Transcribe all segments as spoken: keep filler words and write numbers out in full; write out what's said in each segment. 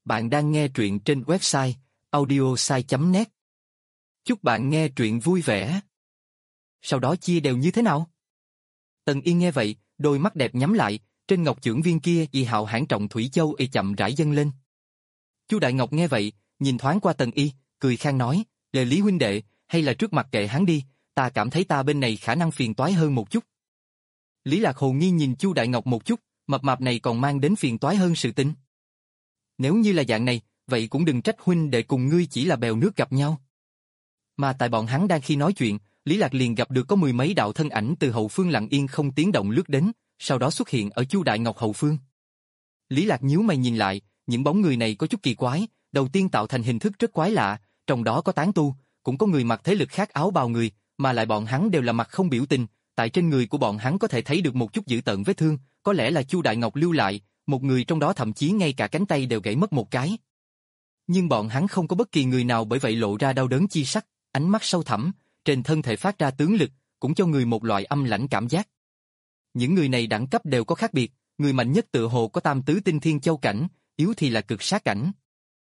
Bạn đang nghe truyện trên website audiosai chấm net. Chúc bạn nghe truyện vui vẻ. Sau đó chia đều như thế nào? Tần Y nghe vậy, đôi mắt đẹp nhắm lại, trên ngọc chưởng viên kia y hạo hãn trọng thủy châu y chậm rãi dâng lên. Chu Đại Ngọc nghe vậy, nhìn thoáng qua Tần Y, cười khang nói, "Lệ Lý huynh đệ, hay là trước mặt kệ hắn đi, ta cảm thấy ta bên này khả năng phiền toái hơn một chút." Lý Lạc hồ nghi nhìn Chu Đại Ngọc một chút, mập mạp này còn mang đến phiền toái hơn sự tình. Nếu như là dạng này, vậy cũng đừng trách huynh đệ cùng ngươi chỉ là bèo nước gặp nhau. Mà tại bọn hắn đang khi nói chuyện, Lý Lạc liền gặp được có mười mấy đạo thân ảnh từ hậu phương lặng yên không tiếng động lướt đến, sau đó xuất hiện ở Chu Đại Ngọc hậu phương. Lý Lạc nhíu mày nhìn lại, những bóng người này có chút kỳ quái, đầu tiên tạo thành hình thức rất quái lạ, trong đó có tán tu, cũng có người mặc thế lực khác áo bào người, mà lại bọn hắn đều là mặt không biểu tình, tại trên người của bọn hắn có thể thấy được một chút dữ tợn vết thương, có lẽ là Chu Đại Ngọc lưu lại, một người trong đó thậm chí ngay cả cánh tay đều gãy mất một cái. Nhưng bọn hắn không có bất kỳ người nào bởi vậy lộ ra đau đớn chi sắc, ánh mắt sâu thẳm, trên thân thể phát ra tướng lực, cũng cho người một loại âm lãnh cảm giác. Những người này đẳng cấp đều có khác biệt, người mạnh nhất tựa hồ có tam tứ tinh thiên châu cảnh, yếu thì là cực sát cảnh.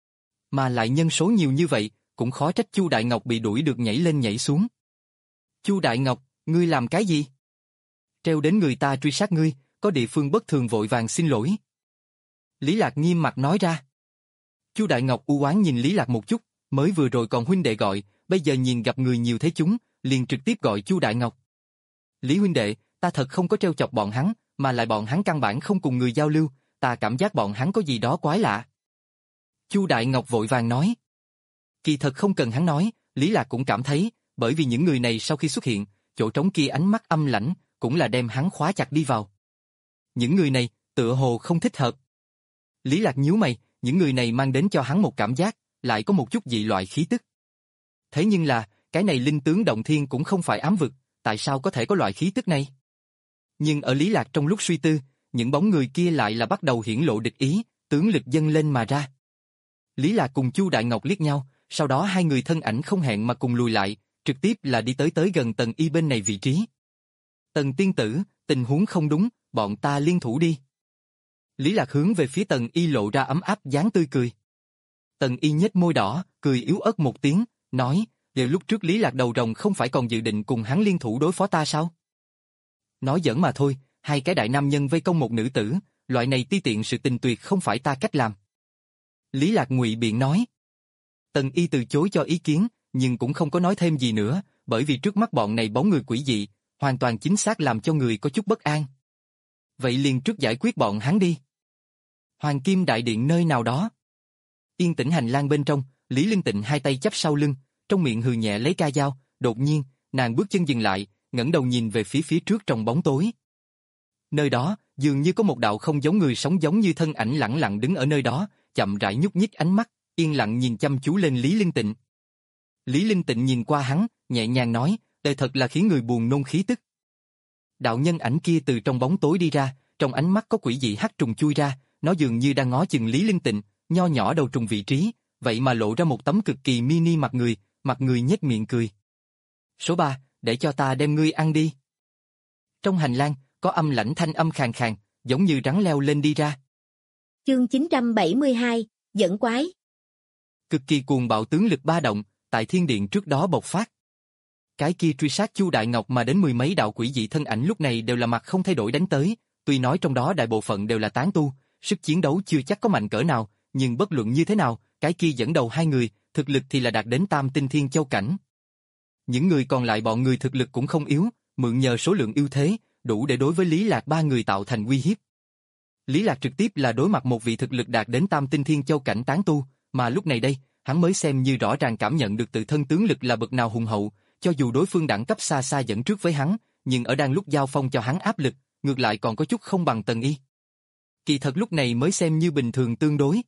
Mà lại nhân số nhiều như vậy, cũng khó trách Chu Đại Ngọc bị đuổi được nhảy lên nhảy xuống. Chu Đại Ngọc, ngươi làm cái gì? Treo đến người ta truy sát ngươi, có địa phương bất thường vội vàng xin lỗi. Lý Lạc nghiêm mặt nói ra. Chu Đại Ngọc u oán nhìn Lý Lạc một chút, mới vừa rồi còn huynh đệ gọi, bây giờ nhìn gặp người nhiều thế chúng, liền trực tiếp gọi Chu Đại Ngọc. Lý huynh đệ, ta thật không có treo chọc bọn hắn, mà lại bọn hắn căn bản không cùng người giao lưu, ta cảm giác bọn hắn có gì đó quái lạ. Chu Đại Ngọc vội vàng nói. Kỳ thật không cần hắn nói, Lý Lạc cũng cảm thấy, bởi vì những người này sau khi xuất hiện, chỗ trống kia ánh mắt âm lãnh, cũng là đem hắn khóa chặt đi vào. Những người này, tựa hồ không thích hợp. Lý Lạc nhíu mày, những người này mang đến cho hắn một cảm giác, lại có một chút dị loại khí tức. Thế nhưng là, cái này linh tướng động thiên cũng không phải ám vực, tại sao có thể có loại khí tức này? Nhưng ở Lý Lạc trong lúc suy tư, những bóng người kia lại là bắt đầu hiển lộ địch ý, tướng lực dâng lên mà ra. Lý Lạc cùng Chu Đại Ngọc liếc nhau, sau đó hai người thân ảnh không hẹn mà cùng lùi lại, trực tiếp là đi tới tới gần Tần Y bên này vị trí. Tần tiên tử, tình huống không đúng, bọn ta liên thủ đi. Lý Lạc hướng về phía Tần Y lộ ra ấm áp dáng tươi cười. Tần Y nhếch môi đỏ, cười yếu ớt một tiếng, nói, đều lúc trước Lý Lạc đầu rồng không phải còn dự định cùng hắn liên thủ đối phó ta sao? Nói giỡn mà thôi, hai cái đại nam nhân vây công một nữ tử, loại này ti tiện sự tình tuyệt không phải ta cách làm. Lý Lạc ngụy biện nói. Tần Y từ chối cho ý kiến, nhưng cũng không có nói thêm gì nữa, bởi vì trước mắt bọn này bóng người quỷ dị, hoàn toàn chính xác làm cho người có chút bất an. Vậy liền trước giải quyết bọn hắn đi. Hoàng Kim Đại Điện nơi nào đó. Yên tĩnh hành lang bên trong, Lý Linh Tịnh hai tay chắp sau lưng, trong miệng hừ nhẹ lấy ca dao, đột nhiên, nàng bước chân dừng lại, ngẩng đầu nhìn về phía phía trước trong bóng tối. Nơi đó, dường như có một đạo không giống người sống giống như thân ảnh lẳng lặng đứng ở nơi đó, chậm rãi nhúc nhích ánh mắt, yên lặng nhìn chăm chú lên Lý Linh Tịnh. Lý Linh Tịnh nhìn qua hắn, nhẹ nhàng nói, đây thật là khiến người buồn nôn khí tức. Đạo nhân ảnh kia từ trong bóng tối đi ra, trong ánh mắt có quỷ dị hắc trùng chui ra, nó dường như đang ngó chừng Lý Linh Tịnh, nho nhỏ đầu trùng vị trí, vậy mà lộ ra một tấm cực kỳ mini mặt người, mặt người nhếch miệng cười. Số ba, để cho ta đem ngươi ăn đi. Trong hành lang, có âm lãnh thanh âm khàn khàn, giống như rắn leo lên đi ra. Chương chín trăm bảy mươi hai, dẫn quái. Cực kỳ cuồng bạo tướng lực ba động, tại thiên điện trước đó bộc phát. Cái kia truy sát Chu Đại Ngọc mà đến mười mấy đạo quỷ dị thân ảnh lúc này đều là mặt không thay đổi đánh tới, tuy nói trong đó đại bộ phận đều là tán tu, sức chiến đấu chưa chắc có mạnh cỡ nào, nhưng bất luận như thế nào, cái kia dẫn đầu hai người, thực lực thì là đạt đến tam tinh thiên châu cảnh. Những người còn lại bọn người thực lực cũng không yếu, mượn nhờ số lượng ưu thế, đủ để đối với Lý Lạc ba người tạo thành uy hiếp. Lý Lạc trực tiếp là đối mặt một vị thực lực đạt đến tam tinh thiên châu cảnh tán tu, mà lúc này đây, hắn mới xem như rõ ràng cảm nhận được tự thân tướng lực là bậc nào hùng hậu, cho dù đối phương đẳng cấp xa xa dẫn trước với hắn, nhưng ở đang lúc giao phong cho hắn áp lực, ngược lại còn có chút không bằng Tần Y. Kỳ thật lúc này mới xem như bình thường tương đối.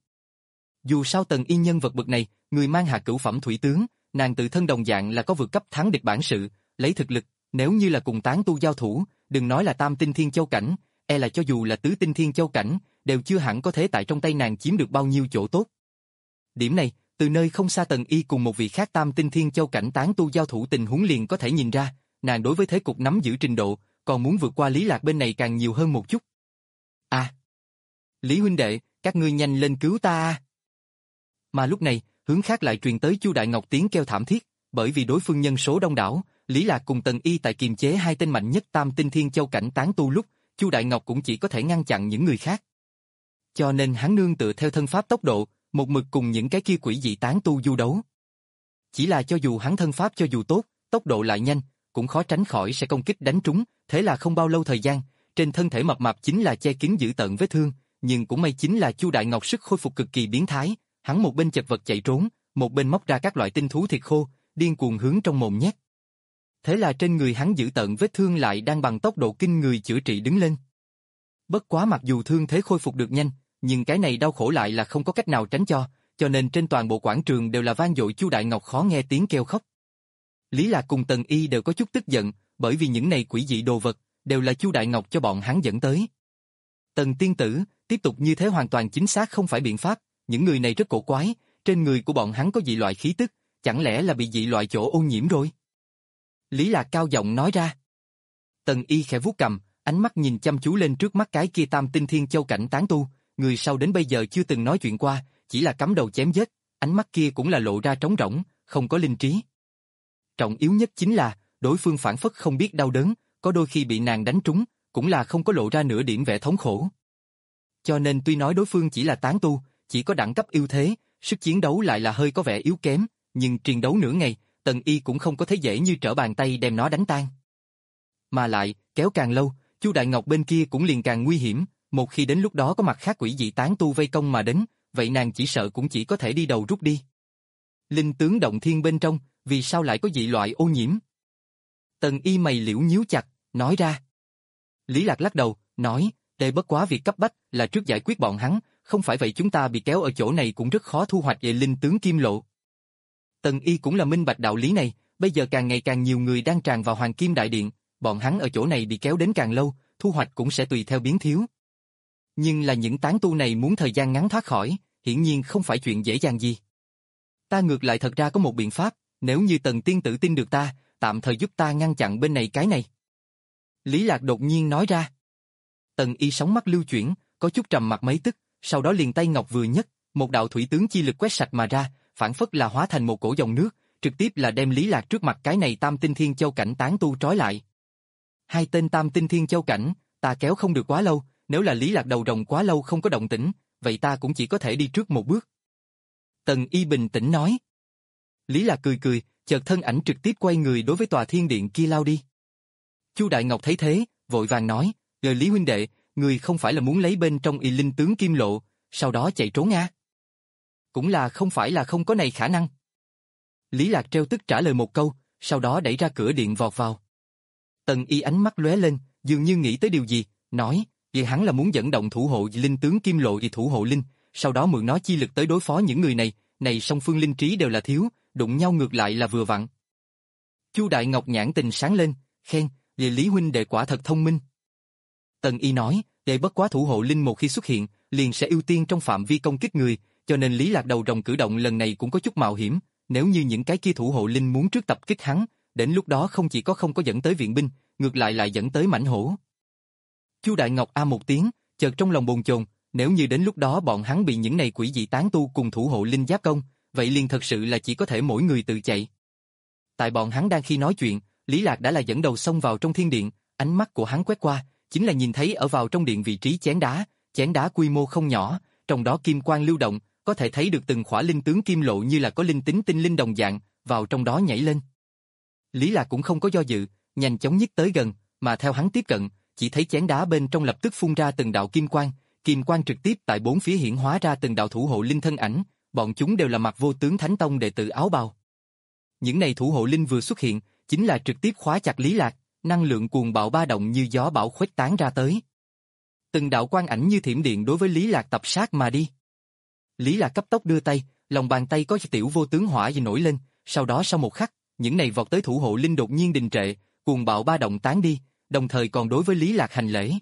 Dù sao Tần Y nhân vật bậc này, người mang hạ cửu phẩm thủy tướng, nàng tự thân đồng dạng là có vượt cấp thắng địch bản sự, lấy thực lực, nếu như là cùng tán tu giao thủ, đừng nói là tam tinh thiên châu cảnh, e là cho dù là tứ tinh thiên châu cảnh, đều chưa hẳn có thể tại trong tay nàng chiếm được bao nhiêu chỗ tốt. Điểm này, từ nơi không xa Tần Y cùng một vị khác tam tinh thiên châu cảnh tán tu giao thủ tình huống liền có thể nhìn ra, nàng đối với thế cục nắm giữ trình độ, còn muốn vượt qua Lý Lạc bên này càng nhiều hơn một chút. À! Lý huynh đệ, các ngươi nhanh lên cứu ta a! Mà lúc này, hướng khác lại truyền tới Chu Đại Ngọc tiếng kêu thảm thiết, bởi vì đối phương nhân số đông đảo, Lý Lạc cùng Tần Y tại kiềm chế hai tên mạnh nhất Tam Tinh Thiên Châu cảnh tán tu lúc, Chu Đại Ngọc cũng chỉ có thể ngăn chặn những người khác. Cho nên hắn nương tựa theo thân pháp tốc độ, một mực cùng những cái kia quỷ dị tán tu du đấu. Chỉ là cho dù hắn thân pháp cho dù tốt, tốc độ lại nhanh, cũng khó tránh khỏi sẽ công kích đánh trúng, thế là không bao lâu thời gian, trên thân thể mập mạp chính là che kín dữ tợn vết thương, nhưng cũng may chính là Chu Đại Ngọc sức khôi phục cực kỳ biến thái, hắn một bên chật vật chạy trốn, một bên móc ra các loại tinh thú thịt khô, điên cuồng hướng trong mồm nhét. Thế là trên người hắn dữ tợn vết thương lại đang bằng tốc độ kinh người chữa trị đứng lên. Bất quá mặc dù thương thế khôi phục được nhanh, nhưng cái này đau khổ lại là không có cách nào tránh cho, cho nên trên toàn bộ quảng trường đều là vang dội Chu Đại Ngọc khó nghe tiếng kêu khóc. Lý Lạc cùng Tần Y đều có chút tức giận, bởi vì những này quỷ dị đồ vật đều là Chu Đại Ngọc cho bọn hắn dẫn tới. Tần tiên tử, tiếp tục như thế hoàn toàn chính xác không phải biện pháp, những người này rất cổ quái, trên người của bọn hắn có dị loại khí tức, chẳng lẽ là bị dị loại chỗ ô nhiễm rồi? Lý Lạc cao giọng nói ra. Tần Y khẽ vuốt cằm, ánh mắt nhìn chăm chú lên trước mắt cái kia Tam Tinh Thiên Châu cảnh tán tu, người sau đến bây giờ chưa từng nói chuyện qua, chỉ là cắm đầu chém giết, ánh mắt kia cũng là lộ ra trống rỗng, không có linh trí. Trọng yếu nhất chính là, đối phương phản phất không biết đau đớn, có đôi khi bị nàng đánh trúng, cũng là không có lộ ra nửa điểm vẻ thống khổ. Cho nên tuy nói đối phương chỉ là tán tu, chỉ có đẳng cấp ưu thế, sức chiến đấu lại là hơi có vẻ yếu kém, nhưng chiến đấu nửa ngày, Tần Y cũng không có thấy dễ như trở bàn tay đem nó đánh tan. Mà lại, kéo càng lâu, Chu Đại Ngọc bên kia cũng liền càng nguy hiểm, một khi đến lúc đó có mặt khác quỷ dị tán tu vây công mà đến, vậy nàng chỉ sợ cũng chỉ có thể đi đầu rút đi. Linh tướng động thiên bên trong, vì sao lại có dị loại ô nhiễm? Tần Y mày liễu nhíu chặt, nói ra. Lý Lạc lắc đầu, nói, đây bất quá việc cấp bách là trước giải quyết bọn hắn, không phải vậy chúng ta bị kéo ở chỗ này cũng rất khó thu hoạch về linh tướng kim lộ. Tần Y cũng là minh bạch đạo lý này, bây giờ càng ngày càng nhiều người đang tràn vào Hoàng Kim Đại Điện, bọn hắn ở chỗ này bị kéo đến càng lâu, thu hoạch cũng sẽ tùy theo biến thiếu. Nhưng là những tán tu này muốn thời gian ngắn thoát khỏi, hiển nhiên không phải chuyện dễ dàng gì. Ta ngược lại thật ra có một biện pháp, nếu như Tần tiên tử tin được ta, tạm thời giúp ta ngăn chặn bên này cái này. Lý Lạc đột nhiên nói ra. Tần Y sóng mắt lưu chuyển, có chút trầm mặt mấy tức, sau đó liền tay ngọc vừa nhấc, một đạo thủy tướng chi lực quét sạch mà ra, phản phất là hóa thành một cổ dòng nước, trực tiếp là đem Lý Lạc trước mặt cái này Tam Tinh Thiên Châu cảnh tán tu trói lại. Hai tên Tam Tinh Thiên Châu cảnh, ta kéo không được quá lâu, nếu là Lý Lạc đầu rồng quá lâu không có động tĩnh, vậy ta cũng chỉ có thể đi trước một bước. Tần Y bình tĩnh nói. Lý Lạc cười cười, chợt thân ảnh trực tiếp quay người đối với tòa thiên điện kia lao đi. Chu Đại Ngọc thấy thế, vội vàng nói, "Lời Lý huynh đệ, người không phải là muốn lấy bên trong y linh tướng kim lộ, sau đó chạy trốn à?" Cũng là không phải là không có này khả năng. Lý Lạc treo tức trả lời một câu, sau đó đẩy ra cửa điện vọt vào. Tần Y ánh mắt lóe lên, dường như nghĩ tới điều gì, nói, vậy hắn là muốn dẫn động thủ hộ linh tướng kim lộ y thủ hộ linh, sau đó mượn nó chi lực tới đối phó những người này, này song phương linh trí đều là thiếu, đụng nhau ngược lại là vừa vặn. Chu Đại Ngọc nhãn tình sáng lên, khen, vậy Lý huynh đệ quả thật thông minh. Tần Y nói, để bất quá thủ hộ linh một khi xuất hiện, liền sẽ ưu tiên trong phạm vi công kích người, cho nên Lý Lạc đầu rồng cử động lần này cũng có chút mạo hiểm, nếu như những cái kia thủ hộ linh muốn trước tập kích hắn, đến lúc đó không chỉ có không có dẫn tới viện binh, ngược lại lại dẫn tới mãnh hổ. Chu Đại Ngọc a một tiếng, chợt trong lòng bồn chồn, nếu như đến lúc đó bọn hắn bị những này quỷ dị tán tu cùng thủ hộ linh giáp công, vậy liền thật sự là chỉ có thể mỗi người tự chạy. Tại bọn hắn đang khi nói chuyện, Lý Lạc đã là dẫn đầu xông vào trong thiên điện, ánh mắt của hắn quét qua, chính là nhìn thấy ở vào trong điện vị trí chén đá, chén đá quy mô không nhỏ, trong đó kim quang lưu động, có thể thấy được từng khỏa linh tướng kim lộ như là có linh tính tinh linh đồng dạng, vào trong đó nhảy lên. Lý Lạc cũng không có do dự, nhanh chóng nhích tới gần, mà theo hắn tiếp cận, chỉ thấy chén đá bên trong lập tức phun ra từng đạo kim quang, kim quang trực tiếp tại bốn phía hiển hóa ra từng đạo thủ hộ linh thân ảnh, bọn chúng đều là mặc vô tướng thánh tông đệ tử áo bào. Những này thủ hộ linh vừa xuất hiện, chính là trực tiếp khóa chặt Lý Lạc, năng lượng cuồng bạo ba động như gió bão khuếch tán ra tới. Từng đạo quang ảnh như thiểm điện đối với Lý Lạc tập sát mà đi. Lý Lạc cấp tốc đưa tay, lòng bàn tay có tiểu vô tướng hỏa gì nổi lên, sau đó sau một khắc, những này vọt tới thủ hộ linh đột nhiên đình trệ, cuồng bạo ba động tán đi, đồng thời còn đối với Lý Lạc hành lễ.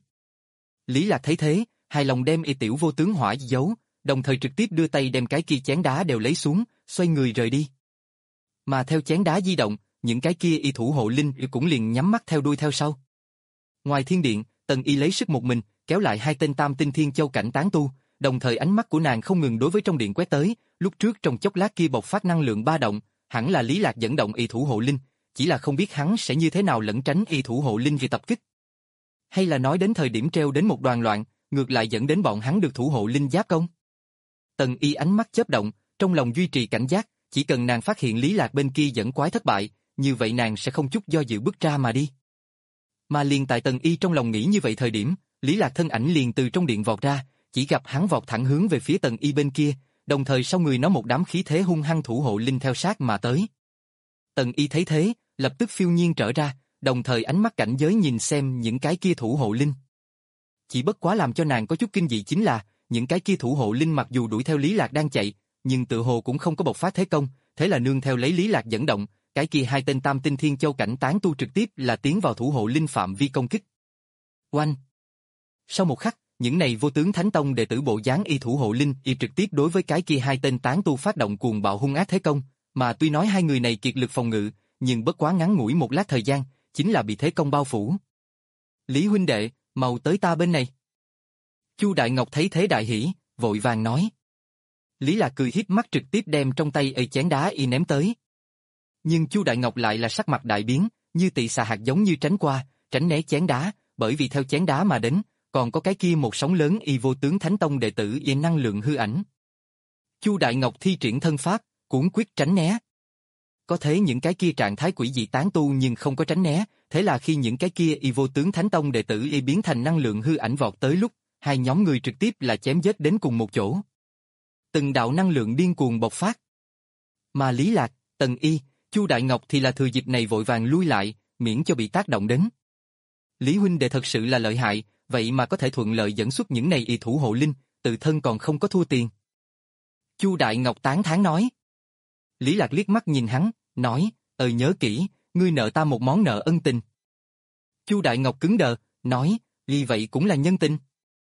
Lý Lạc thấy thế, hài lòng đem y tiểu vô tướng hỏa giấu, đồng thời trực tiếp đưa tay đem cái kia chén đá đều lấy xuống, xoay người rời đi. Mà theo chén đá di động, những cái kia y thủ hộ linh cũng liền nhắm mắt theo đuôi theo sau. Ngoài thiên điện, Tần Y lấy sức một mình, kéo lại hai tên Tam Tinh Thiên Châu cảnh tán tu, đồng thời ánh mắt của nàng không ngừng đối với trong điện quét tới, lúc trước trong chốc lát kia bộc phát năng lượng ba động, hẳn là Lý Lạc dẫn động y thủ hộ linh, chỉ là không biết hắn sẽ như thế nào lẩn tránh y thủ hộ linh vì tập kích. Hay là nói đến thời điểm treo đến một đoàn loạn, ngược lại dẫn đến bọn hắn được thủ hộ linh giáp công. Tần Y ánh mắt chớp động, trong lòng duy trì cảnh giác, chỉ cần nàng phát hiện Lý Lạc bên kia dẫn quái thất bại, như vậy nàng sẽ không chút do dự bước ra mà đi. Mà liền tại Tần Y trong lòng nghĩ như vậy thời điểm, Lý Lạc thân ảnh liền từ trong điện vọt ra, chỉ gặp hắn vọt thẳng hướng về phía Tần Y bên kia, đồng thời sau người nó một đám khí thế hung hăng thủ hộ linh theo sát mà tới. Tần Y thấy thế, lập tức phiêu nhiên trở ra, đồng thời ánh mắt cảnh giới nhìn xem những cái kia thủ hộ linh. Chỉ bất quá làm cho nàng có chút kinh dị chính là, những cái kia thủ hộ linh mặc dù đuổi theo Lý Lạc đang chạy, nhưng tự hồ cũng không có bộc phát thế công, thế là nương theo lấy Lý Lạc dẫn động, cái kia hai tên Tam Tinh Thiên Châu cảnh tán tu trực tiếp là tiến vào thủ hộ linh phạm vi công kích. Oanh! Sau một khắc, những này vô tướng Thánh Tông đệ tử bộ dáng y thủ hộ linh y trực tiếp đối với cái kia hai tên tán tu phát động cuồng bạo hung ác thế công, mà tuy nói hai người này kiệt lực phòng ngự, nhưng bất quá ngắn ngủi một lát thời gian, chính là bị thế công bao phủ. Lý huynh đệ, mau tới ta bên này. Chu Đại Ngọc thấy thế đại hỉ, vội vàng nói. Lý Lạc cười híp mắt trực tiếp đem trong tay ấy chén đá y ném tới. Nhưng Chu Đại Ngọc lại là sắc mặt đại biến, như tị xà hạt giống như tránh qua, tránh né chén đá, bởi vì theo chén đá mà đến, còn có cái kia một sóng lớn y vô tướng Thánh Tông đệ tử y năng lượng hư ảnh. Chu Đại Ngọc thi triển thân pháp, cuốn quyết tránh né. Có thế những cái kia trạng thái quỷ dị tán tu nhưng không có tránh né, thế là khi những cái kia y vô tướng Thánh Tông đệ tử y biến thành năng lượng hư ảnh vọt tới lúc, hai nhóm người trực tiếp là chém giết đến cùng một chỗ. Từng đạo năng lượng điên cuồng bộc phát. Mà Lý Lạc, Tần Y, Chu Đại Ngọc thì là thừa dịp này vội vàng lui lại, miễn cho bị tác động đến. Lý huynh đệ thật sự là lợi hại, vậy mà có thể thuận lợi dẫn xuất những này y thủ hộ linh, tự thân còn không có thua tiền. Chu Đại Ngọc tán thán nói. Lý Lạc liếc mắt nhìn hắn, nói, ờ nhớ kỹ, ngươi nợ ta một món nợ ân tình. Chu Đại Ngọc cứng đờ, nói, vì vậy cũng là nhân tình.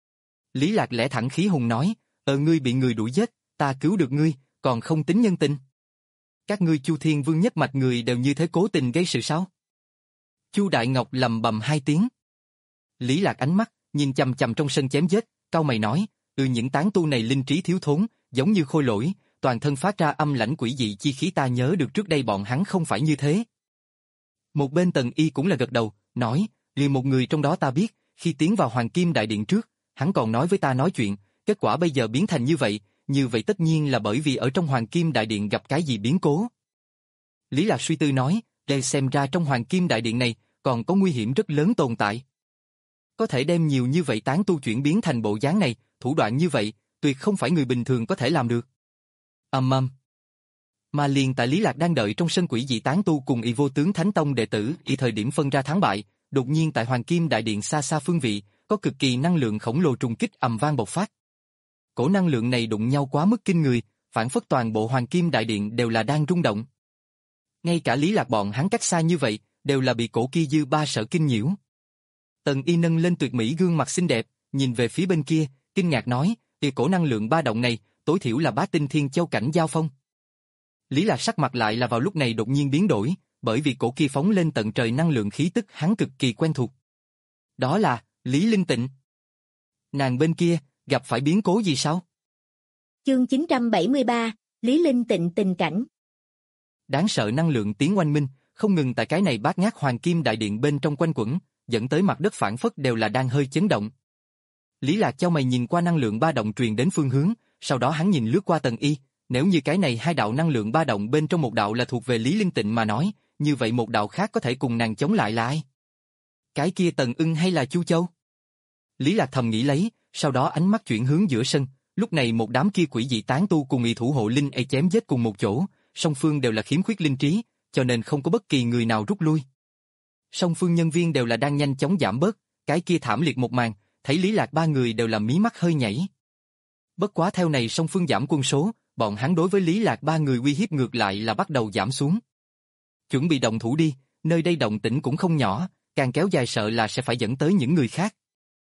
Lý Lạc lẽ thẳng khí hùng nói, ờ ngươi bị người đuổi giết, ta cứu được ngươi, còn không tính nhân tình. Các ngươi Chu Thiên Vương nhất mạch người đều như thế cố tình gây sự sao? Chu Đại Ngọc lầm bầm hai tiếng. Lý Lạc ánh mắt, nhìn chằm chằm trong sân chém giết, cau mày nói, ừ những tán tu này linh trí thiếu thốn, giống như khôi lỗi, toàn thân phát ra âm lãnh quỷ dị chi khí ta nhớ được trước đây bọn hắn không phải như thế. Một bên Tần Y cũng là gật đầu, nói, liền một người trong đó ta biết, khi tiến vào Hoàng Kim Đại Điện trước, hắn còn nói với ta nói chuyện, kết quả bây giờ biến thành như vậy, như vậy tất nhiên là bởi vì ở trong Hoàng Kim Đại Điện gặp cái gì biến cố. Lý Lạc suy tư nói, đây xem ra trong Hoàng Kim Đại Điện này, còn có nguy hiểm rất lớn tồn tại. Có thể đem nhiều như vậy tán tu chuyển biến thành bộ dáng này, thủ đoạn như vậy, tuyệt không phải người bình thường có thể làm được. Ầm ầm. Mà liền tại Lý Lạc đang đợi trong sân quỷ dị tán tu cùng y vô tướng Thánh Tông đệ tử, y thời điểm phân ra thắng bại, đột nhiên tại Hoàng Kim Đại Điện xa xa phương vị, có cực kỳ năng lượng khổng lồ trùng kích ầm vang bộc phát. Cổ năng lượng này đụng nhau quá mức kinh người, phản phất toàn bộ Hoàng Kim Đại Điện đều là đang rung động. Ngay cả Lý Lạc bọn hắn cách xa như vậy, đều là bị cổ kia dư ba sợ kinh nhiễu. Tần Y nâng lên tuyệt mỹ gương mặt xinh đẹp, nhìn về phía bên kia, kinh ngạc nói, "Tia cổ năng lượng ba động này, tối thiểu là bá tinh thiên châu cảnh giao phong." Lý Lạc sắc mặt lại là vào lúc này đột nhiên biến đổi, bởi vì cổ kia phóng lên tận trời năng lượng khí tức hắn cực kỳ quen thuộc. Đó là Lý Linh Tịnh. Nàng bên kia, gặp phải biến cố gì sao? Chương chín trăm bảy mươi ba, Lý Linh Tịnh tình cảnh. Đáng sợ năng lượng tiếng oanh minh, không ngừng tại cái này bát ngát Hoàng Kim Đại Điện bên trong quanh quẩn, dẫn tới mặt đất phản phất đều là đang hơi chấn động. Lý Lạc chau mày nhìn qua năng lượng ba động truyền đến phương hướng, sau đó hắn nhìn lướt qua Tần Y, nếu như cái này hai đạo năng lượng ba động bên trong một đạo là thuộc về Lý Linh Tịnh mà nói, như vậy một đạo khác có thể cùng nàng chống lại là ai? Cái kia Tần Ưng hay là Chu Châu? Lý Lạc thầm nghĩ lấy, sau đó ánh mắt chuyển hướng giữa sân, lúc này một đám kia quỷ dị tán tu cùng y thủ hộ linh ấy chém giết cùng một chỗ, song phương đều là khiếm khuyết linh trí, cho nên không có bất kỳ người nào rút lui. Song phương nhân viên đều là đang nhanh chóng giảm bớt, cái kia thảm liệt một màn, thấy Lý Lạc ba người đều là mí mắt hơi nhảy. Bất quá theo này song phương giảm quân số, bọn hắn đối với Lý Lạc ba người uy hiếp ngược lại là bắt đầu giảm xuống. Chuẩn bị động thủ đi, nơi đây động tĩnh cũng không nhỏ, càng kéo dài sợ là sẽ phải dẫn tới những người khác.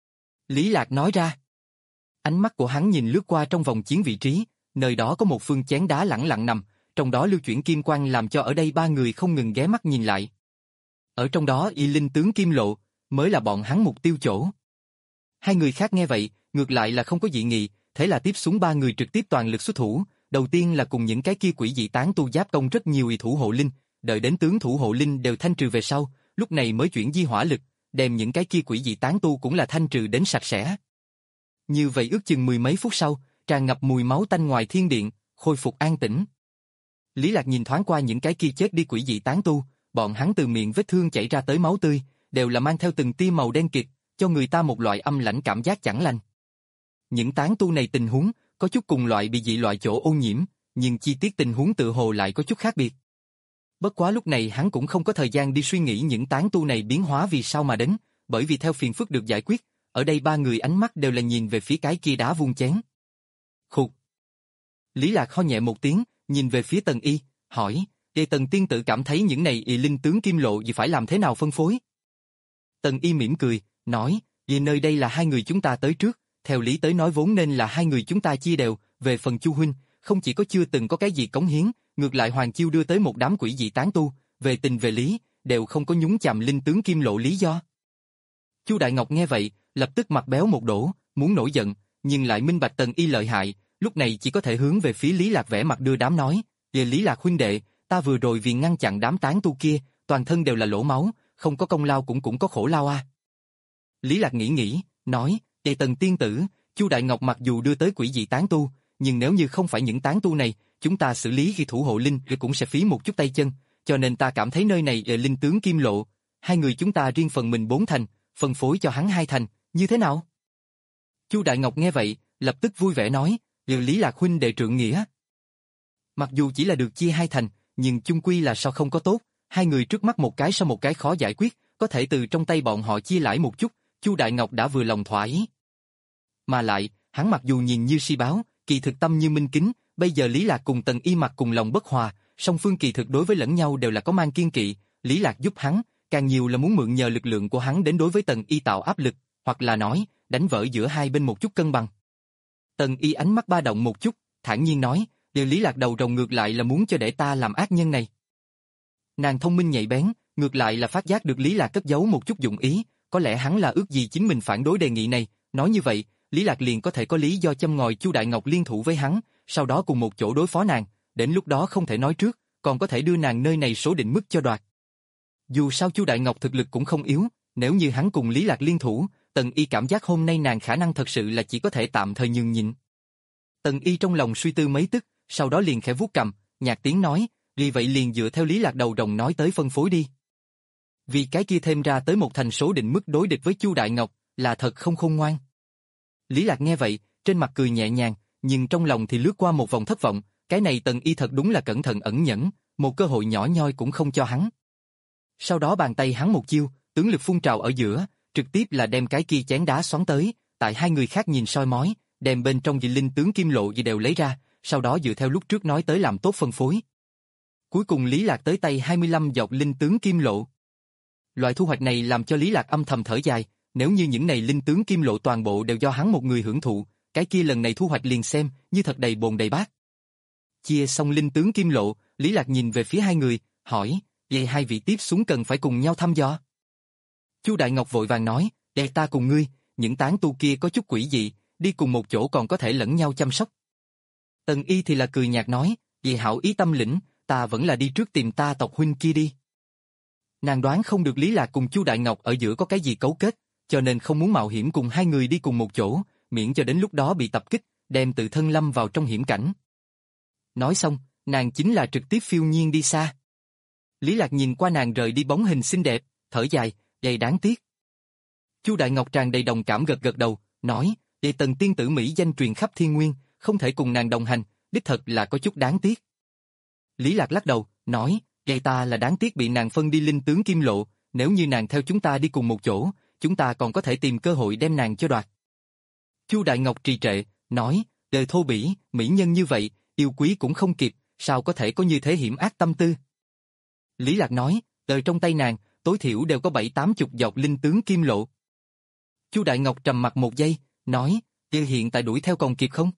Lý Lạc nói ra. Ánh mắt của hắn nhìn lướt qua trong vòng chiến vị trí, nơi đó có một phương chén đá lẳng lặng nằm, trong đó lưu chuyển kim quang làm cho ở đây ba người không ngừng ghé mắt nhìn lại. Ở trong đó y linh tướng Kim Lộ, mới là bọn hắn mục tiêu chỗ. Hai người khác nghe vậy, ngược lại là không có dị nghị, Thế là tiếp xuống ba người trực tiếp toàn lực xuất thủ, đầu tiên là cùng những cái kia quỷ dị tán tu giáp công rất nhiều y thủ hộ linh, đợi đến tướng thủ hộ linh đều thanh trừ về sau, lúc này mới chuyển di hỏa lực, đem những cái kia quỷ dị tán tu cũng là thanh trừ đến sạch sẽ. Như vậy ước chừng mười mấy phút sau, tràn ngập mùi máu tanh ngoài thiên điện, khôi phục an tĩnh. Lý Lạc nhìn thoáng qua những cái kia chết đi quỷ dị tán tu, bọn hắn từ miệng vết thương chảy ra tới máu tươi, đều là mang theo từng tia màu đen kịt, cho người ta một loại âm lãnh cảm giác chẳng lành. Những tán tu này tình huống, có chút cùng loại bị dị loại chỗ ô nhiễm, nhưng chi tiết tình huống tự hồ lại có chút khác biệt. Bất quá lúc này hắn cũng không có thời gian đi suy nghĩ những tán tu này biến hóa vì sao mà đến, bởi vì theo phiền phức được giải quyết, ở đây ba người ánh mắt đều là nhìn về phía cái kia đá vuông chén. Khục. Lý Lạc ho nhẹ một tiếng, nhìn về phía Tần Y, hỏi, "Để Tần tiên tử cảm thấy những này y linh tướng kim lộ gì phải làm thế nào phân phối?" Tần Y mỉm cười, nói, "Vì nơi đây là hai người chúng ta tới trước, theo lý tới nói vốn nên là hai người chúng ta chia đều, về phần Chu huynh, không chỉ có chưa từng có cái gì cống hiến, ngược lại Hoàng Chiêu đưa tới một đám quỷ dị tán tu, về tình về lý, đều không có nhúng chàm linh tướng kim lộ lý do." Chu Đại Ngọc nghe vậy, lập tức mặt béo một đổ, muốn nổi giận, nhưng lại minh bạch Tần Y lợi hại, lúc này chỉ có thể hướng về phía Lý Lạc vẻ mặt đưa đám nói, "Về Lý Lạc huynh đệ, ta vừa rồi vì ngăn chặn đám tán tu kia, toàn thân đều là lỗ máu, không có công lao cũng cũng có khổ lao a." Lý Lạc nghĩ nghĩ, nói, "Về Tần tiên tử, Chu Đại Ngọc mặc dù đưa tới quỷ dị tán tu, nhưng nếu như không phải những tán tu này, chúng ta xử lý khi thủ hộ linh cũng sẽ phí một chút tay chân, cho nên ta cảm thấy nơi này là linh tướng kim lộ, hai người chúng ta riêng phần mình bốn thành, phân phối cho hắn hai thành, như thế nào?" Chu Đại Ngọc nghe vậy, lập tức vui vẻ nói, "Lý Lạc huynh đệ trượng nghĩa." Mặc dù chỉ là được chia hai thành, nhưng chung quy là sao không có tốt, hai người trước mắt một cái sau một cái khó giải quyết, có thể từ trong tay bọn họ chia lãi một chút, Chu Đại Ngọc đã vừa lòng thỏa ý. Mà lại, hắn mặc dù nhìn như si báo, kỳ thực tâm như minh kính, bây giờ Lý Lạc cùng Tần Y mặt cùng lòng bất hòa, song phương kỳ thực đối với lẫn nhau đều là có mang kiên kỵ, Lý Lạc giúp hắn, càng nhiều là muốn mượn nhờ lực lượng của hắn đến đối với Tần Y tạo áp lực, hoặc là nói, đánh vỡ giữa hai bên một chút cân bằng. Tần Y ánh mắt ba động một chút, thản nhiên nói, "Điều Lý Lạc đầu rồng ngược lại là muốn cho để ta làm ác nhân này." Nàng thông minh nhạy bén, ngược lại là phát giác được Lý Lạc cất giấu một chút dụng ý, có lẽ hắn là ước gì chính mình phản đối đề nghị này, nói như vậy, Lý Lạc liền có thể có lý do châm ngòi Chu Đại Ngọc liên thủ với hắn, sau đó cùng một chỗ đối phó nàng, đến lúc đó không thể nói trước, còn có thể đưa nàng nơi này số định mức cho đoạt. Dù sao Chu Đại Ngọc thực lực cũng không yếu, nếu như hắn cùng Lý Lạc liên thủ, Tần Y cảm giác hôm nay nàng khả năng thật sự là chỉ có thể tạm thời nhường nhịn. Tần Y trong lòng suy tư mấy tức, sau đó liền khẽ vuốt cằm, nhạt tiếng nói, "Vì vậy liền dựa theo Lý Lạc đầu rồng nói tới phân phối đi." Vì cái kia thêm ra tới một thành số định mức đối địch với Chu Đại Ngọc, là thật không khôn ngoan. Lý Lạc nghe vậy, trên mặt cười nhẹ nhàng, nhưng trong lòng thì lướt qua một vòng thất vọng, cái này Tần Y thật đúng là cẩn thận ẩn nhẫn, một cơ hội nhỏ nhoi cũng không cho hắn. Sau đó bàn tay hắn một chiêu, tướng lực phun trào ở giữa, trực tiếp là đem cái kia chén đá xoắn tới, tại hai người khác nhìn soi mói, đem bên trong dị linh tướng kim lộ gì đều lấy ra, sau đó dựa theo lúc trước nói tới làm tốt phân phối. Cuối cùng Lý Lạc tới tay hai mươi lăm giọt linh tướng kim lộ. Loại thu hoạch này làm cho Lý Lạc âm thầm thở dài, nếu như những này linh tướng kim lộ toàn bộ đều do hắn một người hưởng thụ, cái kia lần này thu hoạch liền xem như thật đầy bồn đầy bát. Chia xong linh tướng kim lộ, Lý Lạc nhìn về phía hai người, hỏi, "Vậy hai vị tiếp xuống cần phải cùng nhau thăm dò?" Chu Đại Ngọc vội vàng nói, "Để ta cùng ngươi, những tán tu kia có chút quỷ dị, đi cùng một chỗ còn có thể lẫn nhau chăm sóc." Tần Y thì là cười nhạt nói, "Vì hảo ý tâm lĩnh, ta vẫn là đi trước tìm ta tộc huynh kia đi." Nàng đoán không được Lý Lạc cùng Chu Đại Ngọc ở giữa có cái gì cấu kết, cho nên không muốn mạo hiểm cùng hai người đi cùng một chỗ, miễn cho đến lúc đó bị tập kích, đem tự thân lâm vào trong hiểm cảnh. Nói xong, nàng chính là trực tiếp phiêu nhiên đi xa. Lý Lạc nhìn qua nàng rời đi bóng hình xinh đẹp, thở dài, đầy đáng tiếc. Chu Đại Ngọc tràn đầy đồng cảm gật gật đầu, nói, "Để Tần tiên tử mỹ danh truyền khắp thiên nguyên, không thể cùng nàng đồng hành, đích thật là có chút đáng tiếc." Lý Lạc lắc đầu, nói, "Vậy ta là đáng tiếc bị nàng phân đi linh tướng kim lộ, nếu như nàng theo chúng ta đi cùng một chỗ, chúng ta còn có thể tìm cơ hội đem nàng cho đoạt." Chu Đại Ngọc trì trệ, nói, "Đời thô bỉ, mỹ nhân như vậy, yêu quý cũng không kịp, sao có thể có như thế hiểm ác tâm tư?" Lý Lạc nói, "Đời trong tay nàng, tối thiểu đều có bảy tám chục giọt linh tướng kim lộ." Chu Đại Ngọc trầm mặt một giây, nói, "Vậy hiện tại đuổi theo còn kịp không?"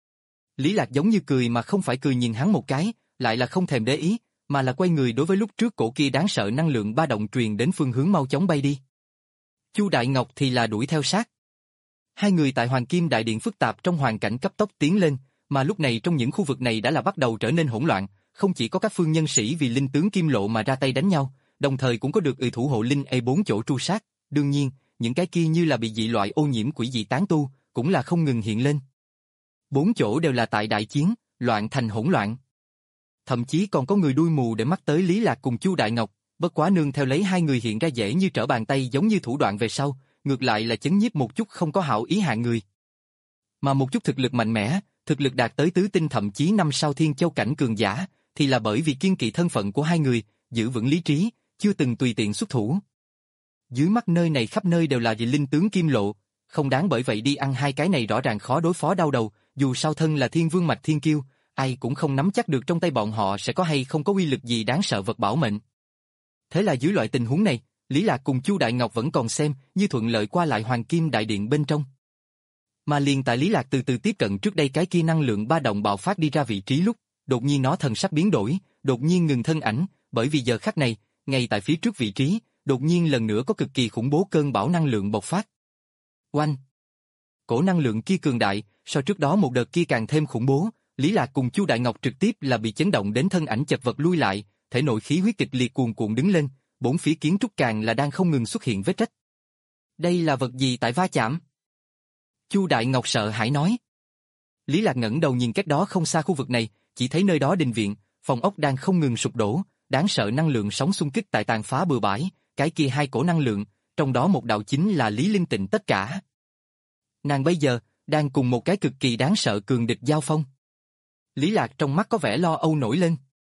Lý Lạc giống như cười mà không phải cười nhìn hắn một cái, lại là không thèm để ý, mà là quay người đối với lúc trước cổ kia đáng sợ năng lượng ba động truyền đến phương hướng mau chóng bay đi. Chu Đại Ngọc thì là đuổi theo sát. Hai người tại Hoàng Kim Đại Điện phức tạp trong hoàn cảnh cấp tốc tiến lên, mà lúc này trong những khu vực này đã là bắt đầu trở nên hỗn loạn, không chỉ có các phương nhân sĩ vì linh tướng Kim Lộ mà ra tay đánh nhau, đồng thời cũng có được ủy thủ hộ linh A bốn chỗ tru sát, đương nhiên, những cái kia như là bị dị loại ô nhiễm quỷ dị tán tu, cũng là không ngừng hiện lên. Bốn chỗ đều là tại đại chiến, loạn thành hỗn loạn. Thậm chí còn có người đuôi mù để mắt tới Lý Lạc cùng Chu Đại Ngọc, bất quá nương theo lấy hai người hiện ra dễ như trở bàn tay giống như thủ đoạn về sau, ngược lại là chấn nhiếp một chút không có hảo ý hạng người. Mà một chút thực lực mạnh mẽ, thực lực đạt tới tứ tinh thậm chí năm sao thiên châu cảnh cường giả, thì là bởi vì kiên kỵ thân phận của hai người, giữ vững lý trí, chưa từng tùy tiện xuất thủ. Dưới mắt nơi này khắp nơi đều là dị linh tướng Kim Lộ, không đáng bởi vậy đi ăn hai cái này rõ ràng khó đối phó đau đầu, dù sao thân là thiên vương mạch thiên kiêu, ai cũng không nắm chắc được trong tay bọn họ sẽ có hay không có uy lực gì đáng sợ vật bảo mệnh. Thế là dưới loại tình huống này, Lý Lạc cùng Chu Đại Ngọc vẫn còn xem như thuận lợi qua lại Hoàng Kim Đại Điện bên trong. Mà liền tại Lý Lạc từ từ tiếp cận trước đây cái kia năng lượng ba động bạo phát đi ra vị trí lúc, đột nhiên nó thần sắc biến đổi, đột nhiên ngừng thân ảnh, bởi vì giờ khắc này, ngay tại phía trước vị trí, đột nhiên lần nữa có cực kỳ khủng bố cơn bão năng lượng bộc phát. Oanh! Cổ năng lượng kia cường đại, so trước đó một đợt kia càng thêm khủng bố, Lý Lạc cùng Chu Đại Ngọc trực tiếp là bị chấn động đến thân ảnh chật vật lui lại, thể nội khí huyết kịch liệt cuồn cuộn đứng lên, bốn phía kiến trúc càng là đang không ngừng xuất hiện vết rách. Đây là vật gì tại va chạm? Chu Đại Ngọc sợ hãi nói. Lý Lạc ngẩng đầu nhìn cách đó không xa khu vực này, chỉ thấy nơi đó đình viện, phòng ốc đang không ngừng sụp đổ, đáng sợ năng lượng sóng xung kích tại tàn phá bừa bãi, cái kia hai cổ năng lượng, trong đó một đạo chính là Lý Linh Tịnh tất cả. Nàng bây giờ đang cùng một cái cực kỳ đáng sợ cường địch giao phong. Lý Lạc trong mắt có vẻ lo âu nổi lên.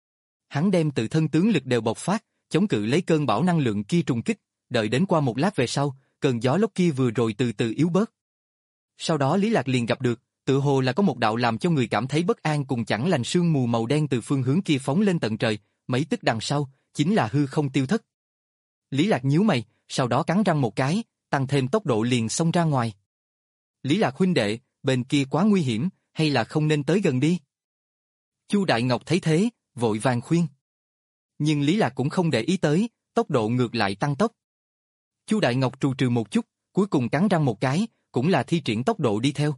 Hắn đem tự thân tướng lực đều bộc phát, chống cự lấy cơn bão năng lượng kia trùng kích, đợi đến qua một lát về sau, cơn gió lốc kia vừa rồi từ từ yếu bớt. Sau đó Lý Lạc liền gặp được, tự hồ là có một đạo làm cho người cảm thấy bất an cùng chẳng lành sương mù màu đen từ phương hướng kia phóng lên tận trời, mấy tức đằng sau, chính là hư không tiêu thất. Lý Lạc nhíu mày, sau đó cắn răng một cái, tăng thêm tốc độ liền xông ra ngoài. Lý Lạc huynh đệ, bên kia quá nguy hiểm, hay là không nên tới gần đi? Chu Đại Ngọc thấy thế, vội vàng khuyên. Nhưng Lý Lạc cũng không để ý tới, tốc độ ngược lại tăng tốc. Chu Đại Ngọc trù trừ một chút, cuối cùng cắn răng một cái, cũng là thi triển tốc độ đi theo.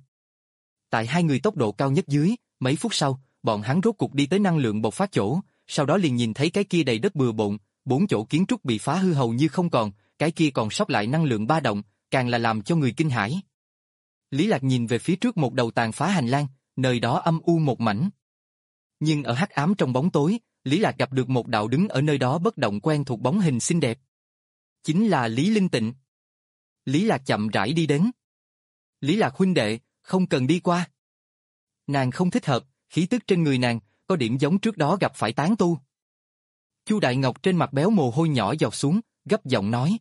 Tại hai người tốc độ cao nhất dưới, mấy phút sau, bọn hắn rốt cục đi tới năng lượng bộc phát chỗ, sau đó liền nhìn thấy cái kia đầy đất bừa bộn, bốn chỗ kiến trúc bị phá hư hầu như không còn, cái kia còn sót lại năng lượng ba động, càng là làm cho người kinh hãi. Lý Lạc nhìn về phía trước một đầu tàn phá hành lang, nơi đó âm u một mảnh. Nhưng ở hắc ám trong bóng tối, Lý Lạc gặp được một đạo đứng ở nơi đó bất động quen thuộc bóng hình xinh đẹp. Chính là Lý Linh Tịnh. Lý Lạc chậm rãi đi đến. Lý Lạc huynh đệ, không cần đi qua. Nàng không thích hợp, khí tức trên người nàng, có điểm giống trước đó gặp phải tán tu. Chu Đại Ngọc trên mặt béo mồ hôi nhỏ giọt xuống, gấp giọng nói.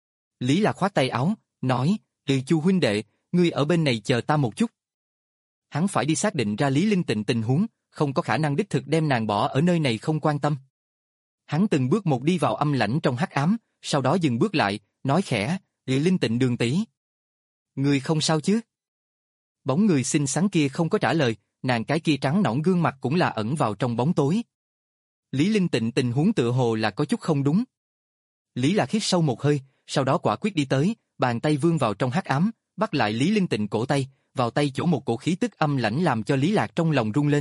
Lý Lạc khoát tay áo, nói, từ Chu huynh đệ, ngươi ở bên này chờ ta một chút. Hắn phải đi xác định ra Lý Linh Tịnh tình huống, không có khả năng đích thực đem nàng bỏ ở nơi này không quan tâm. Hắn từng bước một đi vào âm lãnh trong hắc ám, sau đó dừng bước lại, nói khẽ, Lý Linh Tịnh đường tỷ. Ngươi không sao chứ? Bóng người xinh xắn kia không có trả lời, nàng cái kia trắng nõn gương mặt cũng là ẩn vào trong bóng tối. Lý Linh Tịnh tình huống tựa hồ là có chút không đúng. Lý Lạc hít sâu một hơi, sau đó quả quyết đi tới, bàn tay vươn vào trong hắc ám, bắt lại Lý Linh Tịnh cổ tay, vào tay chỗ một cổ khí tức âm lãnh làm cho Lý Lạc trong lòng rung lên.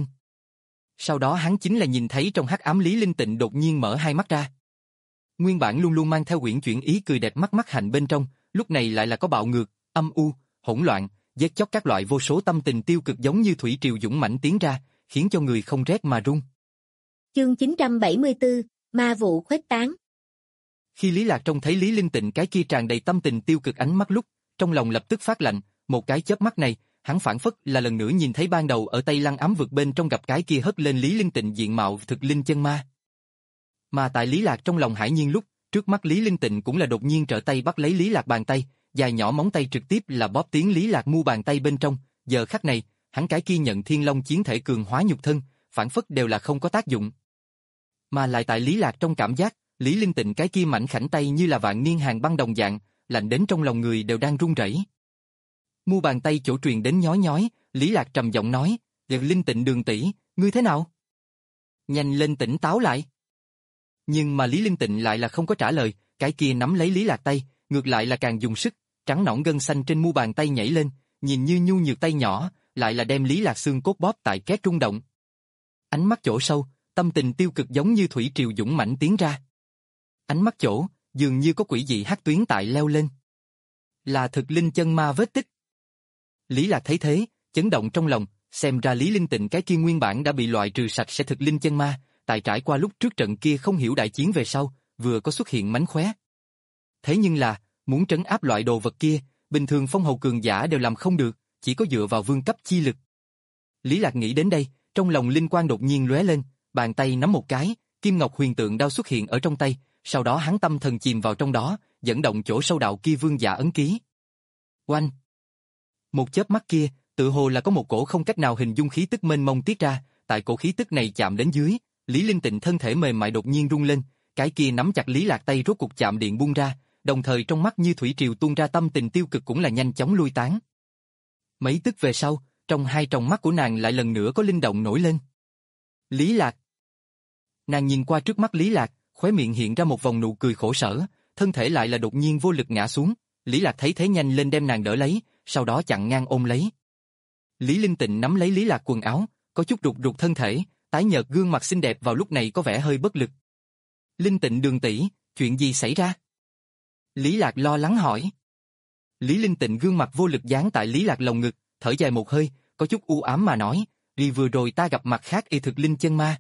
Sau đó hắn chính là nhìn thấy trong hắc ám Lý Linh Tịnh đột nhiên mở hai mắt ra. Nguyên bản luôn luôn mang theo uyển chuyển ý cười đẹp mắt mắt hạnh bên trong, lúc này lại là có bạo ngược, âm u, hỗn loạn, giết chóc các loại vô số tâm tình tiêu cực giống như thủy triều dũng mãnh tiến ra, khiến cho người không rét mà run. Chương chín trăm bảy mươi tư, ma vụ khuếch tán. Khi Lý Lạc trông thấy Lý Linh Tịnh cái kia tràn đầy tâm tình tiêu cực ánh mắt lúc, trong lòng lập tức phát lạnh, một cái chớp mắt này, hắn phản phất là lần nữa nhìn thấy ban đầu ở Tây Lăng ám vực bên trong gặp cái kia hất lên Lý Linh Tịnh diện mạo thực linh chân ma. Mà tại Lý Lạc trong lòng hải nhiên lúc, trước mắt Lý Linh Tịnh cũng là đột nhiên trở tay bắt lấy Lý Lạc bàn tay, dài nhỏ móng tay trực tiếp là bóp tiến Lý Lạc mu bàn tay bên trong, giờ khắc này, hắn cái kia nhận thiên long chiến thể cường hóa nhục thân, phản phất đều là không có tác dụng. Mà lại tại Lý Lạc trong cảm giác, Lý Linh Tịnh cái kia mảnh khảnh tay như là vạn niên hàng băng đồng dạng, lạnh đến trong lòng người đều đang run rẩy. Mu bàn tay chỗ truyền đến nhói nhói, Lý Lạc trầm giọng nói, Linh Tịnh đường tỷ, ngươi thế nào? Nhanh lên tỉnh táo lại. Nhưng mà Lý Linh Tịnh lại là không có trả lời, cái kia nắm lấy Lý Lạc tay, ngược lại là càng dùng sức, trắng nõn gân xanh trên mu bàn tay nhảy lên, nhìn như nhu nhược tay nhỏ, lại là đem Lý Lạc xương cốt bóp tại két rung động. Ánh mắt chỗ sâu, tâm tình tiêu cực giống như thủy triều dũng mãnh tiến ra. Ánh mắt chỗ, dường như có quỷ dị hắc tuyến tại leo lên. Là thực linh chân ma vết tích. Lý Lạc thấy thế, chấn động trong lòng, xem ra Lý Linh Tịnh cái kia nguyên bản đã bị loại trừ sạch sẽ thực linh chân ma, tại trải qua lúc trước trận kia không hiểu đại chiến về sau, vừa có xuất hiện mánh khóe. Thế nhưng là, muốn trấn áp loại đồ vật kia, bình thường phong hầu cường giả đều làm không được, chỉ có dựa vào vương cấp chi lực. Lý Lạc nghĩ đến đây, trong lòng linh quang đột nhiên lóe lên, bàn tay nắm một cái, kim ngọc huyền tượng đao xuất hiện ở trong tay, sau đó hắn tâm thần chìm vào trong đó, dẫn động chỗ sâu đạo kia vương giả ấn ký. Oanh! Một chớp mắt kia, tự hồ là có một cổ không cách nào hình dung khí tức mênh mông tiết ra, tại cổ khí tức này chạm đến dưới, Lý Linh Tịnh thân thể mềm mại đột nhiên rung lên, cái kia nắm chặt Lý Lạc tay rốt cục chạm điện buông ra, đồng thời trong mắt như thủy triều tuôn ra tâm tình tiêu cực cũng là nhanh chóng lui tán. Mấy tức về sau, trong hai tròng mắt của nàng lại lần nữa có linh động nổi lên. Lý Lạc. Nàng nhìn qua trước mắt Lý Lạc, khóe miệng hiện ra một vòng nụ cười khổ sở, thân thể lại là đột nhiên vô lực ngã xuống, Lý Lạc thấy thế nhanh lên đem nàng đỡ lấy, sau đó chặn ngang ôm lấy. Lý Linh Tịnh nắm lấy Lý Lạc quần áo, có chút rụt rụt thân thể, tái nhợt gương mặt xinh đẹp vào lúc này có vẻ hơi bất lực. Linh Tịnh đường tỷ, chuyện gì xảy ra? Lý Lạc lo lắng hỏi. Lý Linh Tịnh gương mặt vô lực dán tại Lý Lạc lồng ngực, thở dài một hơi, có chút u ám mà nói, vì vừa rồi ta gặp mặt khác y thực linh chân ma.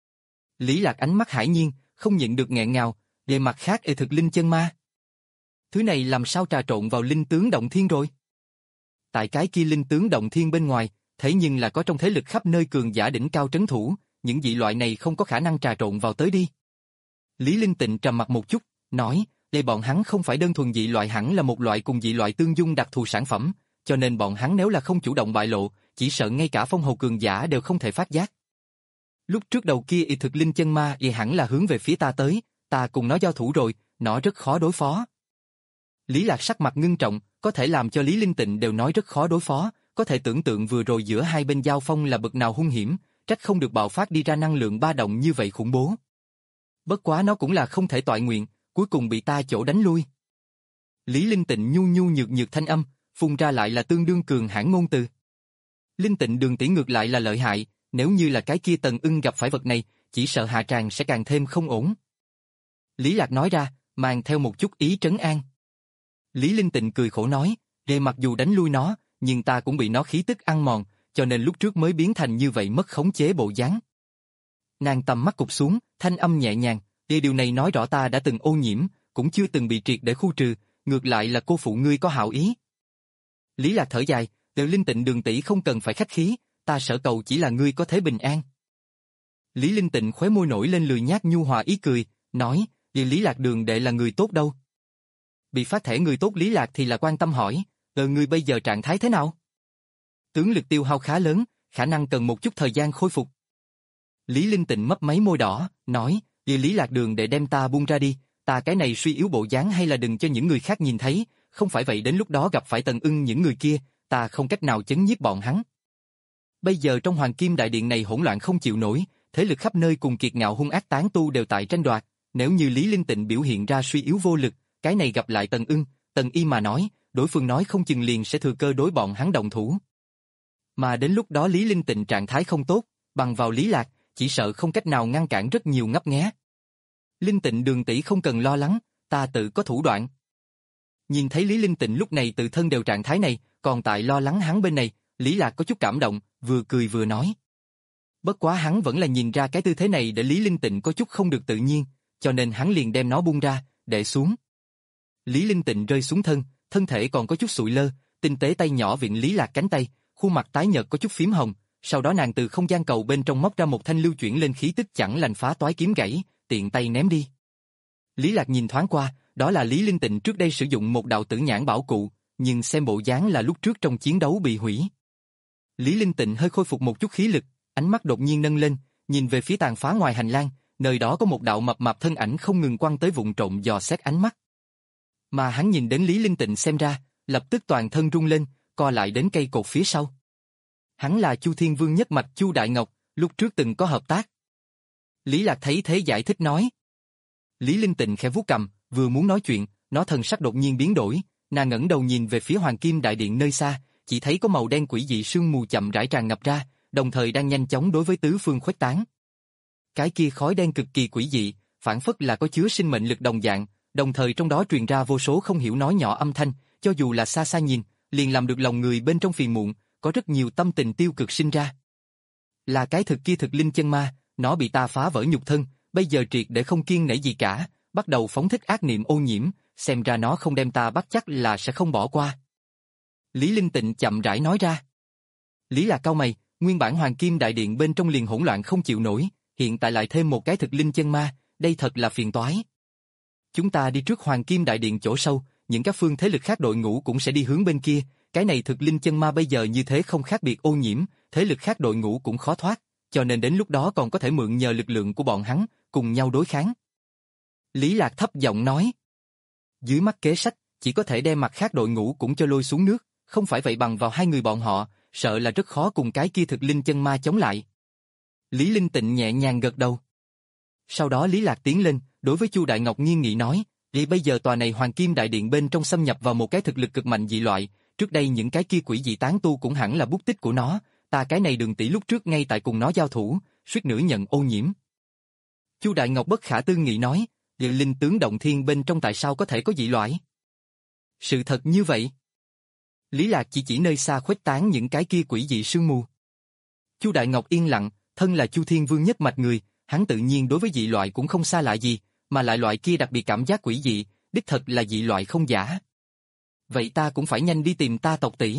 Lý Lạc ánh mắt hải nhiên, không nhịn được nghẹn ngào, về mặt khác y thực linh chân ma. Thứ này làm sao trà trộn vào linh tướng động thiên rồi? Tại cái kia linh tướng động thiên bên ngoài, thế nhưng là có trong thế lực khắp nơi cường giả đỉnh cao trấn thủ, những dị loại này không có khả năng trà trộn vào tới đi. Lý Linh Tịnh trầm mặt một chút, nói, đây bọn hắn không phải đơn thuần dị loại, hẳn là một loại cùng dị loại tương dung đặc thù sản phẩm, cho nên bọn hắn nếu là không chủ động bại lộ, chỉ sợ ngay cả phong hầu cường giả đều không thể phát giác. Lúc trước đầu kia y thực linh chân ma y hẳn là hướng về phía ta tới, ta cùng nó giao thủ rồi, nó rất khó đối phó. Lý Lạc sắc mặt ngưng trọng, có thể làm cho Lý Linh Tịnh đều nói rất khó đối phó, có thể tưởng tượng vừa rồi giữa hai bên giao phong là bậc nào hung hiểm, trách không được bạo phát đi ra năng lượng ba động như vậy khủng bố. Bất quá nó cũng là không thể toại nguyện, cuối cùng bị ta chỗ đánh lui. Lý Linh Tịnh nhu nhu nhược nhược thanh âm, phun ra lại là tương đương cường hãn ngôn từ. Linh Tịnh đường tỷ ngược lại là lợi hại, nếu như là cái kia Tần Ưng gặp phải vật này, chỉ sợ hạ tràng sẽ càng thêm không ổn. Lý Lạc nói ra, mang theo một chút ý trấn an. Lý Linh Tịnh cười khổ nói, về mặc dù đánh lui nó, nhưng ta cũng bị nó khí tức ăn mòn, cho nên lúc trước mới biến thành như vậy mất khống chế bộ dáng. Nàng tầm mắt cụp xuống, thanh âm nhẹ nhàng, vì điều này nói rõ ta đã từng ô nhiễm, cũng chưa từng bị triệt để khu trừ, ngược lại là cô phụ ngươi có hảo ý. Lý Lạc thở dài, Tiểu Linh Tịnh đường tỷ không cần phải khách khí, ta sở cầu chỉ là ngươi có thể bình an. Lý Linh Tịnh khóe môi nổi lên lười nhác nhu hòa ý cười, nói, vì Lý Lạc đường đệ là người tốt đâu. Bị phát thể người tốt Lý Lạc thì là quan tâm hỏi, ờ ngươi bây giờ trạng thái thế nào? Tướng lực tiêu hao khá lớn, khả năng cần một chút thời gian khôi phục. Lý Linh Tịnh mấp máy môi đỏ, nói, vì Lý Lạc đường đệ đem ta buông ra đi, ta cái này suy yếu bộ dáng hay là đừng cho những người khác nhìn thấy, không phải vậy đến lúc đó gặp phải Tần Ưng những người kia, ta không cách nào chấn nhiếp bọn hắn. Bây giờ trong Hoàng Kim Đại Điện này hỗn loạn không chịu nổi, thế lực khắp nơi cùng kiệt ngạo hung ác tán tu đều tại tranh đoạt, nếu như Lý Linh Tịnh biểu hiện ra suy yếu vô lực, cái này gặp lại Tần Ưng, Tần Y mà nói, đối phương nói không chừng liền sẽ thừa cơ đối bọn hắn động thủ. Mà đến lúc đó Lý Linh Tịnh trạng thái không tốt, bằng vào Lý Lạc, chỉ sợ không cách nào ngăn cản rất nhiều ngấp nghé. Linh Tịnh đường tỷ không cần lo lắng, ta tự có thủ đoạn. Nhìn thấy Lý Linh Tịnh lúc này tự thân đều trạng thái này, còn tại lo lắng hắn bên này, Lý Lạc có chút cảm động, vừa cười vừa nói. Bất quá hắn vẫn là nhìn ra cái tư thế này để Lý Linh Tịnh có chút không được tự nhiên, cho nên hắn liền đem nó buông ra, để xuống. Lý Linh Tịnh rơi xuống thân, thân thể còn có chút sụi lơ, tinh tế tay nhỏ viện Lý Lạc cánh tay, khuôn mặt tái nhợt có chút phím hồng, sau đó nàng từ không gian cầu bên trong móc ra một thanh lưu chuyển lên khí tức chẳng lành phá toái kiếm gãy, tiện tay ném đi. Lý Lạc nhìn thoáng qua, đó là Lý Linh Tịnh trước đây sử dụng một đạo tử nhãn bảo cụ, nhưng xem bộ dáng là lúc trước trong chiến đấu bị hủy. Lý Linh Tịnh hơi khôi phục một chút khí lực, ánh mắt đột nhiên nâng lên, nhìn về phía tàn phá ngoài hành lang, nơi đó có một đạo mập mạp thân ảnh không ngừng quăng tới vụng trộm dò xét ánh mắt. Mà hắn nhìn đến Lý Linh Tịnh xem ra, lập tức toàn thân rung lên, co lại đến cây cột phía sau. Hắn là Chu Thiên Vương nhất mạch Chu Đại Ngọc, lúc trước từng có hợp tác. Lý Lạc thấy thế giải thích nói. Lý Linh Tịnh khẽ vuốt cằm, vừa muốn nói chuyện, nó thần sắc đột nhiên biến đổi, nàng ngẩng đầu nhìn về phía Hoàng Kim Đại Điện nơi xa, chỉ thấy có màu đen quỷ dị sương mù chậm rãi tràn ngập ra, đồng thời đang nhanh chóng đối với tứ phương khuếch tán. Cái kia khói đen cực kỳ quỷ dị, phản phất là có chứa sinh mệnh lực đồng dạng, đồng thời trong đó truyền ra vô số không hiểu nói nhỏ âm thanh, cho dù là xa xa nhìn, liền làm được lòng người bên trong phiền muộn, có rất nhiều tâm tình tiêu cực sinh ra. Là cái thực kia thực linh chân ma, nó bị ta phá vỡ nhục thân, bây giờ triệt để không kiêng nể gì cả, bắt đầu phóng thích ác niệm ô nhiễm, xem ra nó không đem ta bắt chắc là sẽ không bỏ qua. Lý Linh Tịnh chậm rãi nói ra. Lý Lạc cau mày, nguyên bản Hoàng Kim Đại Điện bên trong liền hỗn loạn không chịu nổi, hiện tại lại thêm một cái thực linh chân ma, đây thật là phiền toái. Chúng ta đi trước Hoàng Kim Đại Điện chỗ sâu, những các phương thế lực khác đội ngũ cũng sẽ đi hướng bên kia, cái này thực linh chân ma bây giờ như thế không khác biệt ô nhiễm, thế lực khác đội ngũ cũng khó thoát, cho nên đến lúc đó còn có thể mượn nhờ lực lượng của bọn hắn, cùng nhau đối kháng. Lý Lạc thấp giọng nói. Dưới mắt kế sách, chỉ có thể đem mặt khác đội ngũ cũng cho lôi xuống nước, không phải vậy bằng vào hai người bọn họ, sợ là rất khó cùng cái kia thực linh chân ma chống lại. Lý Linh Tịnh nhẹ nhàng gật đầu. Sau đó Lý Lạc tiến lên, đối với Chu Đại Ngọc nghiêm nghị nói, vì bây giờ tòa này Hoàng Kim Đại Điện bên trong xâm nhập vào một cái thực lực cực mạnh dị loại, trước đây những cái kia quỷ dị tán tu cũng hẳn là bút tích của nó, ta cái này Đường tỷ lúc trước ngay tại cùng nó giao thủ, suýt nữa nhận ô nhiễm. Chu Đại Ngọc bất khả tư nghị nói, liệu linh tướng động thiên bên trong tại sao có thể có dị loại? Sự thật như vậy. Lý Lạc chỉ chỉ nơi xa khuếch tán những cái kia quỷ dị sương mù. Chu Đại Ngọc yên lặng, thân là Chu Thiên Vương nhất mạch người, hắn tự nhiên đối với dị loại cũng không xa lạ gì, mà lại loại kia đặc biệt cảm giác quỷ dị, đích thật là dị loại không giả. Vậy ta cũng phải nhanh đi tìm ta tộc tỷ.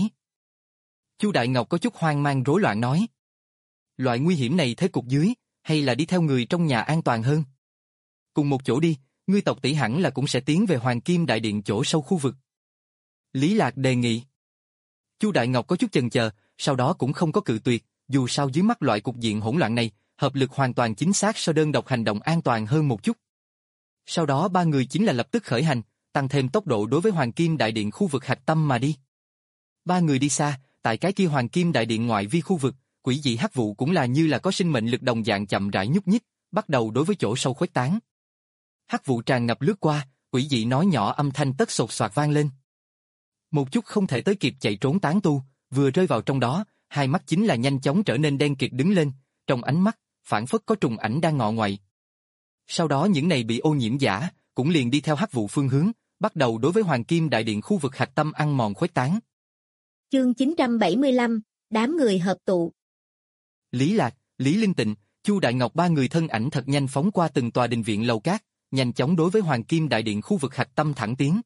Chu Đại Ngọc có chút hoang mang rối loạn nói. Loại nguy hiểm này thế cục dưới, hay là đi theo người trong nhà an toàn hơn? Cùng một chỗ đi, ngươi tộc tỷ hẳn là cũng sẽ tiến về Hoàng Kim Đại Điện chỗ sâu khu vực. Lý Lạc đề nghị. Chu Đại Ngọc có chút chần chờ, sau đó cũng không có cự tuyệt, dù sao dưới mắt loại cục diện hỗn loạn này, hợp lực hoàn toàn chính xác so đơn độc hành động an toàn hơn một chút. Sau đó ba người chính là lập tức khởi hành, tăng thêm tốc độ đối với Hoàng Kim Đại Điện khu vực hạch tâm mà đi. Ba người đi xa, tại cái kia Hoàng Kim Đại Điện ngoại vi khu vực, quỷ dị hắc vụ cũng là như là có sinh mệnh lực đồng dạng chậm rãi nhúc nhích, bắt đầu đối với chỗ sâu khuếch tán. Hắc vụ tràn ngập lướt qua, quỷ dị nói nhỏ âm thanh tất sột soạt vang lên. Một chút không thể tới kịp chạy trốn tán tu, vừa rơi vào trong đó, hai mắt chính là nhanh chóng trở nên đen kịt đứng lên, trong ánh mắt, phản phất có trùng ảnh đang ngọ ngoại. Sau đó những này bị ô nhiễm giả, cũng liền đi theo hắc vụ phương hướng, bắt đầu đối với Hoàng Kim Đại Điện khu vực hạch tâm ăn mòn khuếch tán. Chương chín trăm bảy mươi lăm, đám người hợp tụ. Lý Lạc, Lý Linh Tịnh, Chu Đại Ngọc ba người thân ảnh thật nhanh phóng qua từng tòa đình viện lầu cát, nhanh chóng đối với Hoàng Kim Đại Điện khu vực hạch tâm thẳng tiến.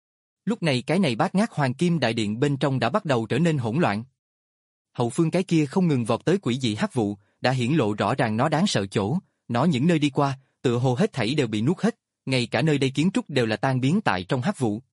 Lúc này cái này bát ngát Hoàng Kim Đại Điện bên trong đã bắt đầu trở nên hỗn loạn. Hậu phương cái kia không ngừng vọt tới quỷ dị hắc vụ, đã hiển lộ rõ ràng nó đáng sợ chỗ, nó những nơi đi qua, tựa hồ hết thảy đều bị nuốt hết, ngay cả nơi đây kiến trúc đều là tan biến tại trong hắc vụ.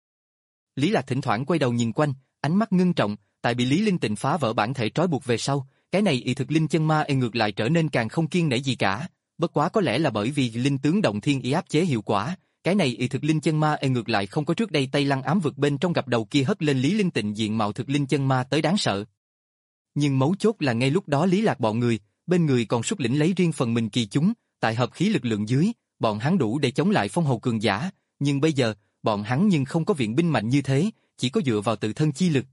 Lý Lạc thỉnh thoảng quay đầu nhìn quanh, ánh mắt ngưng trọng, tại bị Lý Linh Tịnh phá vỡ bản thể trói buộc về sau, cái này y thực linh chân ma e ngược lại trở nên càng không kiêng nể gì cả, bất quá có lẽ là bởi vì linh tướng động thiên y áp chế hiệu quả, cái này y thực linh chân ma e ngược lại không có trước đây Tây Lăng ám vực bên trong gặp đầu kia hất lên Lý Linh Tịnh diện mạo thực linh chân ma tới đáng sợ. Nhưng mấu chốt là ngay lúc đó Lý Lạc bọn người, bên người còn xuất lĩnh lấy riêng phần mình kỳ chúng, tại hợp khí lực lượng dưới, bọn hắn đủ để chống lại phong hầu cường giả, nhưng bây giờ, bọn hắn nhưng không có viện binh mạnh như thế, chỉ có dựa vào tự thân chi lực.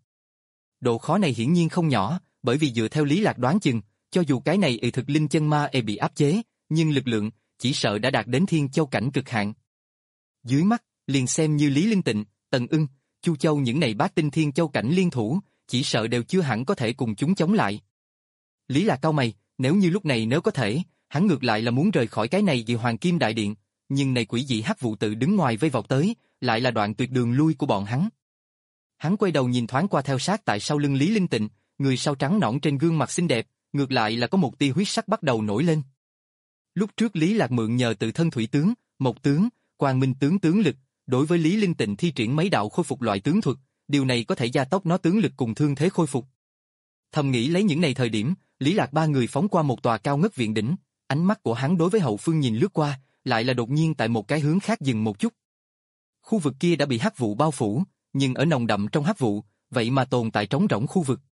Độ khó này hiển nhiên không nhỏ, bởi vì dựa theo Lý Lạc đoán chừng, cho dù cái này y thực linh chân ma e bị áp chế, nhưng lực lượng, chỉ sợ đã đạt đến thiên châu cảnh cực hạn. Dưới mắt, liền xem như Lý Linh Tịnh, Tần Ưng, Chu Châu những này bát tinh thiên châu cảnh liên thủ, chỉ sợ đều chưa hẳn có thể cùng chúng chống lại. Lý Lạc cau mày, nếu như lúc này nếu có thể, hắn ngược lại là muốn rời khỏi cái này vì Hoàng Kim Đại Điện, nhưng này quỷ dị hắc vụ tự đứng ngoài vây vọt tới, lại là đoạn tuyệt đường lui của bọn hắn. Hắn quay đầu nhìn thoáng qua theo sát tại sau lưng Lý Linh Tịnh, người sau trắng nõn trên gương mặt xinh đẹp, ngược lại là có một tia huyết sắc bắt đầu nổi lên. Lúc trước Lý Lạc mượn nhờ tự thân thủy tướng, mộc tướng, quang minh tướng tướng lực, đối với Lý Linh Tịnh thi triển mấy đạo khôi phục loại tướng thuật, điều này có thể gia tốc nó tướng lực cùng thương thế khôi phục. Thầm nghĩ lấy những này thời điểm, Lý Lạc ba người phóng qua một tòa cao ngất viện đỉnh, ánh mắt của hắn đối với hậu phương nhìn lướt qua, lại là đột nhiên tại một cái hướng khác dừng một chút. Khu vực kia đã bị hắc vụ bao phủ, nhưng ở nồng đậm trong hắc vụ, vậy mà tồn tại trống rỗng khu vực.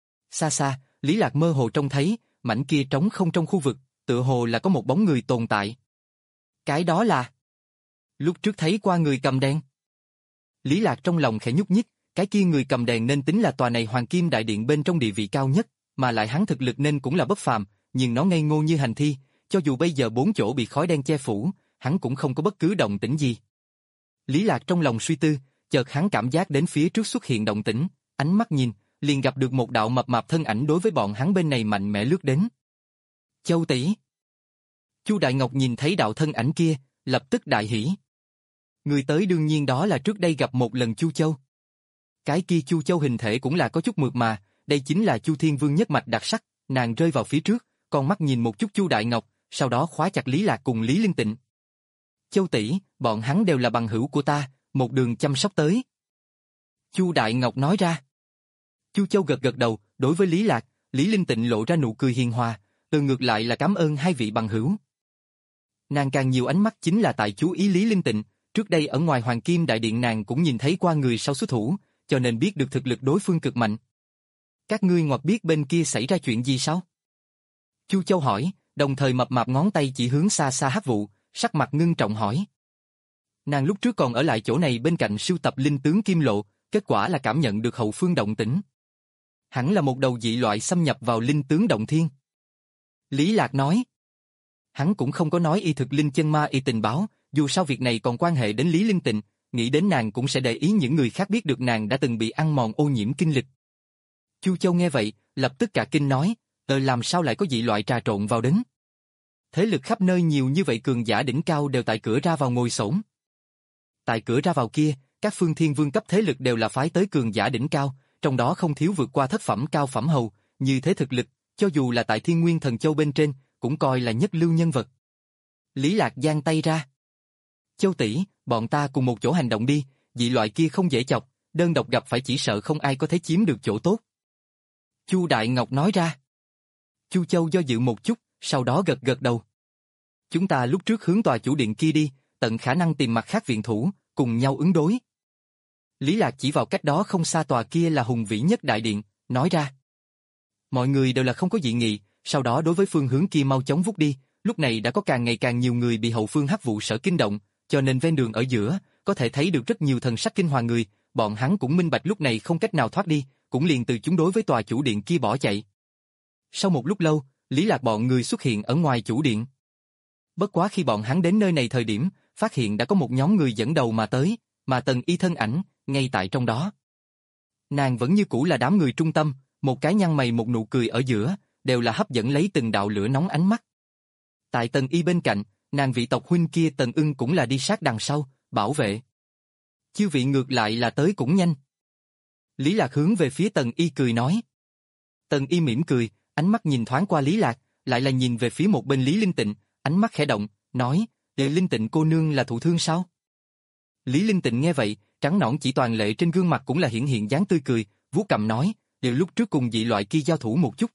Xa xa, Lý Lạc mơ hồ trông thấy, mảnh kia trống không trong khu vực, tựa hồ là có một bóng người tồn tại. Cái đó là... Lúc trước thấy qua người cầm đen. Lý Lạc trong lòng khẽ nhúc nhích, cái kia người cầm đèn nên tính là tòa này Hoàng Kim Đại Điện bên trong địa vị cao nhất, mà lại hắn thực lực nên cũng là bất phàm, nhưng nó ngây ngô như hành thi, cho dù bây giờ bốn chỗ bị khói đen che phủ, hắn cũng không có bất cứ động tĩnh gì. Lý Lạc trong lòng suy tư, chợt hắn cảm giác đến phía trước xuất hiện động tĩnh, ánh mắt nhìn, liền gặp được một đạo mập mạp thân ảnh đối với bọn hắn bên này mạnh mẽ lướt đến. Châu tỷ. Chu Đại Ngọc nhìn thấy đạo thân ảnh kia, lập tức đại hỉ. Người tới đương nhiên đó là trước đây gặp một lần Chu Châu. Cái kia Chu Châu hình thể cũng là có chút mượt mà, đây chính là Chu Thiên Vương nhất mạch đặc sắc, nàng rơi vào phía trước, con mắt nhìn một chút Chu Đại Ngọc, sau đó khóa chặt Lý Lạc cùng Lý Linh Tịnh. Châu tỷ, bọn hắn đều là bằng hữu của ta, một đường chăm sóc tới. Chu Đại Ngọc nói ra. Chu Châu gật gật đầu, đối với Lý Lạc, Lý Linh Tịnh lộ ra nụ cười hiền hòa, từ ngược lại là cảm ơn hai vị bằng hữu. Nàng càng nhiều ánh mắt chính là tại chú ý Lý Linh Tịnh, trước đây ở ngoài Hoàng Kim Đại Điện nàng cũng nhìn thấy qua người sau xuất thủ, cho nên biết được thực lực đối phương cực mạnh. Các ngươi ngoặt biết bên kia xảy ra chuyện gì sao? Chu Châu hỏi, đồng thời mập mạp ngón tay chỉ hướng xa xa Hắc Vụ, sắc mặt ngưng trọng hỏi. Nàng lúc trước còn ở lại chỗ này bên cạnh sưu tập linh tướng Kim Lộ, kết quả là cảm nhận được hậu phương động tĩnh. Hẳn là một đầu dị loại xâm nhập vào linh tướng động thiên. Lý Lạc nói. Hắn cũng không có nói y thực linh chân ma y tình báo, dù sao việc này còn quan hệ đến Lý Linh Tịnh, nghĩ đến nàng cũng sẽ để ý những người khác biết được nàng đã từng bị ăn mòn ô nhiễm kinh lịch. Chu Châu nghe vậy, lập tức cả kinh nói, ờ làm sao lại có dị loại trà trộn vào đến? Thế lực khắp nơi nhiều như vậy cường giả đỉnh cao đều tại cửa ra vào ngồi xổm. Tại cửa ra vào kia, các phương thiên vương cấp thế lực đều là phái tới cường giả đỉnh cao, trong đó không thiếu vượt qua thất phẩm cao phẩm hầu, như thế thực lực, cho dù là tại Thiên Nguyên Thần Châu bên trên, cũng coi là nhất lưu nhân vật. Lý Lạc giang tay ra. Châu tỷ, bọn ta cùng một chỗ hành động đi, dị loại kia không dễ chọc, đơn độc gặp phải chỉ sợ không ai có thể chiếm được chỗ tốt. Chu Đại Ngọc nói ra. Chu Châu do dự một chút, sau đó gật gật đầu. Chúng ta lúc trước hướng tòa chủ điện kia đi, tận khả năng tìm mặt khác viện thủ, cùng nhau ứng đối. Lý Lạc chỉ vào cách đó không xa tòa kia là hùng vĩ nhất đại điện, nói ra. Mọi người đều là không có dị nghị, sau đó đối với phương hướng kia mau chóng vút đi, lúc này đã có càng ngày càng nhiều người bị hậu phương Hắc Vụ sở kinh động, cho nên ven đường ở giữa, có thể thấy được rất nhiều thần sắc kinh hoàng người, bọn hắn cũng minh bạch lúc này không cách nào thoát đi, cũng liền từ chúng đối với tòa chủ điện kia bỏ chạy. Sau một lúc lâu, Lý Lạc bọn người xuất hiện ở ngoài chủ điện. Bất quá khi bọn hắn đến nơi này thời điểm, phát hiện đã có một nhóm người dẫn đầu mà tới, mà Tần Y thân ảnh, ngay tại trong đó. Nàng vẫn như cũ là đám người trung tâm, một cái nhăn mày một nụ cười ở giữa, đều là hấp dẫn lấy từng đạo lửa nóng ánh mắt. Tại Tần Y bên cạnh, nàng vị tộc huynh kia Tần Ưng cũng là đi sát đằng sau, bảo vệ. Chư vị ngược lại là tới cũng nhanh. Lý Lạc hướng về phía Tần Y cười nói. Tần Y mỉm cười, ánh mắt nhìn thoáng qua Lý Lạc, lại là nhìn về phía một bên Lý Linh Tịnh, ánh mắt khẽ động, nói, "Đệ Linh Tịnh cô nương là thụ thương sao?" Lý Linh Tịnh nghe vậy, trắng nõn chỉ toàn lệ trên gương mặt cũng là hiển hiện dáng tươi cười, vuốt cằm nói, "Đều lúc trước cùng dị loại kia giao thủ một chút."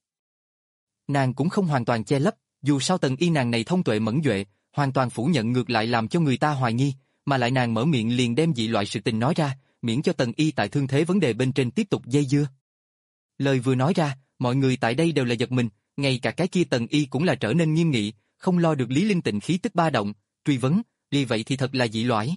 Nàng cũng không hoàn toàn che lấp, dù sao Tần Y nàng này thông tuệ mẫn duệ, hoàn toàn phủ nhận ngược lại làm cho người ta hoài nghi, mà lại nàng mở miệng liền đem dị loại sự tình nói ra, miễn cho Tần Y tại thương thế vấn đề bên trên tiếp tục dây dưa. Lời vừa nói ra, mọi người tại đây đều là giật mình, ngay cả cái kia Tần Y cũng là trở nên nghiêm nghị, không lo được Lý Linh Tịnh khí tức ba động, truy vấn, "Vì vậy thì thật là dị loại?"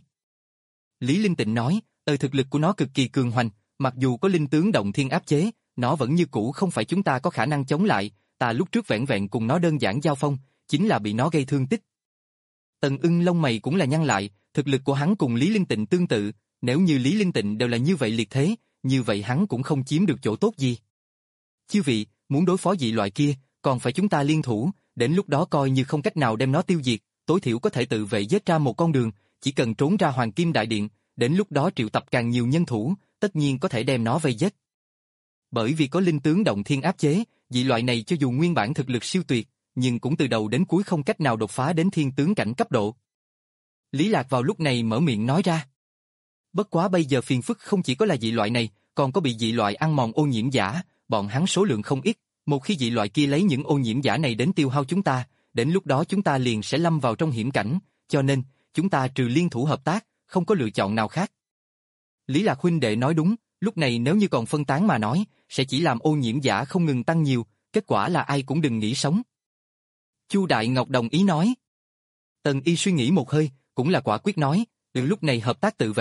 Lý Linh Tịnh nói, "Ờ thực lực của nó cực kỳ cường hoành, mặc dù có linh tướng động thiên áp chế, nó vẫn như cũ không phải chúng ta có khả năng chống lại, ta lúc trước vẹn vẹn cùng nó đơn giản giao phong, chính là bị nó gây thương tích." Tần Ưng lông mày cũng là nhăn lại, thực lực của hắn cùng Lý Linh Tịnh tương tự, nếu như Lý Linh Tịnh đều là như vậy liệt thế, như vậy hắn cũng không chiếm được chỗ tốt gì. Chư vị, muốn đối phó dị loại kia, còn phải chúng ta liên thủ, đến lúc đó coi như không cách nào đem nó tiêu diệt, tối thiểu có thể tự vệ giết ra một con đường, chỉ cần trốn ra Hoàng Kim Đại Điện, đến lúc đó triệu tập càng nhiều nhân thủ, tất nhiên có thể đem nó vây giết. Bởi vì có linh tướng động thiên áp chế, dị loại này cho dù nguyên bản thực lực siêu tuyệt, nhưng cũng từ đầu đến cuối không cách nào đột phá đến thiên tướng cảnh cấp độ. Lý Lạc vào lúc này mở miệng nói ra. Bất quá bây giờ phiền phức không chỉ có là dị loại này, còn có bị dị loại ăn mòn ô nhiễm giả, bọn hắn số lượng không ít, một khi dị loại kia lấy những ô nhiễm giả này đến tiêu hao chúng ta, đến lúc đó chúng ta liền sẽ lâm vào trong hiểm cảnh, cho nên, chúng ta trừ liên thủ hợp tác, không có lựa chọn nào khác. Lý Lạc huynh đệ nói đúng, lúc này nếu như còn phân tán mà nói, sẽ chỉ làm ô nhiễm giả không ngừng tăng nhiều, kết quả là ai cũng đừng nghĩ sống. Chu Đại Ngọc đồng ý nói. Tần Y suy nghĩ một hơi, cũng là quả quyết nói, từ lúc này hợp tác tự vệ,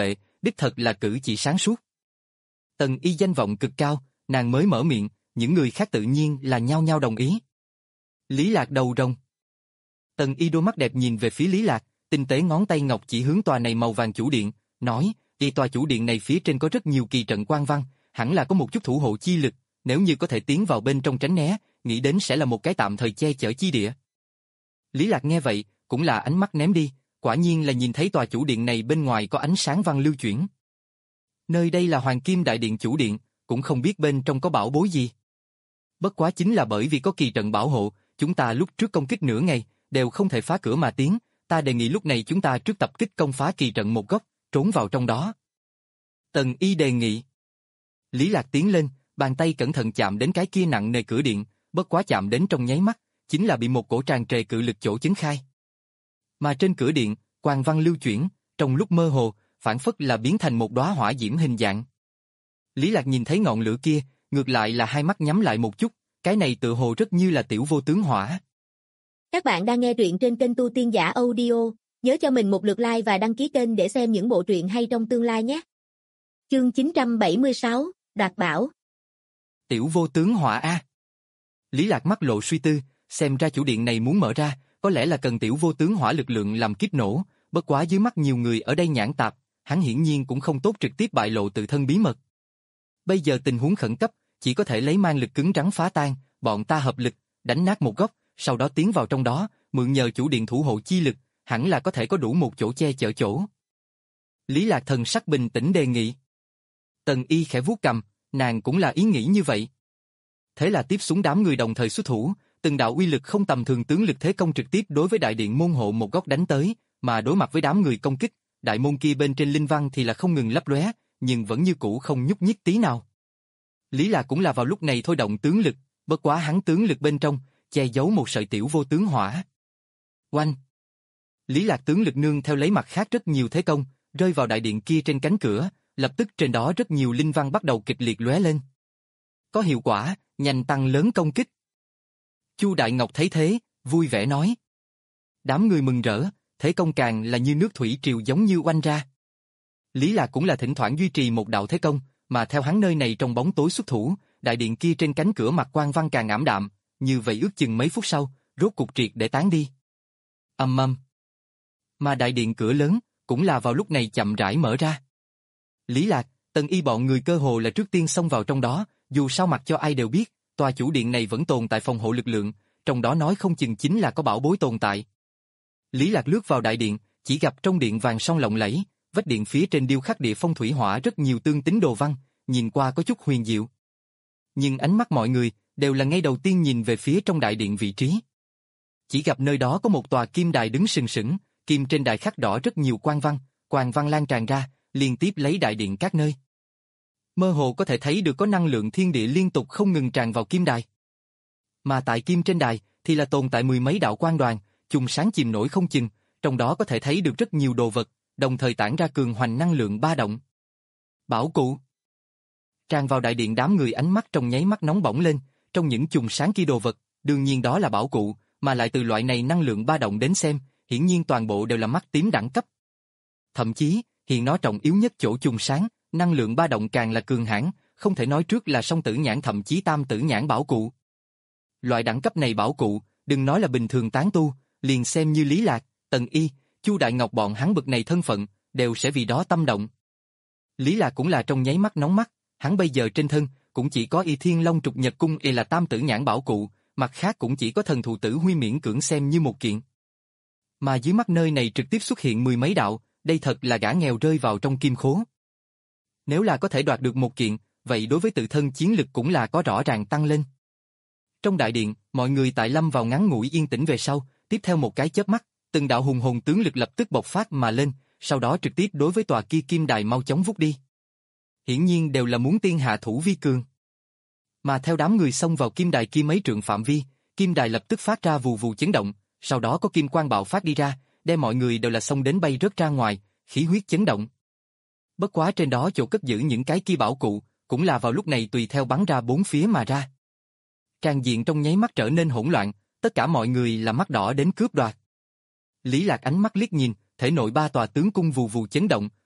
đích thật là cử chỉ sáng suốt. Tần Y danh vọng cực cao, nàng mới mở miệng, những người khác tự nhiên là nhao nhao đồng ý. Lý Lạc đầu rồng. Tần Y đôi mắt đẹp nhìn về phía Lý Lạc, tinh tế ngón tay ngọc chỉ hướng tòa này màu vàng chủ điện, nói, "Vì tòa chủ điện này phía trên có rất nhiều kỳ trận quan văn, hẳn là có một chút thủ hộ chi lực, nếu như có thể tiến vào bên trong tránh né, nghĩ đến sẽ là một cái tạm thời che chở chi địa." Lý Lạc nghe vậy, cũng là ánh mắt ném đi, quả nhiên là nhìn thấy tòa chủ điện này bên ngoài có ánh sáng văn lưu chuyển. Nơi đây là Hoàng Kim Đại Điện chủ điện, cũng không biết bên trong có bảo bối gì. Bất quá chính là bởi vì có kỳ trận bảo hộ, chúng ta lúc trước công kích nửa ngày, đều không thể phá cửa mà tiến, ta đề nghị lúc này chúng ta trước tập kích công phá kỳ trận một góc, trốn vào trong đó. Tần Y đề nghị. Lý Lạc tiến lên, bàn tay cẩn thận chạm đến cái kia nặng nề cửa điện, bất quá chạm đến trong nháy mắt, chính là bị một cổ tràn trề cự lực chỗ chấn khai. Mà trên cửa điện, quang văn lưu chuyển, trong lúc mơ hồ, phản phất là biến thành một đóa hỏa diễm hình dạng. Lý Lạc nhìn thấy ngọn lửa kia, ngược lại là hai mắt nhắm lại một chút, cái này tự hồ rất như là tiểu vô tướng hỏa. Các bạn đang nghe truyện trên kênh Tu Tiên Giả Audio, nhớ cho mình một lượt like và đăng ký kênh để xem những bộ truyện hay trong tương lai nhé. Chương chín trăm bảy mươi sáu, Đoạt Bảo. Tiểu vô tướng hỏa a. Lý Lạc mắt lộ suy tư, xem ra chủ điện này muốn mở ra, có lẽ là cần tiểu vô tướng hỏa lực lượng làm kiếp nổ, bất quá dưới mắt nhiều người ở đây nhãn tạp, hắn hiển nhiên cũng không tốt trực tiếp bại lộ tự thân bí mật. Bây giờ tình huống khẩn cấp, chỉ có thể lấy mang lực cứng rắn phá tan, bọn ta hợp lực, đánh nát một góc, sau đó tiến vào trong đó, mượn nhờ chủ điện thủ hộ chi lực, hẳn là có thể có đủ một chỗ che chở chỗ. Lý Lạc thần sắc bình tĩnh đề nghị. Tần Y khẽ vuốt cầm, nàng cũng là ý nghĩ như vậy. Thế là tiếp xuống đám người đồng thời xuất thủ, từng đạo uy lực không tầm thường tướng lực thế công trực tiếp đối với đại điện môn hộ một góc đánh tới, mà đối mặt với đám người công kích, đại môn kia bên trên linh văn thì là không ngừng lấp lóe, nhưng vẫn như cũ không nhúc nhích tí nào. Lý Lạc cũng là vào lúc này thôi động tướng lực, bất quá hắn tướng lực bên trong che giấu một sợi tiểu vô tướng hỏa. Oanh! Lý Lạc tướng lực nương theo lấy mặt khác rất nhiều thế công, rơi vào đại điện kia trên cánh cửa, lập tức trên đó rất nhiều linh văn bắt đầu kịch liệt lóe lên. Có hiệu quả, nhanh tăng lớn công kích. Chu Đại Ngọc thấy thế, vui vẻ nói. Đám người mừng rỡ, thế công càng là như nước thủy triều giống như oanh ra. Lý Lạc cũng là thỉnh thoảng duy trì một đạo thế công, mà theo hắn nơi này trong bóng tối xuất thủ, đại điện kia trên cánh cửa mặt quang văn càng ảm đạm, như vậy ước chừng mấy phút sau, rốt cục triệt để tán đi. Ầm ầm. Mà đại điện cửa lớn, cũng là vào lúc này chậm rãi mở ra. Lý Lạc, Tần Y bọn người cơ hồ là trước tiên xông vào trong đó, dù sao mặc cho ai đều biết, tòa chủ điện này vẫn tồn tại phòng hộ lực lượng, trong đó nói không chừng chính là có bảo bối tồn tại. Lý Lạc lướt vào đại điện, chỉ gặp trong điện vàng son lộng lẫy, vách điện phía trên điêu khắc địa phong thủy hỏa rất nhiều tương tính đồ văn, nhìn qua có chút huyền diệu. Nhưng ánh mắt mọi người đều là ngay đầu tiên nhìn về phía trong đại điện vị trí. Chỉ gặp nơi đó có một tòa kim đài đứng sừng sững, kim trên đài khắc đỏ rất nhiều quang văn, quang văn lan tràn ra, liên tiếp lấy đại điện các nơi. Mơ hồ có thể thấy được có năng lượng thiên địa liên tục không ngừng tràn vào kim đài. Mà tại kim trên đài thì là tồn tại mười mấy đạo quang đoàn, chùm sáng chìm nổi không chừng, trong đó có thể thấy được rất nhiều đồ vật, đồng thời tản ra cường hoành năng lượng ba động. Bảo cụ. Tràn vào đại điện đám người ánh mắt trong nháy mắt nóng bỏng lên, trong những chùm sáng kia đồ vật, đương nhiên đó là bảo cụ, mà lại từ loại này năng lượng ba động đến xem, hiển nhiên toàn bộ đều là mắt tím đẳng cấp. Thậm chí, hiện nó trọng yếu nhất chỗ chùm sáng, năng lượng ba động càng là cường hãn, không thể nói trước là song tử nhãn thậm chí tam tử nhãn bảo cụ. Loại đẳng cấp này bảo cụ, đừng nói là bình thường tán tu, liền xem như Lý Lạc, Tần Y, Chu Đại Ngọc bọn hắn bực này thân phận, đều sẽ vì đó tâm động. Lý Lạc cũng là trong nháy mắt nóng mắt, hắn bây giờ trên thân cũng chỉ có Y Thiên Long Trục Nhật Cung y là tam tử nhãn bảo cụ, mặt khác cũng chỉ có thần thù tử huy miễn cưỡng xem như một kiện. Mà dưới mắt nơi này trực tiếp xuất hiện mười mấy đạo, đây thật là gã nghèo rơi vào trong kim khố. Nếu là có thể đoạt được một kiện, vậy đối với tự thân chiến lực cũng là có rõ ràng tăng lên. Trong đại điện, mọi người tại lâm vào ngắn ngủi yên tĩnh về sau, tiếp theo một cái chớp mắt, từng đạo hùng hồn tướng lực lập tức bộc phát mà lên, sau đó trực tiếp đối với tòa kia kim đài mau chóng vút đi. Hiển nhiên đều là muốn tiên hạ thủ vi cường. Mà theo đám người xông vào kim đài kia mấy trượng phạm vi, kim đài lập tức phát ra vù vù chấn động, sau đó có kim quang bạo phát đi ra, đem mọi người đều là xông đến bay rớt ra ngoài, khí huyết chấn động. Bất quá trên đó chỗ cất giữ những cái kia bảo cụ, cũng là vào lúc này tùy theo bắn ra bốn phía mà ra. Tràn diện trong nháy mắt trở nên hỗn loạn, tất cả mọi người là mắt đỏ đến cướp đoạt. Lý Lạc ánh mắt liếc nhìn, thể nội ba tòa tướng cung vù vù chấn động,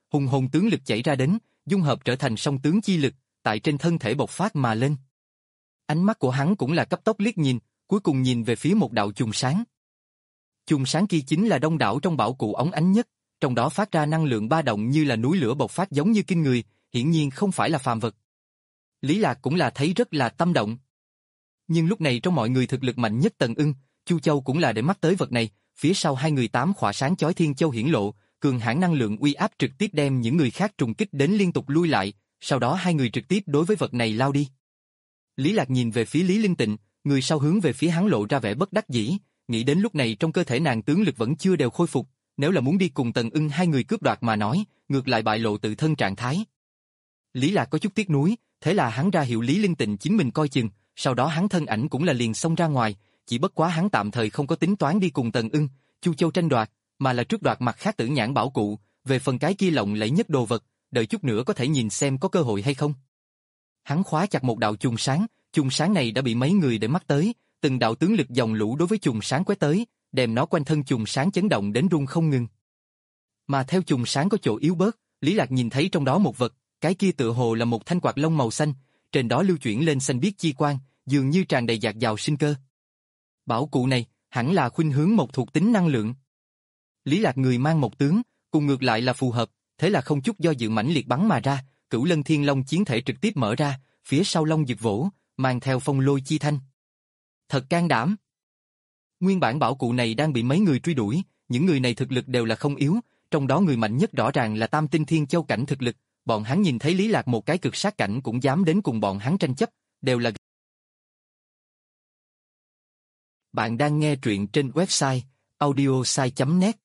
hùng hồn tướng lực chảy ra đến, dung hợp trở thành song tướng chi lực, tại trên thân thể bộc phát mà lên. Ánh mắt của hắn cũng là cấp tốc liếc nhìn, cuối cùng nhìn về phía một đạo chùm sáng. Chùm sáng kia chính là đông đảo trong bảo cụ óng ánh nhất, trong đó phát ra năng lượng ba động như là núi lửa bộc phát giống như kinh người, hiển nhiên không phải là phàm vật. Lý Lạc cũng là thấy rất là tâm động. Nhưng lúc này trong mọi người thực lực mạnh nhất Tần Ưng, Chu Châu cũng là để mắt tới vật này, phía sau hai người tám khỏa sáng chói thiên châu hiển lộ, cường hãn năng lượng uy áp trực tiếp đem những người khác trùng kích đến liên tục lui lại, sau đó hai người trực tiếp đối với vật này lao đi. Lý Lạc nhìn về phía Lý Linh Tịnh, người sau hướng về phía hắn lộ ra vẻ bất đắc dĩ, nghĩ đến lúc này trong cơ thể nàng tướng lực vẫn chưa đều khôi phục, nếu là muốn đi cùng Tần Ưng hai người cướp đoạt mà nói, ngược lại bại lộ tự thân trạng thái. Lý Lạc có chút tiếc nuối, thế là hắn ra hiệu Lý Linh Tịnh chính mình coi chừng, sau đó hắn thân ảnh cũng là liền xông ra ngoài, chỉ bất quá hắn tạm thời không có tính toán đi cùng Tần Ưng, Chu Châu tranh đoạt, mà là trước đoạt mặt khác Tử Nhãn bảo cụ, về phần cái kia lộng lẫy nhất đồ vật, đợi chút nữa có thể nhìn xem có cơ hội hay không. Hắn khóa chặt một đạo chùm sáng, chùm sáng này đã bị mấy người để mắt tới, từng đạo tướng lực dòng lũ đối với chùm sáng quét tới, đem nó quanh thân chùm sáng chấn động đến rung không ngừng. Mà theo chùm sáng có chỗ yếu bớt, Lý Lạc nhìn thấy trong đó một vật, cái kia tựa hồ là một thanh quạt lông màu xanh, trên đó lưu chuyển lên xanh biếc chi quang, dường như tràn đầy dạt dào sinh cơ. Bảo cụ này hẳn là khuynh hướng một thuộc tính năng lượng. Lý Lạc người mang một tướng, cùng ngược lại là phù hợp, thế là không chút do dự mãnh liệt bắn mà ra, Cửu Lân Thiên Long chiến thể trực tiếp mở ra, phía sau long giật vỗ, mang theo phong lôi chi thanh. Thật can đảm. Nguyên bản bảo cụ này đang bị mấy người truy đuổi, những người này thực lực đều là không yếu, trong đó người mạnh nhất rõ ràng là Tam Tinh Thiên Châu cảnh thực lực, bọn hắn nhìn thấy Lý Lạc một cái cực sát cảnh cũng dám đến cùng bọn hắn tranh chấp, đều là. Bạn đang nghe truyện trên website audiosai chấm net.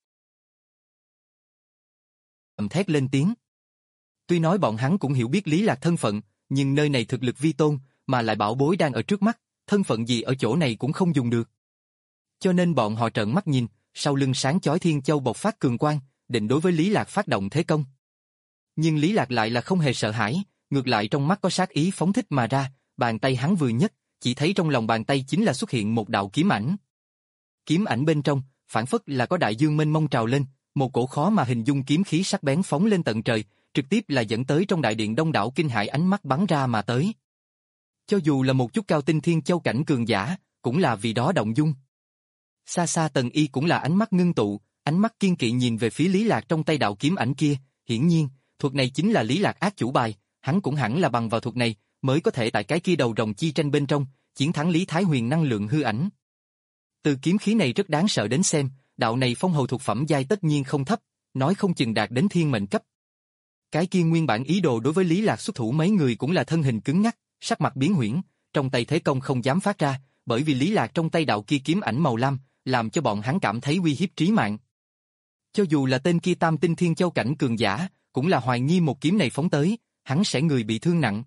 Ầm thét lên tiếng. Tuy nói bọn hắn cũng hiểu biết Lý Lạc thân phận, nhưng nơi này thực lực vi tôn, mà lại bảo bối đang ở trước mắt, thân phận gì ở chỗ này cũng không dùng được. Cho nên bọn họ trợn mắt nhìn, sau lưng sáng chói thiên châu bộc phát cường quang, định đối với Lý Lạc phát động thế công. Nhưng Lý Lạc lại là không hề sợ hãi, ngược lại trong mắt có sát ý phóng thích mà ra, bàn tay hắn vừa nhấc, chỉ thấy trong lòng bàn tay chính là xuất hiện một đạo kiếm ảnh. Kiếm ảnh bên trong, phảng phất là có đại dương mênh mông trào lên, một cổ khó mà hình dung kiếm khí sắc bén phóng lên tận trời, trực tiếp là dẫn tới trong đại điện đông đảo kinh hãi ánh mắt bắn ra mà tới. Cho dù là một chút cao tinh thiên châu cảnh cường giả, cũng là vì đó động dung. Xa xa Tần Y cũng là ánh mắt ngưng tụ, ánh mắt kiên kỵ nhìn về phía Lý Lạc trong tay đạo kiếm ảnh kia, hiển nhiên, thuật này chính là Lý Lạc ác chủ bài, hắn cũng hẳn là bằng vào thuật này, mới có thể tại cái kia đầu rồng chi tranh bên trong, chiến thắng Lý Thái Huyền năng lượng hư ảnh. Từ kiếm khí này rất đáng sợ đến xem, đạo này phong hầu thuộc phẩm giai tất nhiên không thấp, nói không chừng đạt đến thiên mệnh cấp. Cái kia nguyên bản ý đồ đối với Lý Lạc xuất thủ mấy người cũng là thân hình cứng ngắc, sắc mặt biến huyễn, trong tay thế công không dám phát ra, bởi vì Lý Lạc trong tay đạo kia kiếm ảnh màu lam, làm cho bọn hắn cảm thấy uy hiếp trí mạng. Cho dù là tên kia Tam Tinh Thiên Châu cảnh cường giả, cũng là hoài nghi một kiếm này phóng tới, hắn sẽ người bị thương nặng.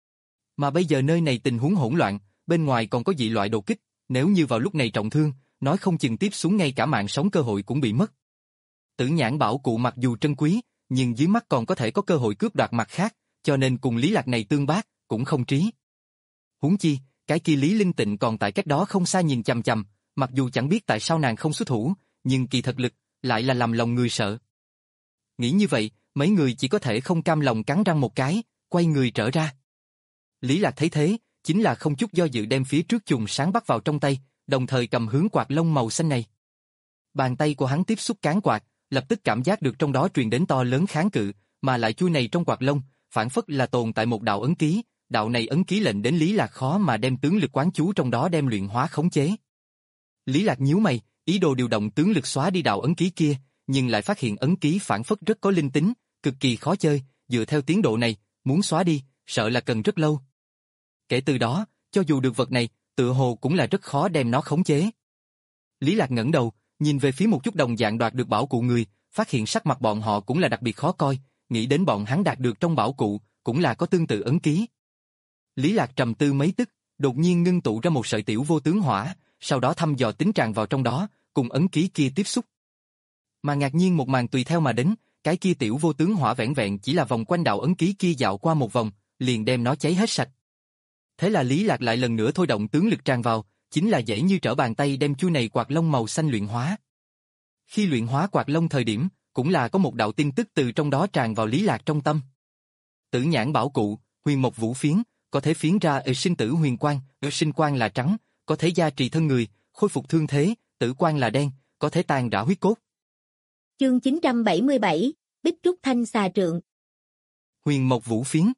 Mà bây giờ nơi này tình huống hỗn loạn, bên ngoài còn có dị loại đột kích, nếu như vào lúc này trọng thương, nói không chừng tiếp xuống ngay cả mạng sống cơ hội cũng bị mất. Tử Nhãn bảo cụ mặc dù trân quý, nhưng dưới mắt còn có thể có cơ hội cướp đoạt mặt khác, cho nên cùng Lý Lạc này tương bác, cũng không trí. Huống chi, cái kia Lý Linh Tịnh còn tại cách đó không xa nhìn chằm chằm, mặc dù chẳng biết tại sao nàng không xuất thủ, nhưng kỳ thật lực, lại là làm lòng người sợ. Nghĩ như vậy, mấy người chỉ có thể không cam lòng cắn răng một cái, quay người trở ra. Lý Lạc thấy thế, chính là không chút do dự đem phía trước chùm sáng bắt vào trong tay, đồng thời cầm hướng quạt lông màu xanh này. Bàn tay của hắn tiếp xúc cán quạt, lập tức cảm giác được trong đó truyền đến to lớn kháng cự, mà lại chui này trong quạt lông, phản phất là tồn tại một đạo ấn ký, đạo này ấn ký lệnh đến Lý Lạc khó mà đem tướng lực quán chú trong đó đem luyện hóa khống chế. Lý Lạc nhíu mày, ý đồ điều động tướng lực xóa đi đạo ấn ký kia, nhưng lại phát hiện ấn ký phản phất rất có linh tính, cực kỳ khó chơi, dựa theo tiến độ này, muốn xóa đi, sợ là cần rất lâu. Kể từ đó, cho dù được vật này, tựa hồ cũng là rất khó đem nó khống chế. Lý Lạc ngẩng đầu, nhìn về phía một chút đồng dạng đoạt được bảo cụ người, phát hiện sắc mặt bọn họ cũng là đặc biệt khó coi, nghĩ đến bọn hắn đạt được trong bảo cụ, cũng là có tương tự ấn ký. Lý Lạc trầm tư mấy tức, đột nhiên ngưng tụ ra một sợi tiểu vô tướng hỏa, sau đó thăm dò tính tràn vào trong đó, cùng ấn ký kia tiếp xúc. Mà ngạc nhiên một màn tùy theo mà đến, cái kia tiểu vô tướng hỏa vẻn vẹn chỉ là vòng quanh đạo ấn ký kia dạo qua một vòng, liền đem nó cháy hết sạch. Thế là Lý Lạc lại lần nữa thôi động tướng lực tràn vào, chính là dễ như trở bàn tay đem chu này quạt lông màu xanh luyện hóa. Khi luyện hóa quạt lông thời điểm, cũng là có một đạo tin tức từ trong đó tràn vào Lý Lạc trong tâm. Tử nhãn bảo cụ, huyền mộc vũ phiến, có thể phiến ra ở sinh tử huyền quang, ở sinh quang là trắng, có thể gia trì thân người, khôi phục thương thế, tử quang là đen, có thể tan rã huyết cốt. Chương chín trăm bảy mươi bảy, Bích Trúc Thanh Xà Trượng. Huyền mộc vũ phiến.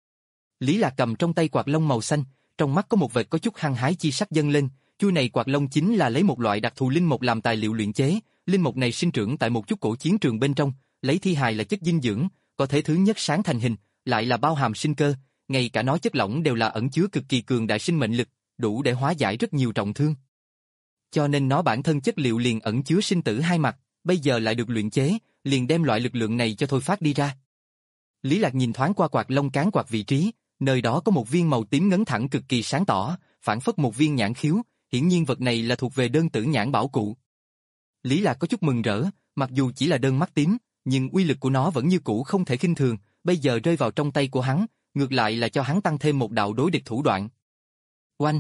Lý Lạc cầm trong tay quạt lông màu xanh, trong mắt có một vệt có chút hăng hái chi sắc dâng lên, chuôi này quạt lông chính là lấy một loại đặc thù linh mộc làm tài liệu luyện chế, linh mộc này sinh trưởng tại một chút cổ chiến trường bên trong, lấy thi hài là chất dinh dưỡng, có thể thứ nhất sáng thành hình, lại là bao hàm sinh cơ, ngay cả nó chất lỏng đều là ẩn chứa cực kỳ cường đại sinh mệnh lực, đủ để hóa giải rất nhiều trọng thương. Cho nên nó bản thân chất liệu liền ẩn chứa sinh tử hai mặt, bây giờ lại được luyện chế, liền đem loại lực lượng này cho thôi phát đi ra. Lý Lạc nhìn thoáng qua quạt lông cán quạt vị trí, nơi đó có một viên màu tím ngấn thẳng cực kỳ sáng tỏ, phản phất một viên nhãn khiếu, hiển nhiên vật này là thuộc về đơn tử nhãn bảo cụ. Lý Lạc có chút mừng rỡ, mặc dù chỉ là đơn mắt tím, nhưng uy lực của nó vẫn như cũ không thể khinh thường, bây giờ rơi vào trong tay của hắn, ngược lại là cho hắn tăng thêm một đạo đối địch thủ đoạn. Oanh!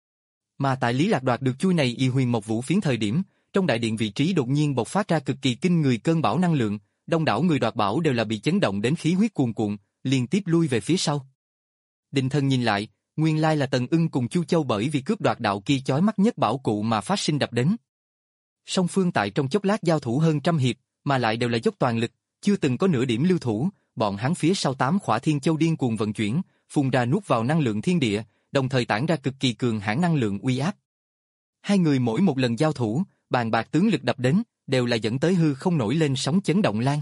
Mà tại Lý Lạc đoạt được chuôi này y huyền mộc vũ phiến thời điểm, trong đại điện vị trí đột nhiên bộc phát ra cực kỳ kinh người cơn bão năng lượng, đông đảo người đoạt bảo đều là bị chấn động đến khí huyết cuồn cuộn, liên tiếp lui về phía sau. Định thần nhìn lại, nguyên lai là Tần Ưng cùng Chu Châu bởi vì cướp đoạt đạo kia chói mắt nhất bảo cụ mà phát sinh đập đến. Song phương tại trong chốc lát giao thủ hơn trăm hiệp, mà lại đều là dốc toàn lực, chưa từng có nửa điểm lưu thủ, bọn hắn phía sau tám khỏa thiên châu điên cuồng vận chuyển, phun ra nuốt vào năng lượng thiên địa, đồng thời tản ra cực kỳ cường hãn năng lượng uy áp. Hai người mỗi một lần giao thủ, bàn bạc tướng lực đập đến, đều là dẫn tới hư không nổi lên sóng chấn động lan.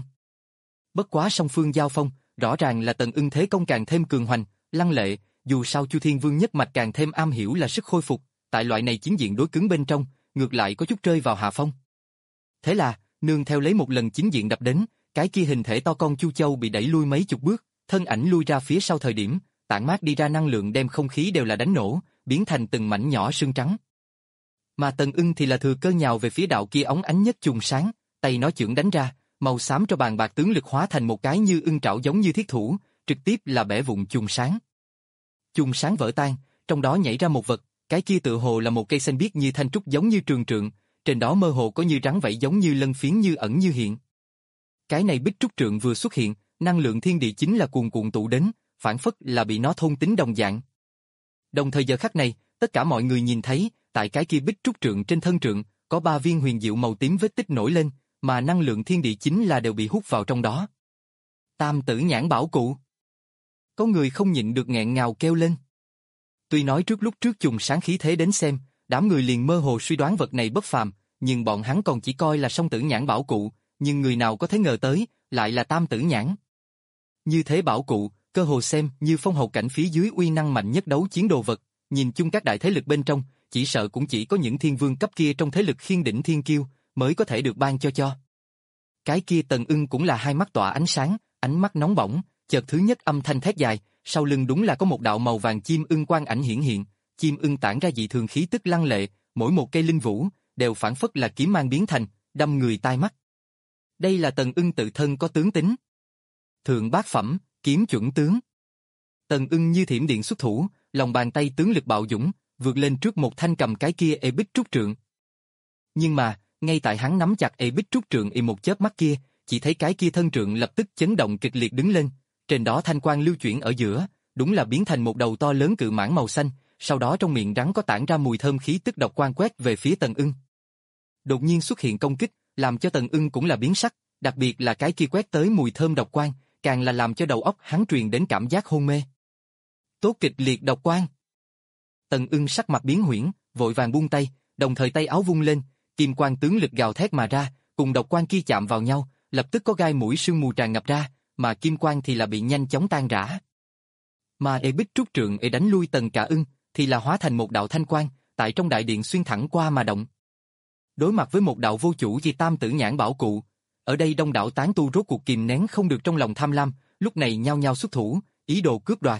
Bất quá song phương giao phong, rõ ràng là Tần Ưng thế công càng thêm cường hoành, lăng lệ, dù sao Chu Thiên Vương nhất mạch càng thêm am hiểu là sức khôi phục, tại loại này chiến diện đối cứng bên trong, ngược lại có chút rơi vào hạ phong. Thế là, nương theo lấy một lần chính diện đập đến, cái kia hình thể to con Chu Châu bị đẩy lui mấy chục bước, thân ảnh lui ra phía sau thời điểm, tản mát đi ra năng lượng đem không khí đều là đánh nổ, biến thành từng mảnh nhỏ sương trắng. Mà Tần Ưng thì là thừa cơ nhào về phía đạo kia óng ánh nhất trùng sáng, tay nó chưởng đánh ra, màu xám cho bàn bạc tướng lực hóa thành một cái như ưng trảo giống như thiết thủ, trực tiếp là bẻ vụn trùng sáng. Trùng sáng vỡ tan, trong đó nhảy ra một vật, cái kia tự hồ là một cây xanh biếc như thanh trúc giống như trường trượng, trên đó mơ hồ có như rắn vảy giống như lân phiến như ẩn như hiện. Cái này bích trúc trượng vừa xuất hiện, năng lượng thiên địa chính là cuồn cuộn tụ đến, phản phất là bị nó thôn tính đồng dạng. Đồng thời giờ khắc này, tất cả mọi người nhìn thấy, tại cái kia bích trúc trượng trên thân trượng, có ba viên huyền diệu màu tím vết tích nổi lên, mà năng lượng thiên địa chính là đều bị hút vào trong đó. Tam tử nhãn bảo cụ. Có người không nhịn được nghẹn ngào kêu lên. Tuy nói trước lúc trước trùng sáng khí thế đến xem, đám người liền mơ hồ suy đoán vật này bất phàm, nhưng bọn hắn còn chỉ coi là song tử nhãn bảo cụ, nhưng người nào có thể ngờ tới, lại là tam tử nhãn. Như thế bảo cụ, cơ hồ xem như phong hầu cảnh phía dưới uy năng mạnh nhất đấu chiến đồ vật, nhìn chung các đại thế lực bên trong, chỉ sợ cũng chỉ có những thiên vương cấp kia trong thế lực khiên đỉnh thiên kiêu, mới có thể được ban cho cho. Cái kia Tần Ưng cũng là hai mắt tỏa ánh sáng, ánh mắt nóng bỏng, chợt thứ nhất âm thanh thét dài, sau lưng đúng là có một đạo màu vàng chim ưng quang ảnh hiển hiện, chim ưng tản ra dị thường khí tức lăng lệ, mỗi một cây linh vũ đều phản phất là kiếm mang biến thành, đâm người tai mắt. Đây là Tần Ưng tự thân có tướng tính. Thượng bát phẩm, kiếm chuẩn tướng. Tần Ưng như thiểm điện xuất thủ, lòng bàn tay tướng lực bạo dũng, vượt lên trước một thanh cầm cái kia ê bích trúc trượng. Nhưng mà, ngay tại hắn nắm chặt ê bích trúc trượng y một chớp mắt kia, chỉ thấy cái kia thân trượng lập tức chấn động kịch liệt đứng lên, trên đó thanh quang lưu chuyển ở giữa, đúng là biến thành một đầu to lớn cự mãng màu xanh, sau đó trong miệng rắn có tản ra mùi thơm khí tức độc quang quét về phía Tần Ưng. Đột nhiên xuất hiện công kích, làm cho Tần Ưng cũng là biến sắc, đặc biệt là cái kia quét tới mùi thơm độc quang, càng là làm cho đầu óc hắn truyền đến cảm giác hôn mê. Tốt kịch liệt độc quang. Tần Ưng sắc mặt biến huyễn, vội vàng buông tay, đồng thời tay áo vung lên, kim quang tướng lực gào thét mà ra, cùng độc quang kia chạm vào nhau, lập tức có gai mũi sương mù tràn ngập ra, mà kim quang thì là bị nhanh chóng tan rã. Mà ê bích trúc trượng ê đánh lui Tần Cả Ưng, thì là hóa thành một đạo thanh quang, tại trong đại điện xuyên thẳng qua mà động. Đối mặt với một đạo vô chủ vì tam tử nhãn bảo cụ, ở đây đông đảo tán tu rốt cuộc kìm nén không được trong lòng tham lam, lúc này nhao nhao xuất thủ, ý đồ cướp đoạt.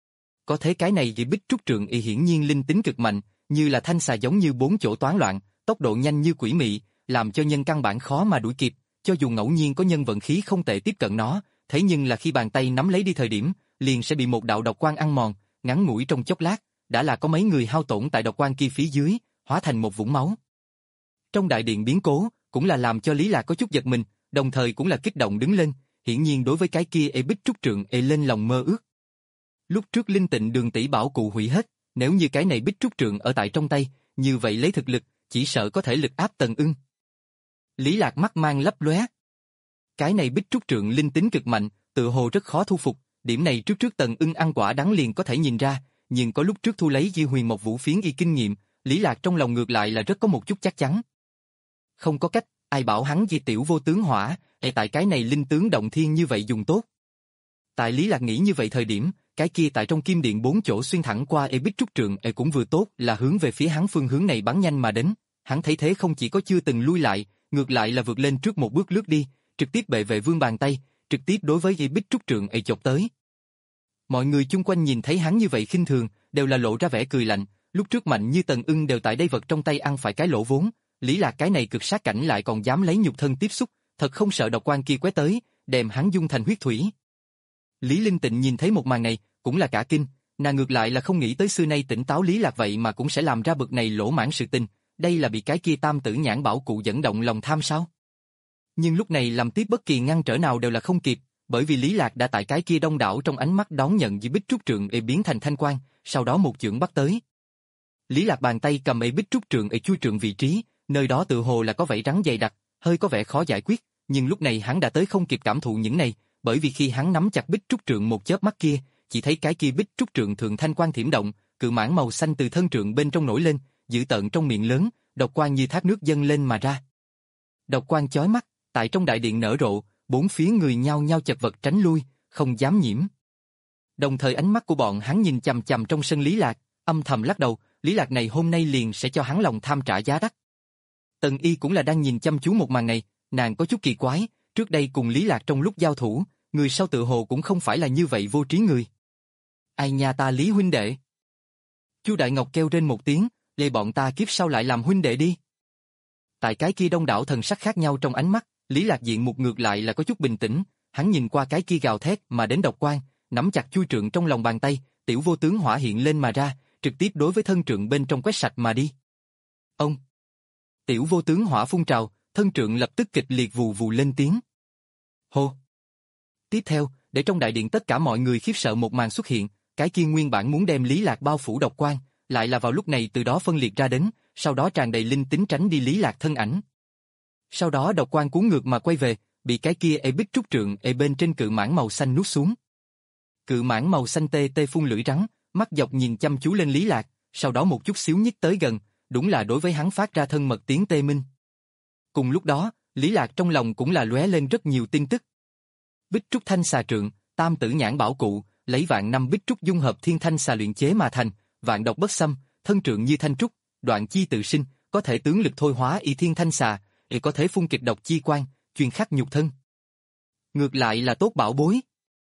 Có thế cái này vì bích trúc trượng y hiển nhiên linh tính cực mạnh, như là thanh xà giống như bốn chỗ toán loạn, tốc độ nhanh như quỷ mị, làm cho nhân căn bản khó mà đuổi kịp, cho dù ngẫu nhiên có nhân vận khí không tệ tiếp cận nó, thế nhưng là khi bàn tay nắm lấy đi thời điểm, liền sẽ bị một đạo độc quang ăn mòn, ngắn ngủi trong chốc lát, đã là có mấy người hao tổn tại độc quang kia phía dưới, hóa thành một vũng máu. Trong đại điện biến cố, cũng là làm cho Lý Lạc có chút giật mình, đồng thời cũng là kích động đứng lên, hiển nhiên đối với cái kia ê bích trúc trượng ê lên lòng mơ ước. Lúc trước Linh Tịnh Đường tỷ bảo cụ hủy hết, nếu như cái này bích trúc trượng ở tại trong tay, như vậy lấy thực lực, chỉ sợ có thể lực áp Tần Ưng. Lý Lạc mắt mang lấp lóe. Cái này bích trúc trượng linh tính cực mạnh, tự hồ rất khó thu phục, điểm này trước trước Tần Ưng ăn quả đắng liền có thể nhìn ra, nhưng có lúc trước thu lấy Di Huyền Mộc Vũ phiến y kinh nghiệm, Lý Lạc trong lòng ngược lại là rất có một chút chắc chắn. Không có cách, ai bảo hắn Di tiểu vô tướng hỏa, e tại cái này linh tướng động thiên như vậy dùng tốt. Tại Lý Lạc nghĩ như vậy thời điểm, cái kia tại trong kim điện bốn chỗ xuyên thẳng qua e bích trúc trượng e cũng vừa tốt là hướng về phía hắn phương hướng này bắn nhanh mà đến, hắn thấy thế không chỉ có chưa từng lui lại, ngược lại là vượt lên trước một bước lướt đi, trực tiếp bệ vệ vương bàn tay, trực tiếp đối với e bích trúc trượng e chộp tới. Mọi người chung quanh nhìn thấy hắn như vậy khinh thường, đều là lộ ra vẻ cười lạnh, lúc trước mạnh như Tần Ưng đều tại đây vật trong tay ăn phải cái lỗ vốn, Lý Lạc cái này cực sát cảnh lại còn dám lấy nhục thân tiếp xúc, thật không sợ độc quan kia quét tới, đem hắn dung thành huyết thủy. Lý Linh Tịnh nhìn thấy một màn này, cũng là cả kinh, nàng ngược lại là không nghĩ tới xưa nay tỉnh táo Lý Lạc vậy mà cũng sẽ làm ra bực này lỗ mãng sự tình, đây là bị cái kia tam tử nhãn bảo cụ dẫn động lòng tham sao? Nhưng lúc này làm tiếp bất kỳ ngăn trở nào đều là không kịp, bởi vì Lý Lạc đã tại cái kia đông đảo trong ánh mắt đón nhận dưới bích trúc trượng ê biến thành thanh quang, sau đó một chưởng bắt tới. Lý Lạc bàn tay cầm ê bích trúc trượng ê chui trượng vị trí, nơi đó tự hồ là có vảy rắn dày đặc, hơi có vẻ khó giải quyết, nhưng lúc này hắn đã tới không kịp cảm thụ những này, bởi vì khi hắn nắm chặt bích trúc trượng một chớp mắt kia, chỉ thấy cái kia bích trúc trượng thượng thanh quang thiểm động, cự mãng màu xanh từ thân trượng bên trong nổi lên, dữ tợn trong miệng lớn, độc quang như thác nước dâng lên mà ra. Độc quang chói mắt, tại trong đại điện nở rộ, bốn phía người nhao nhao chật vật tránh lui, không dám nhiễm. Đồng thời ánh mắt của bọn hắn nhìn chằm chằm trong sân Lý Lạc, âm thầm lắc đầu, Lý Lạc này hôm nay liền sẽ cho hắn lòng tham trả giá đắt. Tần Y cũng là đang nhìn chăm chú một màn này, nàng có chút kỳ quái, trước đây cùng Lý Lạc trong lúc giao thủ, người sau tự hồ cũng không phải là như vậy vô trí người. Ai nha ta Lý huynh đệ. Chu Đại Ngọc kêu trên một tiếng, để bọn ta kiếp sau lại làm huynh đệ đi. Tại cái kia đông đảo thần sắc khác nhau trong ánh mắt, Lý Lạc diện một ngược lại là có chút bình tĩnh, hắn nhìn qua cái kia gào thét mà đến độc quang, nắm chặt chui trượng trong lòng bàn tay, tiểu vô tướng hỏa hiện lên mà ra, trực tiếp đối với thân trượng bên trong quét sạch mà đi. Ông! Tiểu vô tướng hỏa phun trào, thân trượng lập tức kịch liệt vù vù lên tiếng. Hô! Tiếp theo, để trong đại điện tất cả mọi người khiếp sợ một màn xuất hiện, cái kia nguyên bản muốn đem Lý Lạc bao phủ độc quang, lại là vào lúc này từ đó phân liệt ra đến, sau đó tràn đầy linh tính tránh đi Lý Lạc thân ảnh. Sau đó độc quang cuốn ngược mà quay về, bị cái kia ê bích trúc trượng ê bên trên cự mãng màu xanh nuốt xuống. Cự mãng màu xanh tê tê phun lưỡi rắn, mắt dọc nhìn chăm chú lên Lý Lạc, sau đó một chút xíu nhích tới gần, đúng là đối với hắn phát ra thân mật tiếng tê minh. Cùng lúc đó, Lý Lạc trong lòng cũng là lóe lên rất nhiều tin tức. Bích trúc thanh xà trượng, tam tử nhãn bảo cụ, lấy vạn năm bích trúc dung hợp thiên thanh xà luyện chế mà thành, vạn độc bất xâm, thân trượng như thanh trúc, đoạn chi tự sinh, có thể tướng lực thôi hóa y thiên thanh xà, y có thể phun kịch độc chi quang, chuyên khắc nhục thân. Ngược lại là tốt bảo bối.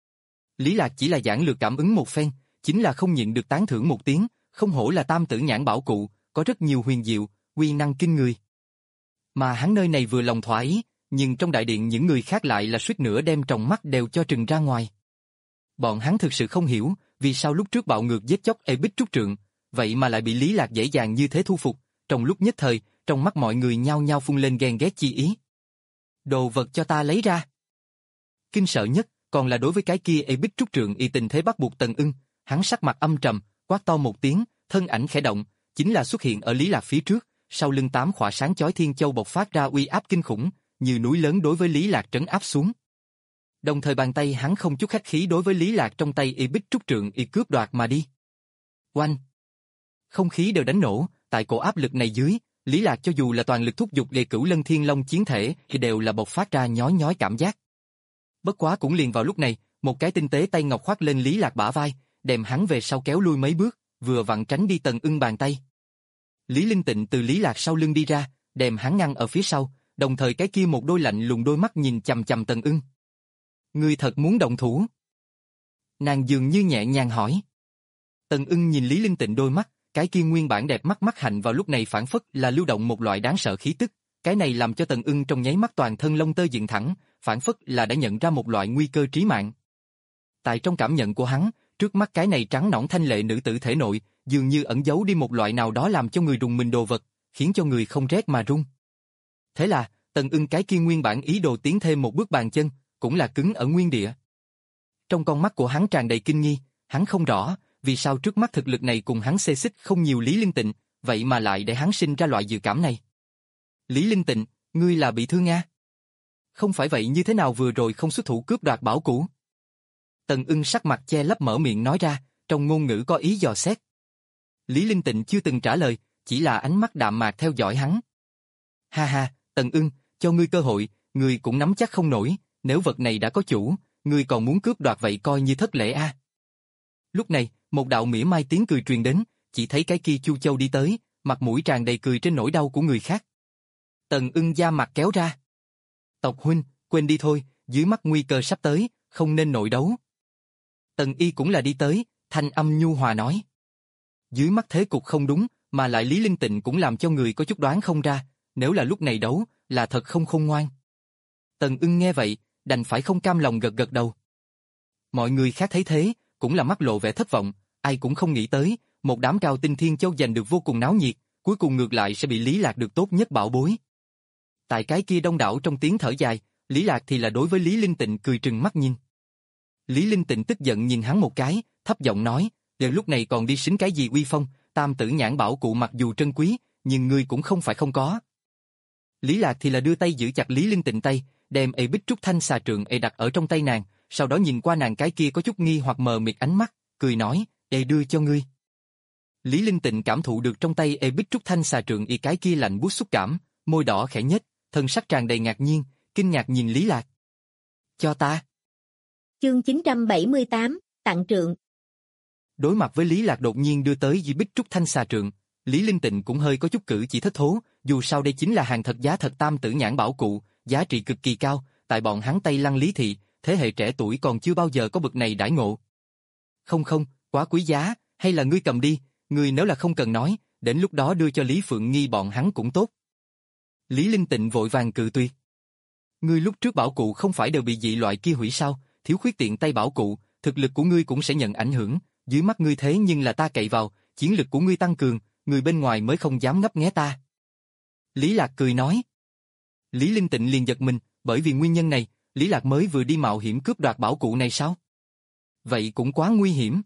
Lý Lạc chỉ là giản lược cảm ứng một phen, chính là không nhịn được tán thưởng một tiếng, không hổ là tam tử nhãn bảo cụ, có rất nhiều huyền diệu, uy năng kinh người. Mà hắn nơi này vừa lòng thỏa ý, nhưng trong đại điện những người khác lại là suýt nữa đem tròng mắt đều cho trừng ra ngoài. Bọn hắn thực sự không hiểu, vì sao lúc trước bạo ngược giết chóc ê bích trúc trượng, vậy mà lại bị Lý Lạc dễ dàng như thế thu phục, trong lúc nhất thời, trong mắt mọi người nhao nhao phun lên ghen ghét chi ý. Đồ vật cho ta lấy ra. Kinh sợ nhất, còn là đối với cái kia ê bích trúc trượng y tình thế bắt buộc Tần Ưng, hắn sắc mặt âm trầm, quát to một tiếng, thân ảnh khẽ động, chính là xuất hiện ở Lý Lạc phía trước, sau lưng tám khỏa sáng chói thiên châu bộc phát ra uy áp kinh khủng, như núi lớn đối với Lý Lạc trấn áp xuống. Đồng thời bàn tay hắn không chút khách khí đối với Lý Lạc trong tay y bích trúc trượng y cướp đoạt mà đi. Oanh! Không khí đều đánh nổ, tại cổ áp lực này dưới, Lý Lạc cho dù là toàn lực thúc giục đề cửu lân thiên long chiến thể thì đều là bộc phát ra nhói nhói cảm giác. Bất quá cũng liền vào lúc này, một cái tinh tế tay ngọc khoác lên Lý Lạc bả vai, đem hắn về sau kéo lui mấy bước, vừa vặn tránh đi Tần Ưng bàn tay. Lý Linh Tịnh từ Lý Lạc sau lưng đi ra, đem hắn ngăn ở phía sau, đồng thời cái kia một đôi lạnh lùng đôi mắt nhìn chằm chằm Tần Ưng. Ngươi thật muốn động thủ? Nàng dường như nhẹ nhàng hỏi. Tần Ưng nhìn Lý Linh Tịnh đôi mắt, cái kia nguyên bản đẹp mắt mắt hạnh vào lúc này phản phất là lưu động một loại đáng sợ khí tức, cái này làm cho Tần Ưng trong nháy mắt toàn thân lông tơ dựng thẳng, phản phất là đã nhận ra một loại nguy cơ trí mạng. Tại trong cảm nhận của hắn, trước mắt cái này trắng nõn thanh lệ nữ tử thể nội, dường như ẩn giấu đi một loại nào đó làm cho người rùng mình đồ vật, khiến cho người không rét mà run. Thế là, Tần Ưng cái kia nguyên bản ý đồ tiến thêm một bước bàn chân, cũng là cứng ở nguyên địa. Trong con mắt của hắn tràn đầy kinh nghi, hắn không rõ, vì sao trước mắt thực lực này cùng hắn xê xích không nhiều Lý Linh Tịnh, vậy mà lại để hắn sinh ra loại dự cảm này. Lý Linh Tịnh, ngươi là bị thương à? Không phải vậy như thế nào vừa rồi không xuất thủ cướp đoạt bảo cũ? Tần Ưng sắc mặt che lấp mở miệng nói ra, trong ngôn ngữ có ý dò xét. Lý Linh Tịnh chưa từng trả lời, chỉ là ánh mắt đạm mạc theo dõi hắn. Ha ha, Tần Ưng, cho ngươi cơ hội, ngươi cũng nắm chắc không nổi, nếu vật này đã có chủ, ngươi còn muốn cướp đoạt vậy coi như thất lễ a. Lúc này, một đạo mỉa mai tiếng cười truyền đến, chỉ thấy cái kia Chu Châu đi tới, mặt mũi tràn đầy cười trên nỗi đau của người khác. Tần Ưng da mặt kéo ra. Tộc huynh, quên đi thôi, dưới mắt nguy cơ sắp tới, không nên nội đấu. Tần Y cũng là đi tới, thanh âm nhu hòa nói. Dưới mắt thế cục không đúng, mà lại Lý Linh Tịnh cũng làm cho người có chút đoán không ra, nếu là lúc này đấu, là thật không khôn ngoan. Tần Ưng nghe vậy, đành phải không cam lòng gật gật đầu. Mọi người khác thấy thế, cũng là mắt lộ vẻ thất vọng, ai cũng không nghĩ tới, một đám cao tinh thiên châu giành được vô cùng náo nhiệt, cuối cùng ngược lại sẽ bị Lý Lạc được tốt nhất bảo bối. Tại cái kia đông đảo trong tiếng thở dài, Lý Lạc thì là đối với Lý Linh Tịnh cười trừng mắt nhìn. Lý Linh Tịnh tức giận nhìn hắn một cái, thấp giọng nói, đều lúc này còn đi xính cái gì uy phong, tam tử nhãn bảo cụ mặc dù trân quý, nhưng ngươi cũng không phải không có. Lý Lạc thì là đưa tay giữ chặt Lý Linh Tịnh tay, đem ê bích trúc thanh xà trượng ê đặt ở trong tay nàng, sau đó nhìn qua nàng cái kia có chút nghi hoặc mờ mịt ánh mắt, cười nói, ê đưa cho ngươi. Lý Linh Tịnh cảm thụ được trong tay ê bích trúc thanh xà trượng y cái kia lạnh buốt xúc cảm, môi đỏ khẽ nhếch, thân sắc tràn đầy ngạc nhiên, kinh ngạc nhìn Lý Lạc. Cho ta. Chương chín trăm bảy mươi tám, tặng trượng. Đối mặt với Lý Lạc đột nhiên đưa tới di bích trúc thanh xà trượng, Lý Linh Tịnh cũng hơi có chút cử chỉ thất thố, dù sao đây chính là hàng thật giá thật tam tử nhãn bảo cụ, giá trị cực kỳ cao, tại bọn hắn Tây Lăng Lý thị, thế hệ trẻ tuổi còn chưa bao giờ có bực này đãi ngộ. Không không, quá quý giá, hay là ngươi cầm đi, ngươi nếu là không cần nói, đến lúc đó đưa cho Lý Phượng Nghi bọn hắn cũng tốt. Lý Linh Tịnh vội vàng cự tuyệt. Ngươi lúc trước bảo cụ không phải đều bị dị loại kia hủy sao, thiếu khuyết tiện tay bảo cụ, thực lực của ngươi cũng sẽ nhận ảnh hưởng, dưới mắt ngươi thế nhưng là ta cậy vào, chiến lực của ngươi tăng cường, người bên ngoài mới không dám ngấp nghé ta. Lý Lạc cười nói. Lý Linh Tịnh liền giật mình, bởi vì nguyên nhân này, Lý Lạc mới vừa đi mạo hiểm cướp đoạt bảo cụ này sao? Vậy cũng quá nguy hiểm.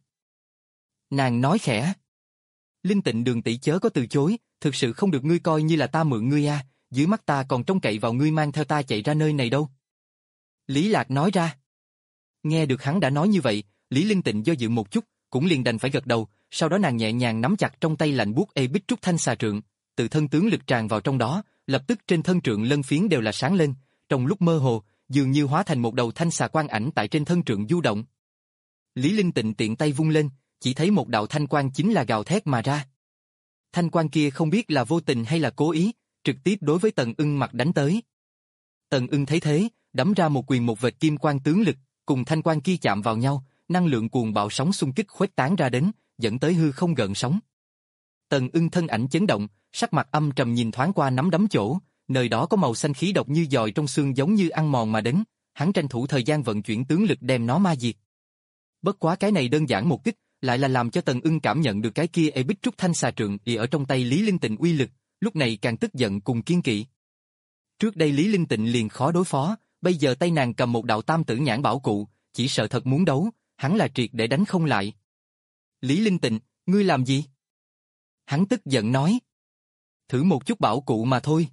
Nàng nói khẽ. Linh Tịnh đường tỷ chớ có từ chối, thực sự không được ngươi coi như là ta mượn ngươi a, dưới mắt ta còn trông cậy vào ngươi mang theo ta chạy ra nơi này đâu. Lý Lạc nói ra. Nghe được hắn đã nói như vậy, Lý Linh Tịnh do dự một chút, cũng liền đành phải gật đầu, sau đó nàng nhẹ nhàng nắm chặt trong tay lạnh buốt ê bích trúc thanh xà trượng, tự thân tướng lực tràn vào trong đó, lập tức trên thân trượng lân phiến đều là sáng lên, trong lúc mơ hồ, dường như hóa thành một đầu thanh xà quang ảnh tại trên thân trượng du động. Lý Linh Tịnh tiện tay vung lên, chỉ thấy một đạo thanh quang chính là gào thét mà ra. Thanh quang kia không biết là vô tình hay là cố ý, trực tiếp đối với Tần Ưng mặt đánh tới. Tần Ưng thấy thế, đấm ra một quyền một vệt kim quang tướng lực, cùng thanh quang kia chạm vào nhau, năng lượng cuồng bạo sóng xung kích khuếch tán ra đến, dẫn tới hư không gợn sóng. Tần Ưng thân ảnh chấn động, sắc mặt âm trầm nhìn thoáng qua nắm đấm chỗ, nơi đó có màu xanh khí độc như dòi trong xương giống như ăn mòn mà đến, hắn tranh thủ thời gian vận chuyển tướng lực đem nó ma diệt. Bất quá cái này đơn giản một kích, lại là làm cho Tần Ưng cảm nhận được cái kia ê bích trúc thanh xà trượng y ở trong tay Lý Linh Tịnh uy lực, lúc này càng tức giận cùng kiên kỵ. Trước đây Lý Linh Tịnh liền khó đối phó, bây giờ tay nàng cầm một đạo tam tử nhãn bảo cụ, chỉ sợ thật muốn đấu, hắn là triệt để đánh không lại. Lý Linh Tịnh, ngươi làm gì? Hắn tức giận nói. Thử một chút bảo cụ mà thôi.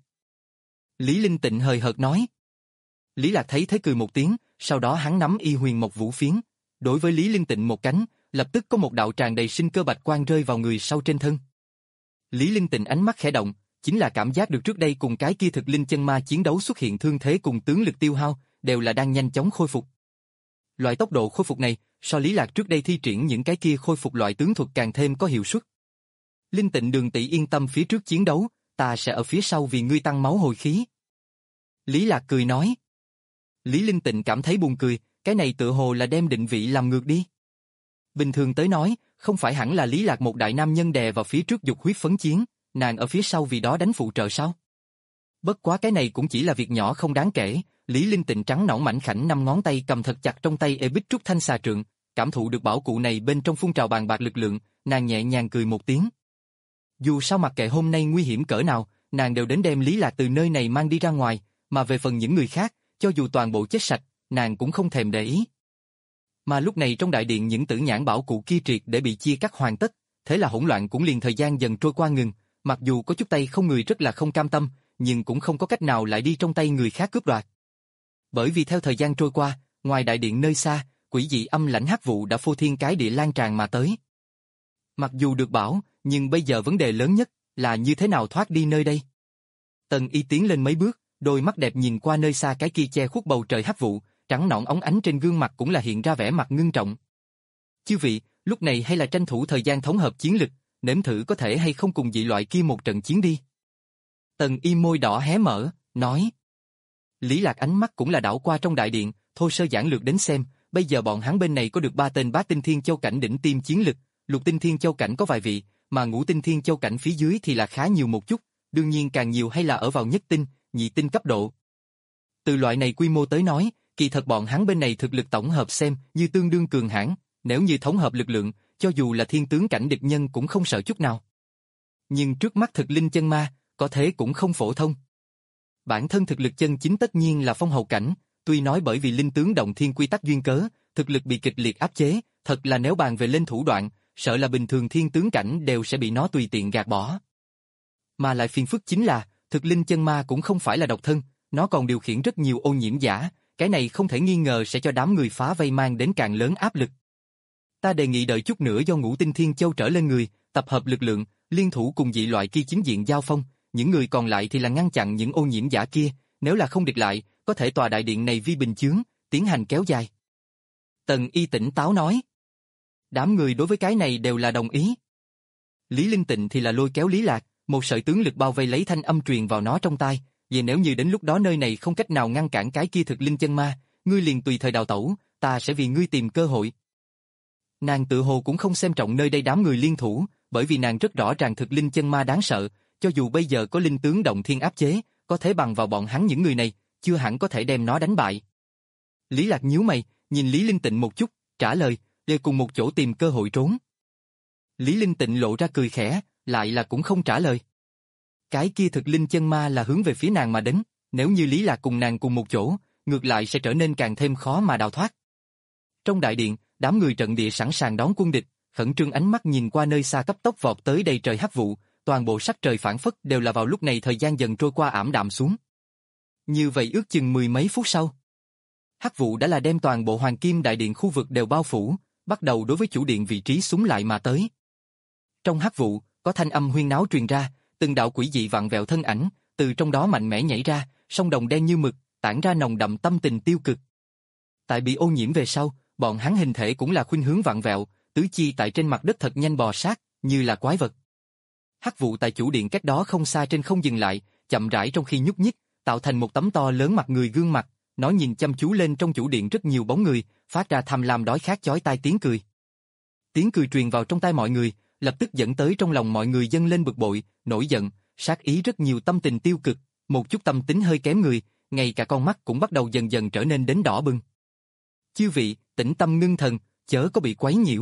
Lý Linh Tịnh hời hợt nói. Lý Lạc thấy thế cười một tiếng, sau đó hắn nắm y huyền mộc vũ phiến, đối với Lý Linh Tịnh một cánh, lập tức có một đạo tràn đầy sinh cơ bạch quang rơi vào người sau trên thân. Lý Linh Tịnh ánh mắt khẽ động, chính là cảm giác được trước đây cùng cái kia thực linh chân ma chiến đấu xuất hiện thương thế cùng tướng lực tiêu hao, đều là đang nhanh chóng khôi phục. Loại tốc độ khôi phục này, so Lý Lạc trước đây thi triển những cái kia khôi phục loại tướng thuật càng thêm có hiệu suất. Linh Tịnh đường tỷ yên tâm phía trước chiến đấu, ta sẽ ở phía sau vì ngươi tăng máu hồi khí. Lý Lạc cười nói. Lý Linh Tịnh cảm thấy buồn cười, cái này tựa hồ là đem định vị làm ngược đi. Bình thường tới nói, không phải hẳn là Lý Lạc một đại nam nhân đè vào phía trước dục huyết phấn chiến, nàng ở phía sau vì đó đánh phụ trợ sao? Bất quá cái này cũng chỉ là việc nhỏ không đáng kể, Lý Linh Tịnh trắng nõn mảnh khảnh năm ngón tay cầm thật chặt trong tay ê bích trúc thanh xà trượng, cảm thụ được bảo cụ này bên trong phun trào bàn bạc lực lượng, nàng nhẹ nhàng cười một tiếng. Dù sao mặc kệ hôm nay nguy hiểm cỡ nào, nàng đều đến đem Lý Lạc từ nơi này mang đi ra ngoài, mà về phần những người khác, cho dù toàn bộ chết sạch, nàng cũng không thèm để ý. Mà lúc này trong đại điện những tử nhãn bảo cụ kia triệt để bị chia cắt hoàn tất, thế là hỗn loạn cũng liền thời gian dần trôi qua ngừng, mặc dù có chút tay không người rất là không cam tâm, nhưng cũng không có cách nào lại đi trong tay người khác cướp đoạt. Bởi vì theo thời gian trôi qua, ngoài đại điện nơi xa, quỷ dị âm lãnh hắc vụ đã phô thiên cái địa lan tràn mà tới. Mặc dù được bảo, nhưng bây giờ vấn đề lớn nhất là như thế nào thoát đi nơi đây. Tần Y tiến lên mấy bước, đôi mắt đẹp nhìn qua nơi xa cái kia che khuất bầu trời hắc vụ, trắng nõn óng ánh trên gương mặt cũng là hiện ra vẻ mặt ngưng trọng. Chư vị, lúc này hay là tranh thủ thời gian thống hợp chiến lực, nếm thử có thể hay không cùng dị loại kia một trận chiến đi. Tần Y môi đỏ hé mở, nói. Lý Lạc ánh mắt cũng là đảo qua trong đại điện, thô sơ giản lược đến xem, bây giờ bọn hắn bên này có được ba tên bát tinh thiên châu cảnh đỉnh tiêm chiến lực, lục tinh thiên châu cảnh có vài vị, mà ngũ tinh thiên châu cảnh phía dưới thì là khá nhiều một chút, đương nhiên càng nhiều hay là ở vào nhất tinh, nhị tinh cấp độ. Từ loại này quy mô tới nói, kỳ thật bọn hắn bên này thực lực tổng hợp xem như tương đương cường hãn, nếu như thống hợp lực lượng, cho dù là thiên tướng cảnh địch nhân cũng không sợ chút nào. Nhưng trước mắt thực linh chân ma, có thế cũng không phổ thông. Bản thân thực lực chân chính tất nhiên là phong hầu cảnh, tuy nói bởi vì linh tướng động thiên quy tắc duyên cớ, thực lực bị kịch liệt áp chế, thật là nếu bàn về lên thủ đoạn, sợ là bình thường thiên tướng cảnh đều sẽ bị nó tùy tiện gạt bỏ. Mà lại phiền phức chính là, thực linh chân ma cũng không phải là độc thân, nó còn điều khiển rất nhiều ô nhiễm giả, cái này không thể nghi ngờ sẽ cho đám người phá vây mang đến càng lớn áp lực. Ta đề nghị đợi chút nữa do ngũ tinh thiên châu trở lên người, tập hợp lực lượng, liên thủ cùng dị loại kia chính diện giao phong, những người còn lại thì là ngăn chặn những ô nhiễm giả kia, nếu là không địch lại, có thể tòa đại điện này vi bình chướng, tiến hành kéo dài. Tần Y tỉnh táo nói. Đám người đối với cái này đều là đồng ý. Lý Linh Tịnh thì là lôi kéo Lý Lạc, một sợi tướng lực bao vây lấy thanh âm truyền vào nó trong tai, vì nếu như đến lúc đó nơi này không cách nào ngăn cản cái kia thực linh chân ma, ngươi liền tùy thời đào tẩu, ta sẽ vì ngươi tìm cơ hội. Nàng tự hồ cũng không xem trọng nơi đây đám người liên thủ, bởi vì nàng rất rõ ràng thực linh chân ma đáng sợ, cho dù bây giờ có linh tướng động thiên áp chế, có thể bằng vào bọn hắn những người này, chưa hẳn có thể đem nó đánh bại. Lý Lạc nhíu mày, nhìn Lý Linh Tịnh một chút, trả lời, để cùng một chỗ tìm cơ hội trốn. Lý Linh Tịnh lộ ra cười khẽ, lại là cũng không trả lời. Cái kia thực linh chân ma là hướng về phía nàng mà đến, nếu như Lý Lạc cùng nàng cùng một chỗ, ngược lại sẽ trở nên càng thêm khó mà đào thoát. Trong đại điện, đám người trận địa sẵn sàng đón quân địch, khẩn trương ánh mắt nhìn qua nơi xa cấp tốc vọt tới đầy trời hắc vụ, toàn bộ sắc trời phản phất đều là vào lúc này thời gian dần trôi qua ảm đạm xuống. Như vậy ước chừng mười mấy phút sau, hắc vụ đã là đem toàn bộ Hoàng Kim Đại Điện khu vực đều bao phủ, bắt đầu đối với chủ điện vị trí súng lại mà tới. Trong hắc vụ, có thanh âm huyên náo truyền ra, từng đạo quỷ dị vặn vẹo thân ảnh, từ trong đó mạnh mẽ nhảy ra, song đồng đen như mực, tản ra nồng đậm tâm tình tiêu cực. Tại bị ô nhiễm về sau, bọn hắn hình thể cũng là khuynh hướng vặn vẹo, tứ chi tại trên mặt đất thật nhanh bò sát, như là quái vật. Hắc vụ tại chủ điện cách đó không xa trên không dừng lại, chậm rãi trong khi nhúc nhích, tạo thành một tấm to lớn mặt người gương mặt, nó nhìn chăm chú lên trong chủ điện rất nhiều bóng người, phát ra tham lam đói khát chói tai tiếng cười. Tiếng cười truyền vào trong tai mọi người, lập tức dẫn tới trong lòng mọi người dâng lên bực bội, nổi giận, sát ý rất nhiều tâm tình tiêu cực, một chút tâm tính hơi kém người, ngay cả con mắt cũng bắt đầu dần dần trở nên đến đỏ bừng. Chư vị, tĩnh tâm ngưng thần, chớ có bị quấy nhiễu.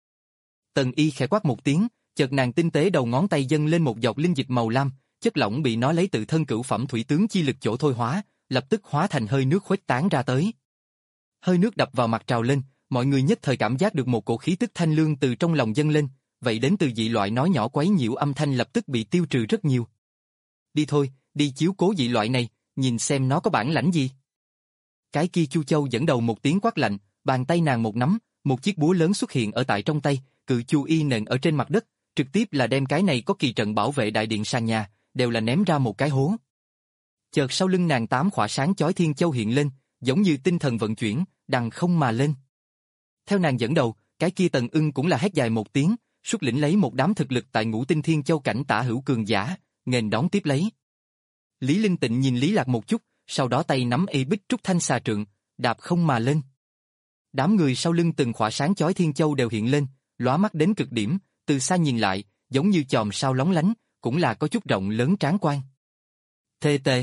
Tần Y khẽ quát một tiếng, chợt nàng tinh tế đầu ngón tay dâng lên một giọt linh dịch màu lam, chất lỏng bị nó lấy tự thân cửu phẩm thủy tướng chi lực chỗ thôi hóa, lập tức hóa thành hơi nước khuếch tán ra tới. Hơi nước đập vào mặt trào lên, mọi người nhất thời cảm giác được một cổ khí tức thanh lương từ trong lòng dâng lên, vậy đến từ dị loại nói nhỏ quấy nhiễu âm thanh lập tức bị tiêu trừ rất nhiều. Đi thôi, đi chiếu cố dị loại này, nhìn xem nó có bản lãnh gì. Cái kia Chu Châu dẫn đầu một tiếng quát lạnh, bàn tay nàng một nắm, một chiếc búa lớn xuất hiện ở tại trong tay, cự chu y nện ở trên mặt đất, trực tiếp là đem cái này có kỳ trận bảo vệ đại điện sàn nhà, đều là ném ra một cái hố. Chợt sau lưng nàng tám khỏa sáng chói thiên châu hiện lên, giống như tinh thần vận chuyển, đằng không mà lên. Theo nàng dẫn đầu, cái kia Tần Ưng cũng là hét dài một tiếng, xuất lĩnh lấy một đám thực lực tại ngũ tinh thiên châu cảnh tả hữu cường giả, nghênh đón tiếp lấy. Lý Linh Tịnh nhìn Lý Lạc một chút, sau đó tay nắm y bích trúc thanh xà trượng, đạp không mà lên. Đám người sau lưng từng khỏa sáng chói thiên châu đều hiện lên, lóa mắt đến cực điểm, từ xa nhìn lại, giống như chòm sao lóng lánh, cũng là có chút rộng lớn tráng quan. Thê tê.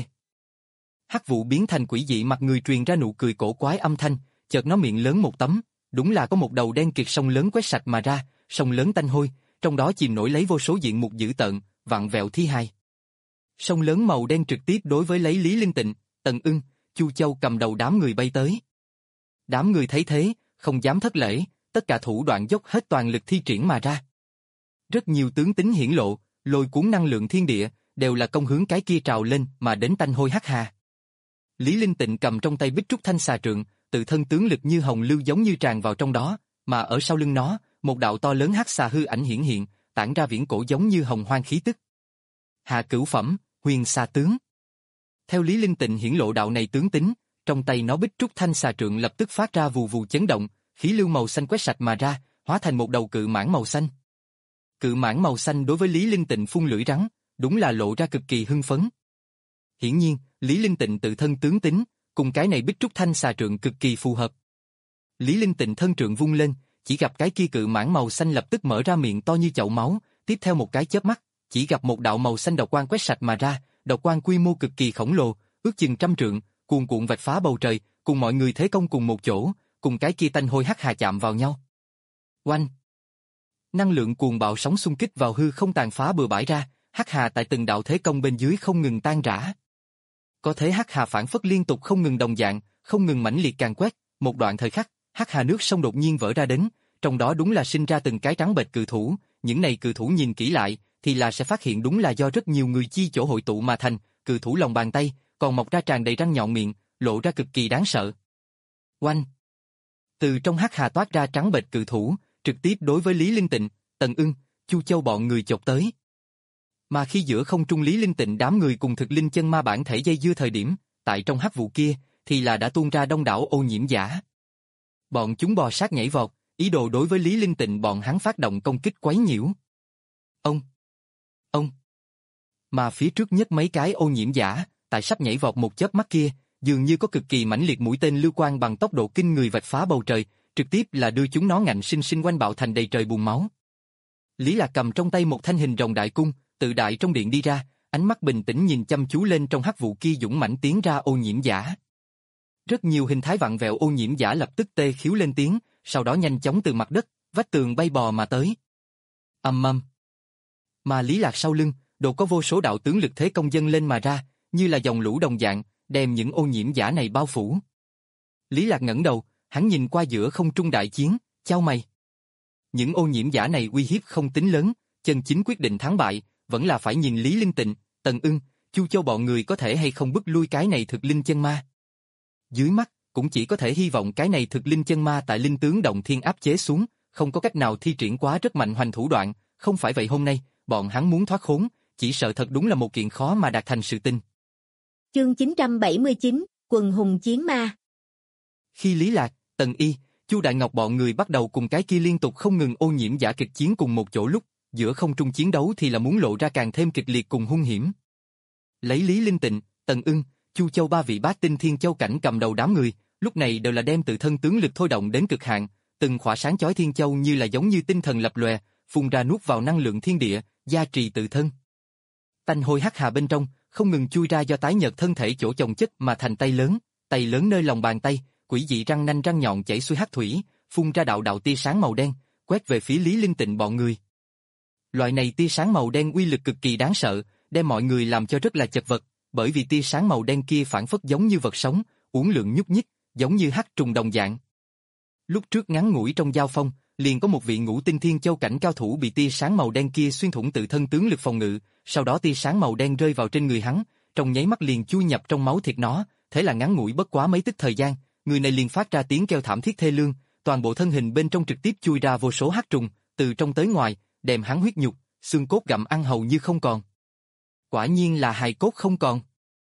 Hắc vụ biến thành quỷ dị mặt người truyền ra nụ cười cổ quái âm thanh, chợt nó miệng lớn một tấm, đúng là có một đầu đen kịt sông lớn quét sạch mà ra, sông lớn tanh hôi, trong đó chìm nổi lấy vô số diện mục dữ tợn, vặn vẹo thi hài. Sông lớn màu đen trực tiếp đối với lấy Lý Linh Tịnh, Tần Ưng, Chu Châu cầm đầu đám người bay tới. Đám người thấy thế, không dám thất lễ, tất cả thủ đoạn dốc hết toàn lực thi triển mà ra. Rất nhiều tướng tính hiển lộ, lôi cuốn năng lượng thiên địa, đều là công hướng cái kia trào lên mà đến tanh hôi hắc hà. Lý Linh Tịnh cầm trong tay bích trúc thanh xà trượng, tự thân tướng lực như hồng lưu giống như tràn vào trong đó, mà ở sau lưng nó, một đạo to lớn hắc xà hư ảnh hiển hiện, tản ra viễn cổ giống như hồng hoang khí tức. Hạ cửu phẩm, huyền xà tướng. Theo Lý Linh Tịnh hiển lộ đạo này tướng tính, trong tay nó bích trúc thanh xà trượng lập tức phát ra vù vù chấn động, khí lưu màu xanh quét sạch mà ra, hóa thành một đầu cự mãng màu xanh. Cự mãng màu xanh đối với Lý Linh Tịnh phun lưỡi rắn, đúng là lộ ra cực kỳ hưng phấn. Hiển nhiên, Lý Linh Tịnh tự thân tướng tính, cùng cái này bích trúc thanh xà trượng cực kỳ phù hợp. Lý Linh Tịnh thân trượng vung lên, chỉ gặp cái kia cự mãng màu xanh lập tức mở ra miệng to như chậu máu, tiếp theo một cái chớp mắt, chỉ gặp một đạo màu xanh độc quang quét sạch mà ra, độc quang quy mô cực kỳ khổng lồ, ước chừng trăm trượng, cuồn cuộn vạch phá bầu trời, cùng mọi người thế công cùng một chỗ, cùng cái kia tanh hôi hắc hà chạm vào nhau. Oanh! Năng lượng cuồng bạo sóng xung kích vào hư không tàn phá bừa bãi ra, hắc hà tại từng đạo thế công bên dưới không ngừng tan rã. Có thế hắc hà phản phất liên tục không ngừng đồng dạng, không ngừng mãnh liệt càn quét, một đoạn thời khắc, hắc hà nước sông đột nhiên vỡ ra đến, trong đó đúng là sinh ra từng cái trắng bệch cự thủ, những này cự thủ nhìn kỹ lại, thì là sẽ phát hiện đúng là do rất nhiều người chi chỗ hội tụ mà thành, cự thủ lòng bàn tay, còn mọc ra tràn đầy răng nhọn miệng, lộ ra cực kỳ đáng sợ. Oanh! Từ trong hắc hà toát ra trắng bệch cự thủ, trực tiếp đối với Lý Linh Tịnh, Tần Ưng, Chu Châu bọn người chộp tới. Mà khi giữa không trung Lý Linh Tịnh đám người cùng thực linh chân ma bản thể dây dưa thời điểm, tại trong hắc vụ kia, thì là đã tuôn ra đông đảo ô nhiễm giả. Bọn chúng bò sát nhảy vọt, ý đồ đối với Lý Linh Tịnh bọn hắn phát động công kích quấy nhiễu. Ông! Ông! Mà phía trước nhất mấy cái ô nhiễm giả, tại sắp nhảy vọt một chớp mắt kia, dường như có cực kỳ mãnh liệt mũi tên lưu quang bằng tốc độ kinh người vạch phá bầu trời, trực tiếp là đưa chúng nó ngạnh sinh sinh quanh bạo thành đầy trời bùn máu. Lý Lạc cầm trong tay một thanh hình rồng đại cung, tự đại trong điện đi ra, ánh mắt bình tĩnh nhìn chăm chú lên trong hắc vụ kia dũng mãnh tiến ra ô nhiễm giả. Rất nhiều hình thái vặn vẹo ô nhiễm giả lập tức tê khiếu lên tiếng, sau đó nhanh chóng từ mặt đất, vách tường bay bò mà tới. Ầm ầm. Mà Lý Lạc sau lưng, đột có vô số đạo tướng lực thế công dâng lên mà ra, như là dòng lũ đồng dạng, đem những ô nhiễm giả này bao phủ. Lý Lạc ngẩng đầu, hắn nhìn qua giữa không trung đại chiến, chau mày. Những ô nhiễm giả này uy hiếp không tính lớn, chân chính quyết định thắng bại, vẫn là phải nhìn Lý Linh Tịnh, Tần Ưng, Chu Châu bọn người có thể hay không bức lui cái này thực linh chân ma. Dưới mắt, cũng chỉ có thể hy vọng cái này thực linh chân ma tại linh tướng động thiên áp chế xuống, không có cách nào thi triển quá rất mạnh hoành thủ đoạn, không phải vậy hôm nay, bọn hắn muốn thoát khốn, chỉ sợ thật đúng là một kiện khó mà đạt thành sự tình. Chương chín trăm bảy mươi chín, Quần hùng chiến ma. Khi Lý Lạc, Tần Y, Chu Đại Ngọc bọn người bắt đầu cùng cái kia liên tục không ngừng ô nhiễm giả kịch chiến cùng một chỗ lúc, giữa không trung chiến đấu thì là muốn lộ ra càng thêm kịch liệt cùng hung hiểm. Lấy Lý Linh Tịnh, Tần Ưng, Chu Châu ba vị bát tinh thiên châu cảnh cầm đầu đám người, lúc này đều là đem tự thân tướng lực thôi động đến cực hạn, từng khỏa sáng chói thiên châu như là giống như tinh thần lập lòe, phun ra nuốt vào năng lượng thiên địa, gia trì tự thân. Tanh hôi hắc hà bên trong, không ngừng chui ra do tái nhợt thân thể chỗ chồng chất mà thành tay lớn, tay lớn nơi lòng bàn tay, quỷ dị răng nanh răng nhọn chảy xuôi hắc thủy, phun ra đạo đạo tia sáng màu đen, quét về phía Lý Linh Tịnh bọn người. Loại này tia sáng màu đen uy lực cực kỳ đáng sợ, đem mọi người làm cho rất là chật vật, bởi vì tia sáng màu đen kia phản phất giống như vật sống, uốn lượn nhúc nhích, giống như hắc trùng đồng dạng. Lúc trước ngắn ngủi trong giao phong, liền có một vị ngũ tinh thiên châu cảnh cao thủ bị tia sáng màu đen kia xuyên thủng tự thân tướng lực phòng ngự, sau đó tia sáng màu đen rơi vào trên người hắn, trong nháy mắt liền chui nhập trong máu thịt nó, thế là ngắn ngủi bất quá mấy tích thời gian, người này liền phát ra tiếng kêu thảm thiết thê lương, toàn bộ thân hình bên trong trực tiếp chui ra vô số hắc trùng, từ trong tới ngoài, đem hắn huyết nhục, xương cốt gặm ăn hầu như không còn. Quả nhiên là hài cốt không còn.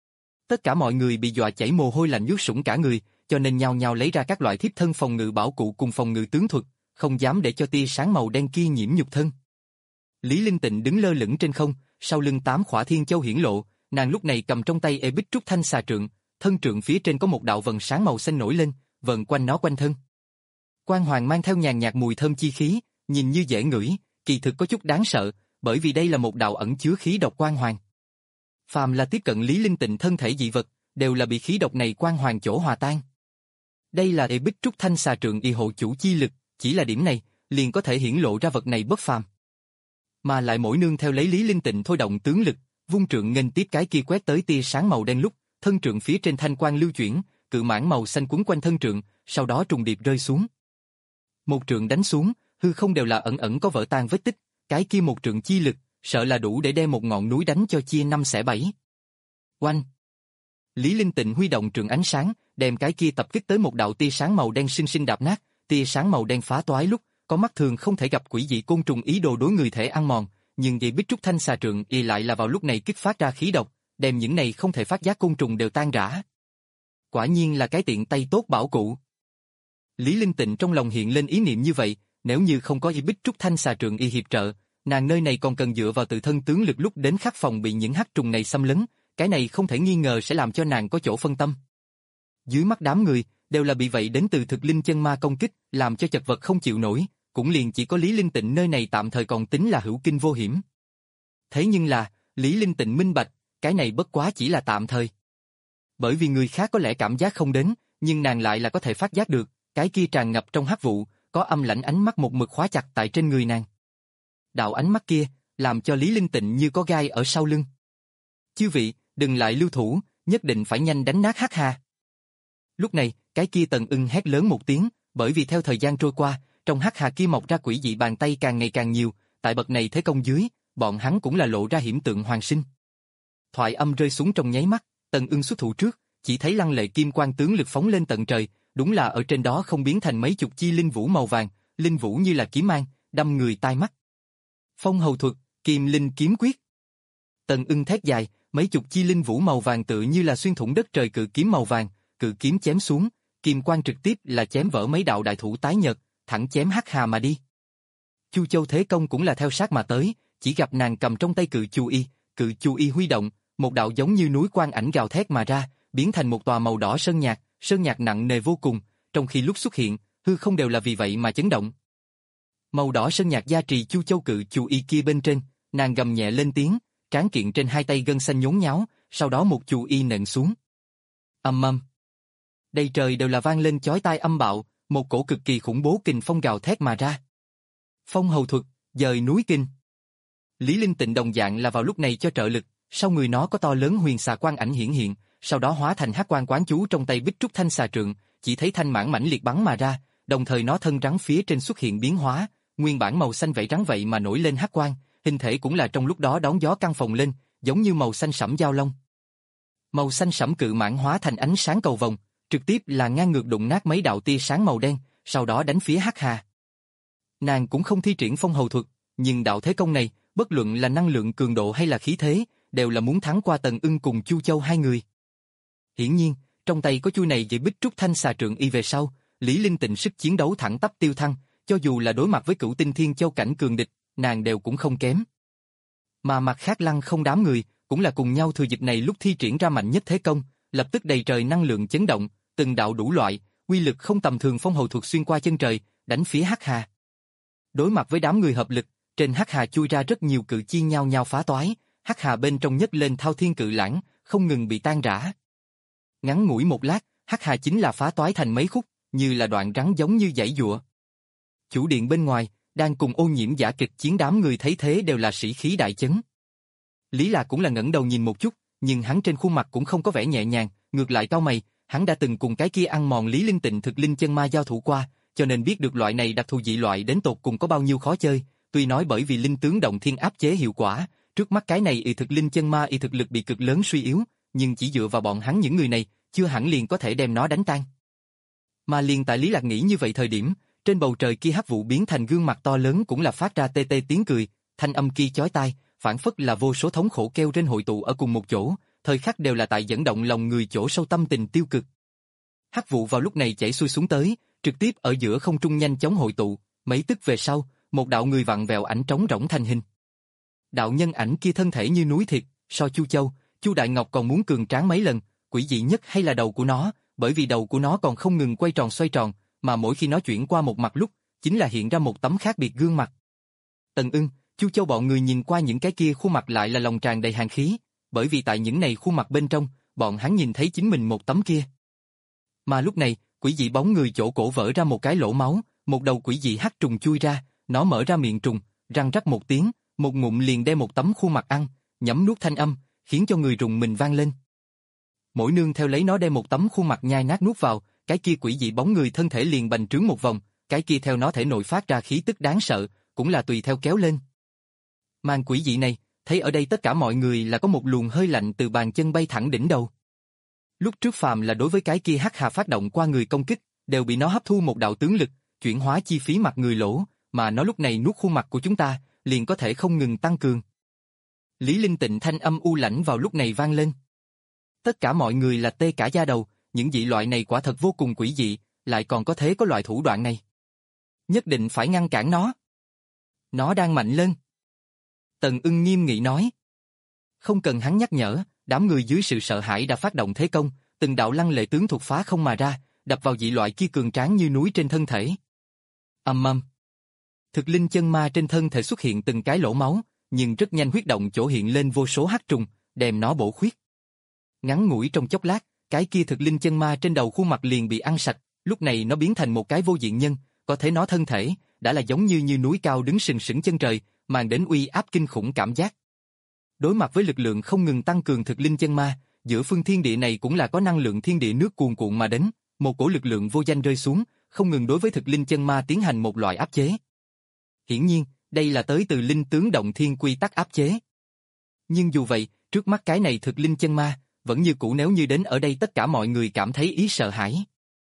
Tất cả mọi người bị dọa chảy mồ hôi lạnh ướt sũng cả người, cho nên nhao nhao lấy ra các loại thiếp thân phòng ngự bảo cụ cùng phòng ngự tướng thuật, không dám để cho tia sáng màu đen kia nhiễm nhục thân. Lý Linh Tịnh đứng lơ lửng trên không, sau lưng tám khỏa thiên châu hiển lộ, nàng lúc này cầm trong tay ê bích trúc thanh xà trượng, thân trượng phía trên có một đạo vần sáng màu xanh nổi lên, vần quanh nó quanh thân. Quang hoàng mang theo nhàn nhạt mùi thơm chi khí, nhìn như dễ ngửi, kỳ thực có chút đáng sợ, bởi vì đây là một đạo ẩn chứa khí độc quang hoàng. Phàm là tiếp cận Lý Linh Tịnh thân thể dị vật, đều là bị khí độc này quang hoàng chỗ hòa tan. Đây là ê bích trúc thanh xà trượng y hộ chủ chi lực, chỉ là điểm này, liền có thể hiển lộ ra vật này bất phàm. Mà lại mỗi nương theo lấy Lý Linh Tịnh thôi động tướng lực, vung trượng nghênh tiếp cái kia quét tới tia sáng màu đen lúc, thân trượng phía trên thanh quang lưu chuyển, cự mãng màu xanh quấn quanh thân trượng, sau đó trùng điệp rơi xuống. Một trượng đánh xuống, hư không đều là ẩn ẩn có vỡ tan vết tích, cái kia một trượng chi lực, sợ là đủ để đem một ngọn núi đánh cho chia năm xẻ bảy. Oanh! Lý Linh Tịnh huy động trượng ánh sáng, đem cái kia tập kích tới một đạo tia sáng màu đen sinh sinh đạp nát, tia sáng màu đen phá toái lúc, có mắt thường không thể gặp quỷ dị côn trùng ý đồ đối người thể ăn mòn, nhưng vậy bích trúc thanh xà trượng y lại là vào lúc này kích phát ra khí độc, đem những này không thể phát giác côn trùng đều tan rã. Quả nhiên là cái tiện tay tốt bảo cụ. Lý Linh Tịnh trong lòng hiện lên ý niệm như vậy, nếu như không có y bích trúc thanh xà trượng y hiệp trợ, nàng nơi này còn cần dựa vào tự thân tướng lực lúc đến khắc phòng bị những hắc trùng này xâm lấn, cái này không thể nghi ngờ sẽ làm cho nàng có chỗ phân tâm. Dưới mắt đám người, đều là bị vậy đến từ thực linh chân ma công kích, làm cho chật vật không chịu nổi, cũng liền chỉ có Lý Linh Tịnh nơi này tạm thời còn tính là hữu kinh vô hiểm. Thế nhưng là, Lý Linh Tịnh minh bạch, cái này bất quá chỉ là tạm thời. Bởi vì người khác có lẽ cảm giác không đến, nhưng nàng lại là có thể phát giác được, cái kia tràn ngập trong hắc vụ, có âm lãnh ánh mắt một mực khóa chặt tại trên người nàng. Đạo ánh mắt kia, làm cho Lý Linh Tịnh như có gai ở sau lưng. Chư vị, đừng lại lưu thủ, nhất định phải nhanh đánh nát hắc hà. Lúc này, cái kia Tần Ưng hét lớn một tiếng, bởi vì theo thời gian trôi qua, trong hắc hà kia mọc ra quỷ dị bàn tay càng ngày càng nhiều, tại bậc này thế công dưới, bọn hắn cũng là lộ ra hiểm tượng hoàng sinh. Thoại âm rơi xuống trong nháy mắt, Tần Ưng xuất thủ trước, chỉ thấy lăng lệ kim quang tướng lực phóng lên tận trời, đúng là ở trên đó không biến thành mấy chục chi linh vũ màu vàng, linh vũ như là kiếm mang, đâm người tai mắt. Phong hầu thuật, kim linh kiếm quyết. Tần Ưng thét dài, mấy chục chi linh vũ màu vàng tự như là xuyên thủng đất trời cự kiếm màu vàng, cự kiếm chém xuống, kim quang trực tiếp là chém vỡ mấy đạo đại thủ tái nhợt, thẳng chém hắc hà mà đi. Chu Châu thế công cũng là theo sát mà tới, chỉ gặp nàng cầm trong tay cự chu y, cự chu y huy động, một đạo giống như núi quang ảnh gào thét mà ra, biến thành một tòa màu đỏ sơn nhạc, sơn nhạc nặng nề vô cùng, trong khi lúc xuất hiện, hư không đều là vì vậy mà chấn động. Màu đỏ sơn nhạc gia trì Chu Châu cự chu y kia bên trên, nàng gầm nhẹ lên tiếng, tráng kiện trên hai tay gân xanh nhốn nháo, sau đó một chu y nện xuống. Ầm ầm. Đầy trời đều là vang lên chói tai âm bạo, một cổ cực kỳ khủng bố kình phong gào thét mà ra. Phong hầu thuật, dời núi kinh. Lý Linh Tịnh đồng dạng là vào lúc này cho trợ lực, sau người nó có to lớn huyền xà quang ảnh hiển hiện, sau đó hóa thành hắc quang quán chú trong tay bích trúc thanh xà trượng, chỉ thấy thanh mãng mãnh liệt bắn mà ra, đồng thời nó thân rắn phía trên xuất hiện biến hóa, nguyên bản màu xanh vảy rắn vậy mà nổi lên hắc quang, hình thể cũng là trong lúc đó đón gió căng phồng lên, giống như màu xanh sẫm dao long. Màu xanh sẫm cự mãng hóa thành ánh sáng cầu vồng, trực tiếp là ngang ngược đụng nát mấy đạo tia sáng màu đen, sau đó đánh phía hắc hà. Nàng cũng không thi triển phong hầu thuật, nhưng đạo thế công này, bất luận là năng lượng cường độ hay là khí thế, đều là muốn thắng qua Tần Ưng cùng Chu Châu hai người. Hiển nhiên, trong tay có chuôi này với bích trúc thanh xà trượng y về sau, Lý Linh Tịnh sức chiến đấu thẳng tắp tiêu thăng, cho dù là đối mặt với cửu tinh thiên châu cảnh cường địch, nàng đều cũng không kém. Mà mặt khác Lăng Không đám người, cũng là cùng nhau thừa dịp này lúc thi triển ra mạnh nhất thế công, lập tức đầy trời năng lượng chấn động, từng đạo đủ loại, uy lực không tầm thường phong hầu thuật xuyên qua chân trời, đánh phía hắc hà. Đối mặt với đám người hợp lực, trên hắc hà chui ra rất nhiều cự chi nhau nhau phá toái, hắc hà bên trong nhấc lên thao thiên cự lãng, không ngừng bị tan rã. Ngắn ngủi một lát, hắc hà chính là phá toái thành mấy khúc, như là đoạn rắn giống như giãy giụa. Chủ điện bên ngoài, đang cùng Ô Nhiễm giả kịch chiến đám người thấy thế đều là sĩ khí đại chấn. Lý Lạc cũng là ngẩng đầu nhìn một chút, nhưng hắn trên khuôn mặt cũng không có vẻ nhẹ nhàng, ngược lại cau mày, hắn đã từng cùng cái kia ăn mòn Lý Linh Tịnh thực linh chân ma giao thủ qua, cho nên biết được loại này đặc thù dị loại đến tột cùng có bao nhiêu khó chơi, tuy nói bởi vì linh tướng động thiên áp chế hiệu quả, trước mắt cái này y thực linh chân ma y thực lực bị cực lớn suy yếu, nhưng chỉ dựa vào bọn hắn những người này, chưa hẳn liền có thể đem nó đánh tan. Mà liền tại Lý Lạc nghĩ như vậy thời điểm, trên bầu trời kia hắc vụ biến thành gương mặt to lớn cũng là phát ra tê tê tiếng cười, thanh âm kia chói tai, phản phất là vô số thống khổ kêu trên hội tụ ở cùng một chỗ, thời khắc đều là tại dẫn động lòng người chỗ sâu tâm tình tiêu cực. Hắc vụ vào lúc này chảy xuôi xuống tới, trực tiếp ở giữa không trung nhanh chóng hội tụ, mấy tức về sau, một đạo người vặn vẹo ảnh trống rỗng thành hình. Đạo nhân ảnh kia thân thể như núi thịt, so Chu Châu, Chu Đại Ngọc còn muốn cường tráng mấy lần, quỷ dị nhất hay là đầu của nó, bởi vì đầu của nó còn không ngừng quay tròn xoay tròn, mà mỗi khi nó chuyển qua một mặt lúc, chính là hiện ra một tấm khác biệt gương mặt. Tần Ưng, Chu Châu bọn người nhìn qua những cái kia khuôn mặt lại là lòng tràn đầy hàn khí, bởi vì tại những này khuôn mặt bên trong, bọn hắn nhìn thấy chính mình một tấm kia. Mà lúc này, quỷ dị bóng người chỗ cổ vỡ ra một cái lỗ máu, một đầu quỷ dị hắc trùng chui ra, nó mở ra miệng trùng, răng rắc một tiếng, một ngụm liền đem một tấm khuôn mặt ăn, nhấm nuốt thanh âm, khiến cho người rùng mình vang lên. Mỗi nương theo lấy nó đem một tấm khuôn mặt nhai nát nuốt vào, cái kia quỷ dị bóng người thân thể liền bành trướng một vòng, cái kia theo nó thể nội phát ra khí tức đáng sợ, cũng là tùy theo kéo lên. Màn quỷ dị này, thấy ở đây tất cả mọi người là có một luồng hơi lạnh từ bàn chân bay thẳng đỉnh đầu. Lúc trước phàm là đối với cái kia hắc hà phát động qua người công kích, đều bị nó hấp thu một đạo tướng lực, chuyển hóa chi phí mặt người lỗ, mà nó lúc này nuốt khuôn mặt của chúng ta, liền có thể không ngừng tăng cường. Lý Linh Tịnh thanh âm u lãnh vào lúc này vang lên. Tất cả mọi người là tê cả da đầu, những dị loại này quả thật vô cùng quỷ dị, lại còn có thể có loại thủ đoạn này. Nhất định phải ngăn cản nó. Nó đang mạnh lên. Tần Ưng nghiêm nghị nói. Không cần hắn nhắc nhở, đám người dưới sự sợ hãi đã phát động thế công, từng đạo lăng lệ tướng thuộc phá không mà ra, đập vào dị loại kia cường tráng như núi trên thân thể. Ầm ầm. Thực linh chân ma trên thân thể xuất hiện từng cái lỗ máu, nhưng rất nhanh huyết động chỗ hiện lên vô số hắc trùng, đem nó bổ khuyết. Ngắn ngủi trong chốc lát, cái kia thực linh chân ma trên đầu khuôn mặt liền bị ăn sạch, lúc này nó biến thành một cái vô diện nhân, có thể nó thân thể đã là giống như như núi cao đứng sừng sững chân trời, mang đến uy áp kinh khủng cảm giác. Đối mặt với lực lượng không ngừng tăng cường thực linh chân ma, giữa phương thiên địa này cũng là có năng lượng thiên địa nước cuồn cuộn mà đến, một cổ lực lượng vô danh rơi xuống, không ngừng đối với thực linh chân ma tiến hành một loại áp chế. Hiển nhiên, đây là tới từ linh tướng động thiên quy tắc áp chế. Nhưng dù vậy, trước mắt cái này thực linh chân ma, vẫn như cũ nếu như đến ở đây tất cả mọi người cảm thấy ý sợ hãi.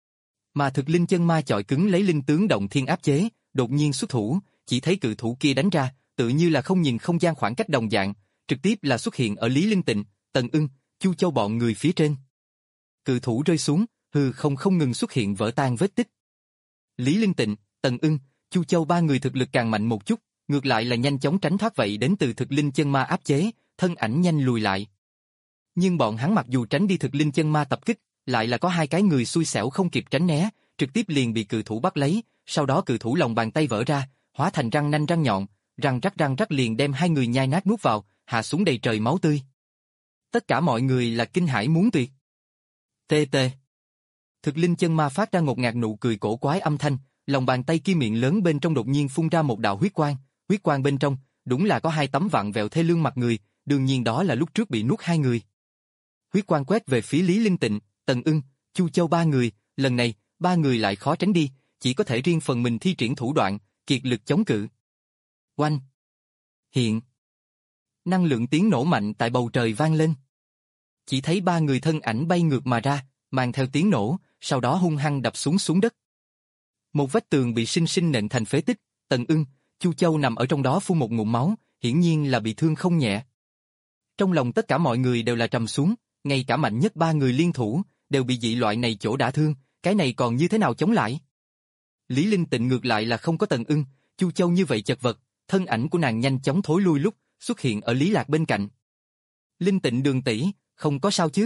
Mà thực linh chân ma chọi cứng lấy linh tướng động thiên áp chế, đột nhiên xuất thủ, chỉ thấy cự thủ kia đánh ra, tự như là không nhìn không gian khoảng cách đồng dạng, trực tiếp là xuất hiện ở Lý Linh Tịnh, Tần Ưng, Chu Châu bọn người phía trên. Cự thủ rơi xuống, hư không không ngừng xuất hiện vỡ tan vết tích. Lý Linh Tịnh, Tần Ưng, Chu Châu ba người thực lực càng mạnh một chút, ngược lại là nhanh chóng tránh thoát vậy đến từ thực linh chân ma áp chế, thân ảnh nhanh lùi lại. Nhưng bọn hắn mặc dù tránh đi thực linh chân ma tập kích, lại là có hai cái người xui xẻo không kịp tránh né, trực tiếp liền bị cự thủ bắt lấy, sau đó cự thủ lòng bàn tay vỡ ra, hóa thành răng nanh răng nhọn, răng rắc răng rắc liền đem hai người nhai nát nuốt vào, hạ xuống đầy trời máu tươi. Tất cả mọi người là kinh hãi muốn tuyệt. Tê tê. Thực linh chân ma phát ra ngột ngạt nụ cười cổ quái âm thanh, lòng bàn tay kia miệng lớn bên trong đột nhiên phun ra một đạo huyết quang, huyết quang bên trong, đúng là có hai tấm vặn vẹo thê lương mặt người, đương nhiên đó là lúc trước bị nuốt hai người. Huyết quang quét về phía Lý Linh Tịnh, Tần Ưng, Chu Châu ba người, lần này, ba người lại khó tránh đi, chỉ có thể riêng phần mình thi triển thủ đoạn, kiệt lực chống cự. Oanh! Hiện! Năng lượng tiếng nổ mạnh tại bầu trời vang lên. Chỉ thấy ba người thân ảnh bay ngược mà ra, mang theo tiếng nổ, sau đó hung hăng đập xuống xuống đất. Một vách tường bị sinh sinh nện thành phế tích, Tần Ưng, Chu Châu nằm ở trong đó phun một ngụm máu, hiển nhiên là bị thương không nhẹ. Trong lòng tất cả mọi người đều là trầm xuống, ngay cả mạnh nhất ba người liên thủ, đều bị dị loại này chỗ đả thương, cái này còn như thế nào chống lại? Lý Linh Tịnh ngược lại là không có Tần Ưng, Chu Châu như vậy chật vật, thân ảnh của nàng nhanh chóng thối lui lúc, xuất hiện ở Lý Lạc bên cạnh. Linh Tịnh đường tỷ, không có sao chứ?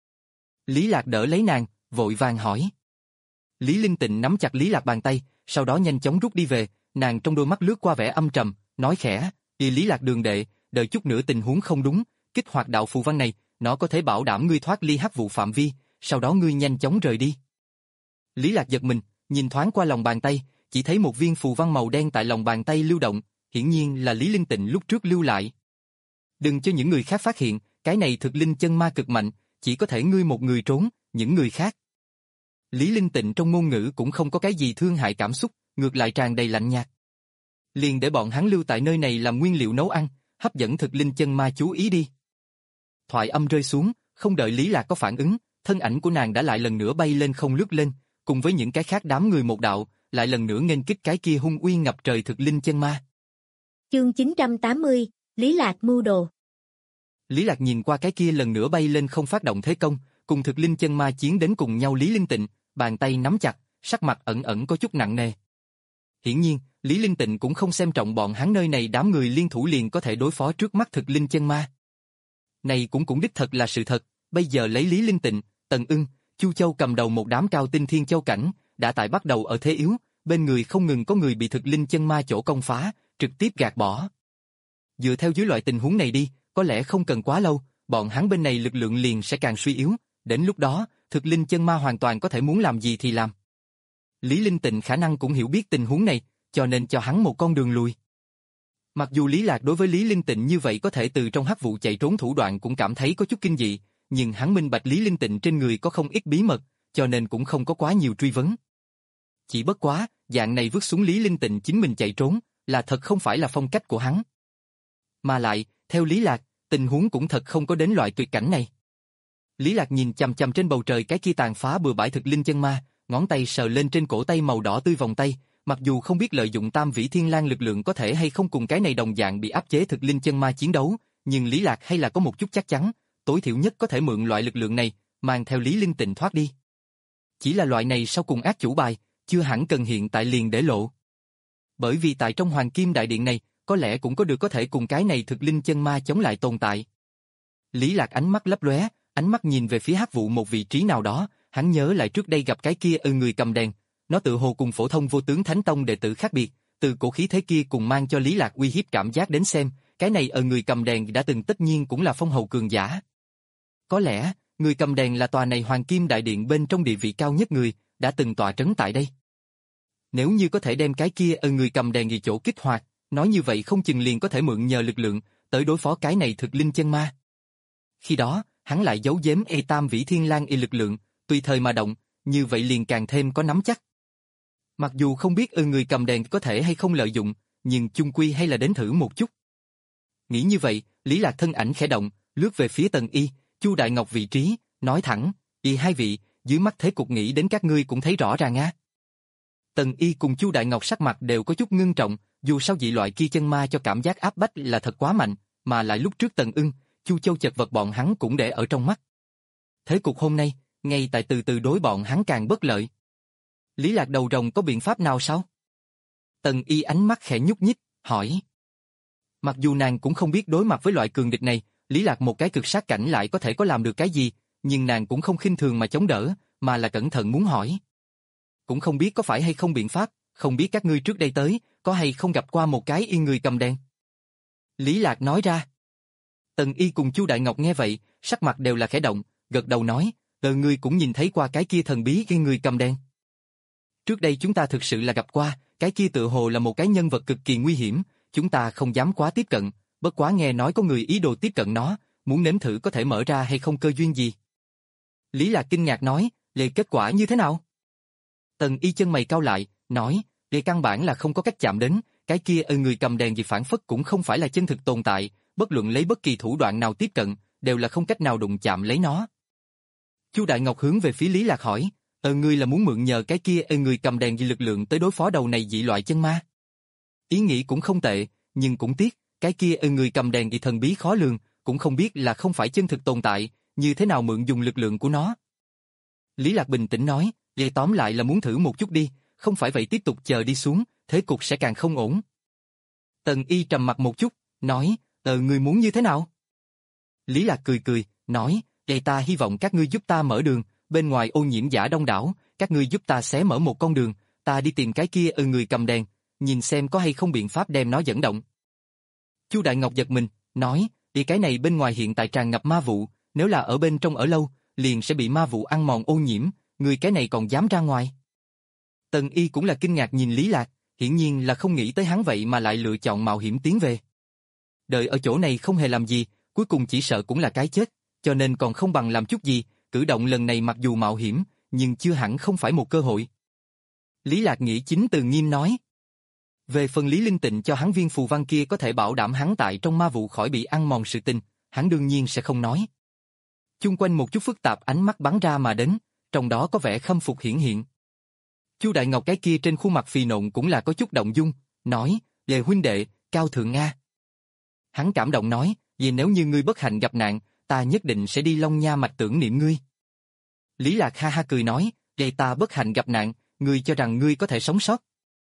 Lý Lạc đỡ lấy nàng, vội vàng hỏi. Lý Linh Tịnh nắm chặt Lý Lạc bàn tay, sau đó nhanh chóng rút đi về, nàng trong đôi mắt lướt qua vẻ âm trầm, nói khẽ, "Y Lý Lạc đường đệ, đợi chút nữa tình huống không đúng, kích hoạt đạo phù văn này, nó có thể bảo đảm ngươi thoát ly hắc vụ phạm vi, sau đó ngươi nhanh chóng rời đi." Lý Lạc giật mình, nhìn thoáng qua lòng bàn tay, chỉ thấy một viên phù văn màu đen tại lòng bàn tay lưu động, hiển nhiên là Lý Linh Tịnh lúc trước lưu lại. "Đừng cho những người khác phát hiện, cái này thực linh chân ma cực mạnh, chỉ có thể ngươi một người trốn, những người khác." Lý Linh Tịnh trong ngôn ngữ cũng không có cái gì thương hại cảm xúc, ngược lại tràn đầy lạnh nhạt. "Liền để bọn hắn lưu tại nơi này làm nguyên liệu nấu ăn, hấp dẫn thực linh chân ma chú ý đi." Thoại âm rơi xuống, không đợi Lý Lạc có phản ứng, thân ảnh của nàng đã lại lần nữa bay lên không lướt lên, cùng với những cái khác đám người một đạo, lại lần nữa nghênh kích cái kia hung uy ngập trời thực linh chân ma. Chương chín trăm tám mươi, Lý Lạc mưu đồ. Lý Lạc nhìn qua cái kia lần nữa bay lên không phát động thế công, cùng thực linh chân ma chiến đến cùng nhau Lý Linh Tịnh, bàn tay nắm chặt, sắc mặt ẩn ẩn có chút nặng nề. Hiển nhiên, Lý Linh Tịnh cũng không xem trọng bọn hắn nơi này đám người liên thủ liền có thể đối phó trước mắt thực linh chân ma. Này cũng cũng đích thật là sự thật, bây giờ lấy Lý Linh Tịnh, Tần Ưng, Chu Châu cầm đầu một đám cao tinh thiên châu cảnh, đã tại bắt đầu ở thế yếu, bên người không ngừng có người bị thực linh chân ma chỗ công phá, trực tiếp gạt bỏ. Dựa theo dưới loại tình huống này đi, có lẽ không cần quá lâu, bọn hắn bên này lực lượng liền sẽ càng suy yếu, đến lúc đó, thực linh chân ma hoàn toàn có thể muốn làm gì thì làm. Lý Linh Tịnh khả năng cũng hiểu biết tình huống này, cho nên cho hắn một con đường lui. Mặc dù Lý Lạc đối với Lý Linh Tịnh như vậy có thể từ trong hắc vụ chạy trốn thủ đoạn cũng cảm thấy có chút kinh dị, nhưng hắn minh bạch Lý Linh Tịnh trên người có không ít bí mật, cho nên cũng không có quá nhiều truy vấn. Chỉ bất quá, dạng này vứt xuống Lý Linh Tịnh chính mình chạy trốn, là thật không phải là phong cách của hắn. Mà lại, theo Lý Lạc, tình huống cũng thật không có đến loại tuyệt cảnh này. Lý Lạc nhìn chằm chằm trên bầu trời cái kia tàn phá bừa bãi thực linh chân ma, ngón tay sờ lên trên cổ tay màu đỏ tươi vòng tay, mặc dù không biết lợi dụng Tam Vĩ Thiên Lang lực lượng có thể hay không cùng cái này đồng dạng bị áp chế thực linh chân ma chiến đấu, nhưng Lý Lạc hay là có một chút chắc chắn, tối thiểu nhất có thể mượn loại lực lượng này, mang theo Lý Linh Tịnh thoát đi. Chỉ là loại này sau cùng ác chủ bài, chưa hẳn cần hiện tại liền để lộ. Bởi vì tại trong Hoàng Kim Đại Điện này, có lẽ cũng có được có thể cùng cái này thực linh chân ma chống lại tồn tại. Lý Lạc ánh mắt lấp lóe, ánh mắt nhìn về phía Hắc Vụ một vị trí nào đó, hắn nhớ lại trước đây gặp cái kia ư người cầm đèn, nó tự hồ cùng phổ thông vô tướng Thánh Tông đệ tử khác biệt, từ cổ khí thế kia cùng mang cho Lý Lạc uy hiếp cảm giác đến xem, cái này ở người cầm đèn đã từng tất nhiên cũng là phong hầu cường giả. Có lẽ, người cầm đèn là tòa này Hoàng Kim Đại Điện bên trong địa vị cao nhất người, đã từng tọa trấn tại đây. Nếu như có thể đem cái kia ở người cầm đèn gì chỗ kích hoạt, nói như vậy không chừng liền có thể mượn nhờ lực lượng, tới đối phó cái này thực linh chân ma. Khi đó, hắn lại giấu giếm e Tam Vĩ Thiên Lang y lực lượng, tùy thời mà động, như vậy liền càng thêm có nắm chắc. Mặc dù không biết ư người cầm đèn có thể hay không lợi dụng, nhưng chung quy hay là đến thử một chút. Nghĩ như vậy, Lý Lạc thân ảnh khẽ động, lướt về phía Tần Y, Chu Đại Ngọc vị trí, nói thẳng, y hai vị, dưới mắt thế cục nghĩ đến các ngươi cũng thấy rõ ràng á. Tần Y cùng Chu Đại Ngọc sắc mặt đều có chút ngưng trọng, dù sao dị loại kia chân ma cho cảm giác áp bách là thật quá mạnh, mà lại lúc trước Tần Ưng, Chu Châu chật vật bọn hắn cũng để ở trong mắt. Thế cục hôm nay, ngay tại từ từ đối bọn hắn càng bất lợi. Lý Lạc đầu rồng có biện pháp nào sao? Tần Y ánh mắt khẽ nhúc nhích, hỏi. Mặc dù nàng cũng không biết đối mặt với loại cường địch này, Lý Lạc một cái cực sát cảnh lại có thể có làm được cái gì, nhưng nàng cũng không khinh thường mà chống đỡ, mà là cẩn thận muốn hỏi. Cũng không biết có phải hay không biện pháp, không biết các ngươi trước đây tới, có hay không gặp qua một cái y người cầm đèn. Lý Lạc nói ra. Tần Y cùng Chu Đại Ngọc nghe vậy, sắc mặt đều là khẽ động, gật đầu nói, ờ ngươi cũng nhìn thấy qua cái kia thần bí cái người cầm đèn. Trước đây chúng ta thực sự là gặp qua, cái kia tự hồ là một cái nhân vật cực kỳ nguy hiểm, chúng ta không dám quá tiếp cận, bất quá nghe nói có người ý đồ tiếp cận nó, muốn nếm thử có thể mở ra hay không cơ duyên gì. Lý Lạc kinh ngạc nói, lệ kết quả như thế nào? Tần Y chân mày cau lại, nói, lệ căn bản là không có cách chạm đến, cái kia ở người cầm đèn gì phản phất cũng không phải là chân thực tồn tại, bất luận lấy bất kỳ thủ đoạn nào tiếp cận, đều là không cách nào đụng chạm lấy nó. Chu Đại Ngọc hướng về phía Lý Lạc hỏi, ờ ngươi là muốn mượn nhờ cái kia ở người cầm đèn gì lực lượng tới đối phó đầu này dị loại chân ma? Ý nghĩ cũng không tệ, nhưng cũng tiếc, cái kia ở người cầm đèn gì thần bí khó lường, cũng không biết là không phải chân thực tồn tại, như thế nào mượn dùng lực lượng của nó. Lý Lạc bình tĩnh nói, vậy tóm lại là muốn thử một chút đi, không phải vậy tiếp tục chờ đi xuống, thế cục sẽ càng không ổn. Tần Y trầm mặt một chút, nói, ờ ngươi muốn như thế nào? Lý Lạc cười cười, nói, vậy ta hy vọng các ngươi giúp ta mở đường, bên ngoài ô nhiễm giả đông đảo, các ngươi giúp ta xé mở một con đường, ta đi tìm cái kia ừ người cầm đèn, nhìn xem có hay không biện pháp đem nó dẫn động. Chu Đại Ngọc giật mình, nói, đi cái này bên ngoài hiện tại tràn ngập ma vụ, nếu là ở bên trong ở lâu, liền sẽ bị ma vụ ăn mòn ô nhiễm, người cái này còn dám ra ngoài. Tần Y cũng là kinh ngạc nhìn Lý Lạc, hiển nhiên là không nghĩ tới hắn vậy mà lại lựa chọn mạo hiểm tiến về. Đợi ở chỗ này không hề làm gì, cuối cùng chỉ sợ cũng là cái chết, cho nên còn không bằng làm chút gì, cử động lần này mặc dù mạo hiểm, nhưng chưa hẳn không phải một cơ hội. Lý Lạc nghĩ chính từ nghiêm nói. Về phần Lý Linh Tịnh cho hắn viên phù văn kia có thể bảo đảm hắn tại trong ma vụ khỏi bị ăn mòn sự tình, hắn đương nhiên sẽ không nói. Chung quanh một chút phức tạp ánh mắt bắn ra mà đến, trong đó có vẻ khâm phục hiển hiện. Chu Đại Ngọc cái kia trên khuôn mặt phì nộn cũng là có chút động dung, nói, Lê huynh đệ, cao thượng Nga. Hắn cảm động nói, vì nếu như ngươi bất hạnh gặp nạn, ta nhất định sẽ đi Long Nha mạch tưởng niệm ngươi. Lý Lạc ha ha cười nói, vậy ta bất hạnh gặp nạn, ngươi cho rằng ngươi có thể sống sót.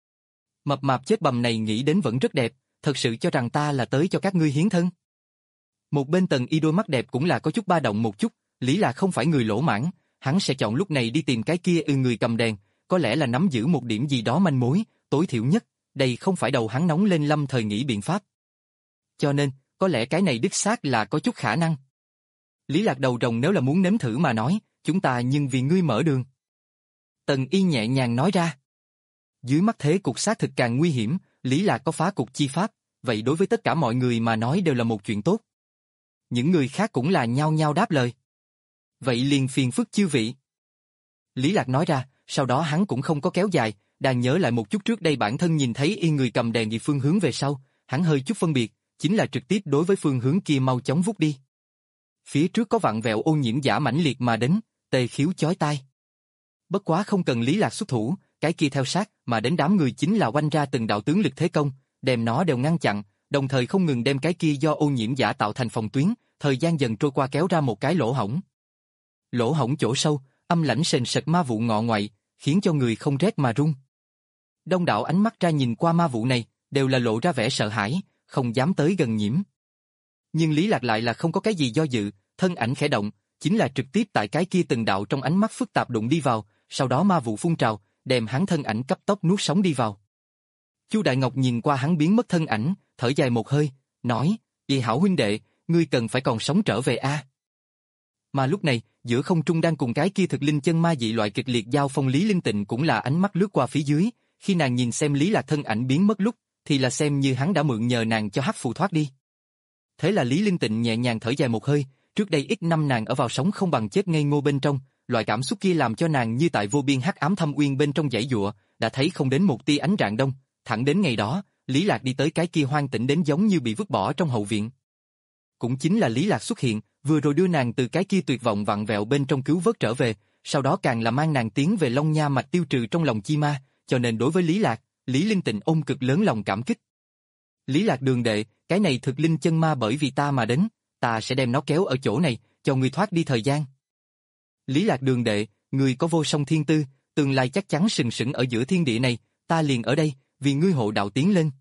Mập mạp chết bầm này nghĩ đến vẫn rất đẹp, thật sự cho rằng ta là tới cho các ngươi hiến thân. Một bên Tần Y đôi mắt đẹp cũng là có chút ba động một chút, Lý Lạc không phải người lỗ mãn, hắn sẽ chọn lúc này đi tìm cái kia ư người cầm đèn, có lẽ là nắm giữ một điểm gì đó manh mối, tối thiểu nhất, đây không phải đầu hắn nóng lên lâm thời nghĩ biện pháp. Cho nên, có lẽ cái này đích xác là có chút khả năng. Lý Lạc đầu rồng nếu là muốn nếm thử mà nói, chúng ta nhưng vì ngươi mở đường. Tần Y nhẹ nhàng nói ra. Dưới mắt thế cục xác thực càng nguy hiểm, Lý Lạc có phá cục chi pháp, vậy đối với tất cả mọi người mà nói đều là một chuyện tốt. Những người khác cũng là nhao nhao đáp lời. Vậy liền phiền phức chư vị. Lý Lạc nói ra, sau đó hắn cũng không có kéo dài, đang nhớ lại một chút trước đây bản thân nhìn thấy y người cầm đèn gì phương hướng về sau, hắn hơi chút phân biệt, chính là trực tiếp đối với phương hướng kia mau chóng vút đi. Phía trước có vặn vẹo ô nhiễm giả mãnh liệt mà đến, tê khiếu chói tai. Bất quá không cần Lý Lạc xuất thủ, cái kia theo sát mà đến đám người chính là oanh ra từng đạo tướng lực thế công, đem nó đều ngăn chặn, đồng thời không ngừng đem cái kia do ô nhiễm giả tạo thành phòng tuyến, thời gian dần trôi qua kéo ra một cái lỗ hổng. Lỗ hổng chỗ sâu, âm lãnh sền sệt ma vụ ngọ ngoại, khiến cho người không rét mà run. Đông đảo ánh mắt ra nhìn qua ma vụ này, đều là lộ ra vẻ sợ hãi, không dám tới gần nhiễm. Nhưng Lý Lạc lại là không có cái gì do dự, thân ảnh khẽ động, chính là trực tiếp tại cái kia từng đạo trong ánh mắt phức tạp đụng đi vào, sau đó ma vụ phun trào, đem hắn thân ảnh cấp tốc nuốt sống đi vào. Chu Đại Ngọc nhìn qua hắn biến mất thân ảnh, thở dài một hơi, nói, "Y hảo huynh đệ, ngươi cần phải còn sống trở về a." Mà lúc này, giữa không trung đang cùng cái kia thực linh chân ma dị loại kịch liệt giao phong Lý Linh Tịnh cũng là ánh mắt lướt qua phía dưới, khi nàng nhìn xem Lý Lạc thân ảnh biến mất lúc, thì là xem như hắn đã mượn nhờ nàng cho hắc phù thoát đi. Thế là Lý Linh Tịnh nhẹ nhàng thở dài một hơi, trước đây ít năm nàng ở vào sống không bằng chết ngây ngô bên trong, loại cảm xúc kia làm cho nàng như tại vô biên hắc ám thâm uyên bên trong dãy dụa, đã thấy không đến một tia ánh rạng đông, thẳng đến ngày đó, Lý Lạc đi tới cái kia hoang tĩnh đến giống như bị vứt bỏ trong hậu viện. Cũng chính là Lý Lạc xuất hiện, vừa rồi đưa nàng từ cái kia tuyệt vọng vặn vẹo bên trong cứu vớt trở về, sau đó càng là mang nàng tiến về Long Nha mạch tiêu trừ trong lòng chi ma, cho nên đối với Lý Lạc, Lý Linh Tịnh ôm cực lớn lòng cảm kích. Lý Lạc đường đệ, cái này thực linh chân ma bởi vì ta mà đến, ta sẽ đem nó kéo ở chỗ này, cho ngươi thoát đi thời gian. Lý Lạc đường đệ, ngươi có vô song thiên tư, tương lai chắc chắn sừng sững ở giữa thiên địa này, ta liền ở đây, vì ngươi hộ đạo tiến lên.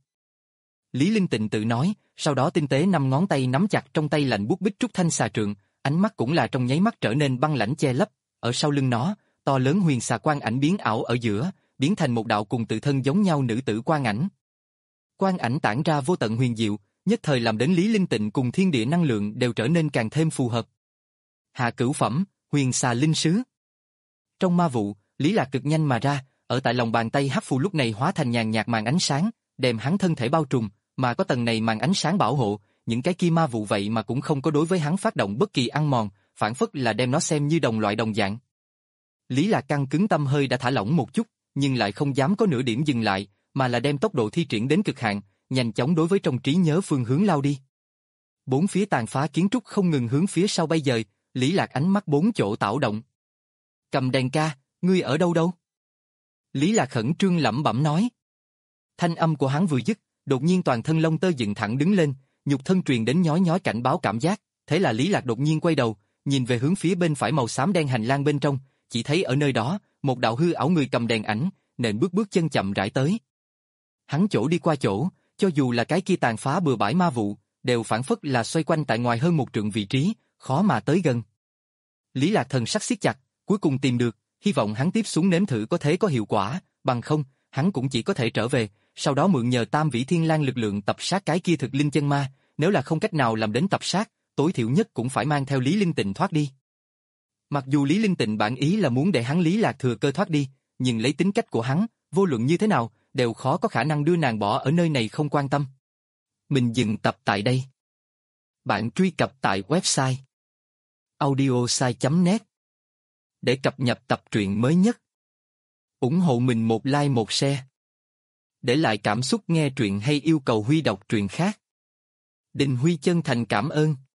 Lý Linh Tịnh tự nói, sau đó tinh tế năm ngón tay nắm chặt trong tay lạnh buốt bích trúc thanh xà trượng, ánh mắt cũng là trong nháy mắt trở nên băng lãnh che lấp, ở sau lưng nó, to lớn huyền xà quang ảnh biến ảo ở giữa, biến thành một đạo cùng tự thân giống nhau nữ tử quang ảnh. Quang ảnh tản ra vô tận huyền diệu, nhất thời làm đến Lý Linh Tịnh cùng thiên địa năng lượng đều trở nên càng thêm phù hợp. Hạ cửu phẩm, huyền xà linh sứ. Trong ma vụ, Lý Lạc cực nhanh mà ra, ở tại lòng bàn tay hắc phù lúc này hóa thành nhàn nhạt màn ánh sáng, đem hắn thân thể bao trùm, mà có tầng này màn ánh sáng bảo hộ, những cái kia ma vụ vậy mà cũng không có đối với hắn phát động bất kỳ ăn mòn, phản phất là đem nó xem như đồng loại đồng dạng. Lý Lạc căng cứng tâm hơi đã thả lỏng một chút, nhưng lại không dám có nửa điểm dừng lại, mà là đem tốc độ thi triển đến cực hạn, nhanh chóng đối với trong trí nhớ phương hướng lao đi. Bốn phía tàn phá kiến trúc không ngừng hướng phía sau bay dời, Lý Lạc ánh mắt bốn chỗ tảo động. Cầm đèn ca, ngươi ở đâu đâu? Lý Lạc khẩn trương lẩm bẩm nói. Thanh âm của hắn vừa dứt, đột nhiên toàn thân lông tơ dựng thẳng đứng lên, nhục thân truyền đến nhói nhói cảnh báo cảm giác, thế là Lý Lạc đột nhiên quay đầu, nhìn về hướng phía bên phải màu xám đen hành lang bên trong, chỉ thấy ở nơi đó, một đạo hư ảo người cầm đèn ảnh, nện bước bước chân chậm rãi tới. Hắn chỗ đi qua chỗ, cho dù là cái kia tàn phá bừa bãi ma vụ, đều phản phất là xoay quanh tại ngoài hơn một trượng vị trí, khó mà tới gần. Lý Lạc thần sắc siết chặt, cuối cùng tìm được, hy vọng hắn tiếp xuống nếm thử có thể có hiệu quả, bằng không, hắn cũng chỉ có thể trở về, sau đó mượn nhờ Tam Vĩ Thiên Lang lực lượng tập sát cái kia thực linh chân ma, nếu là không cách nào làm đến tập sát, tối thiểu nhất cũng phải mang theo Lý Linh Tịnh thoát đi. Mặc dù Lý Linh Tịnh bản ý là muốn để hắn Lý Lạc thừa cơ thoát đi, nhưng lấy tính cách của hắn, vô luận như thế nào, đều khó có khả năng đưa nàng bỏ ở nơi này không quan tâm. Mình dừng tập tại đây. Bạn truy cập tại website audiosai chấm net để cập nhật tập truyện mới nhất. Ủng hộ mình một like một share. Để lại cảm xúc nghe truyện hay yêu cầu Huy đọc truyện khác. Đình Huy chân thành cảm ơn.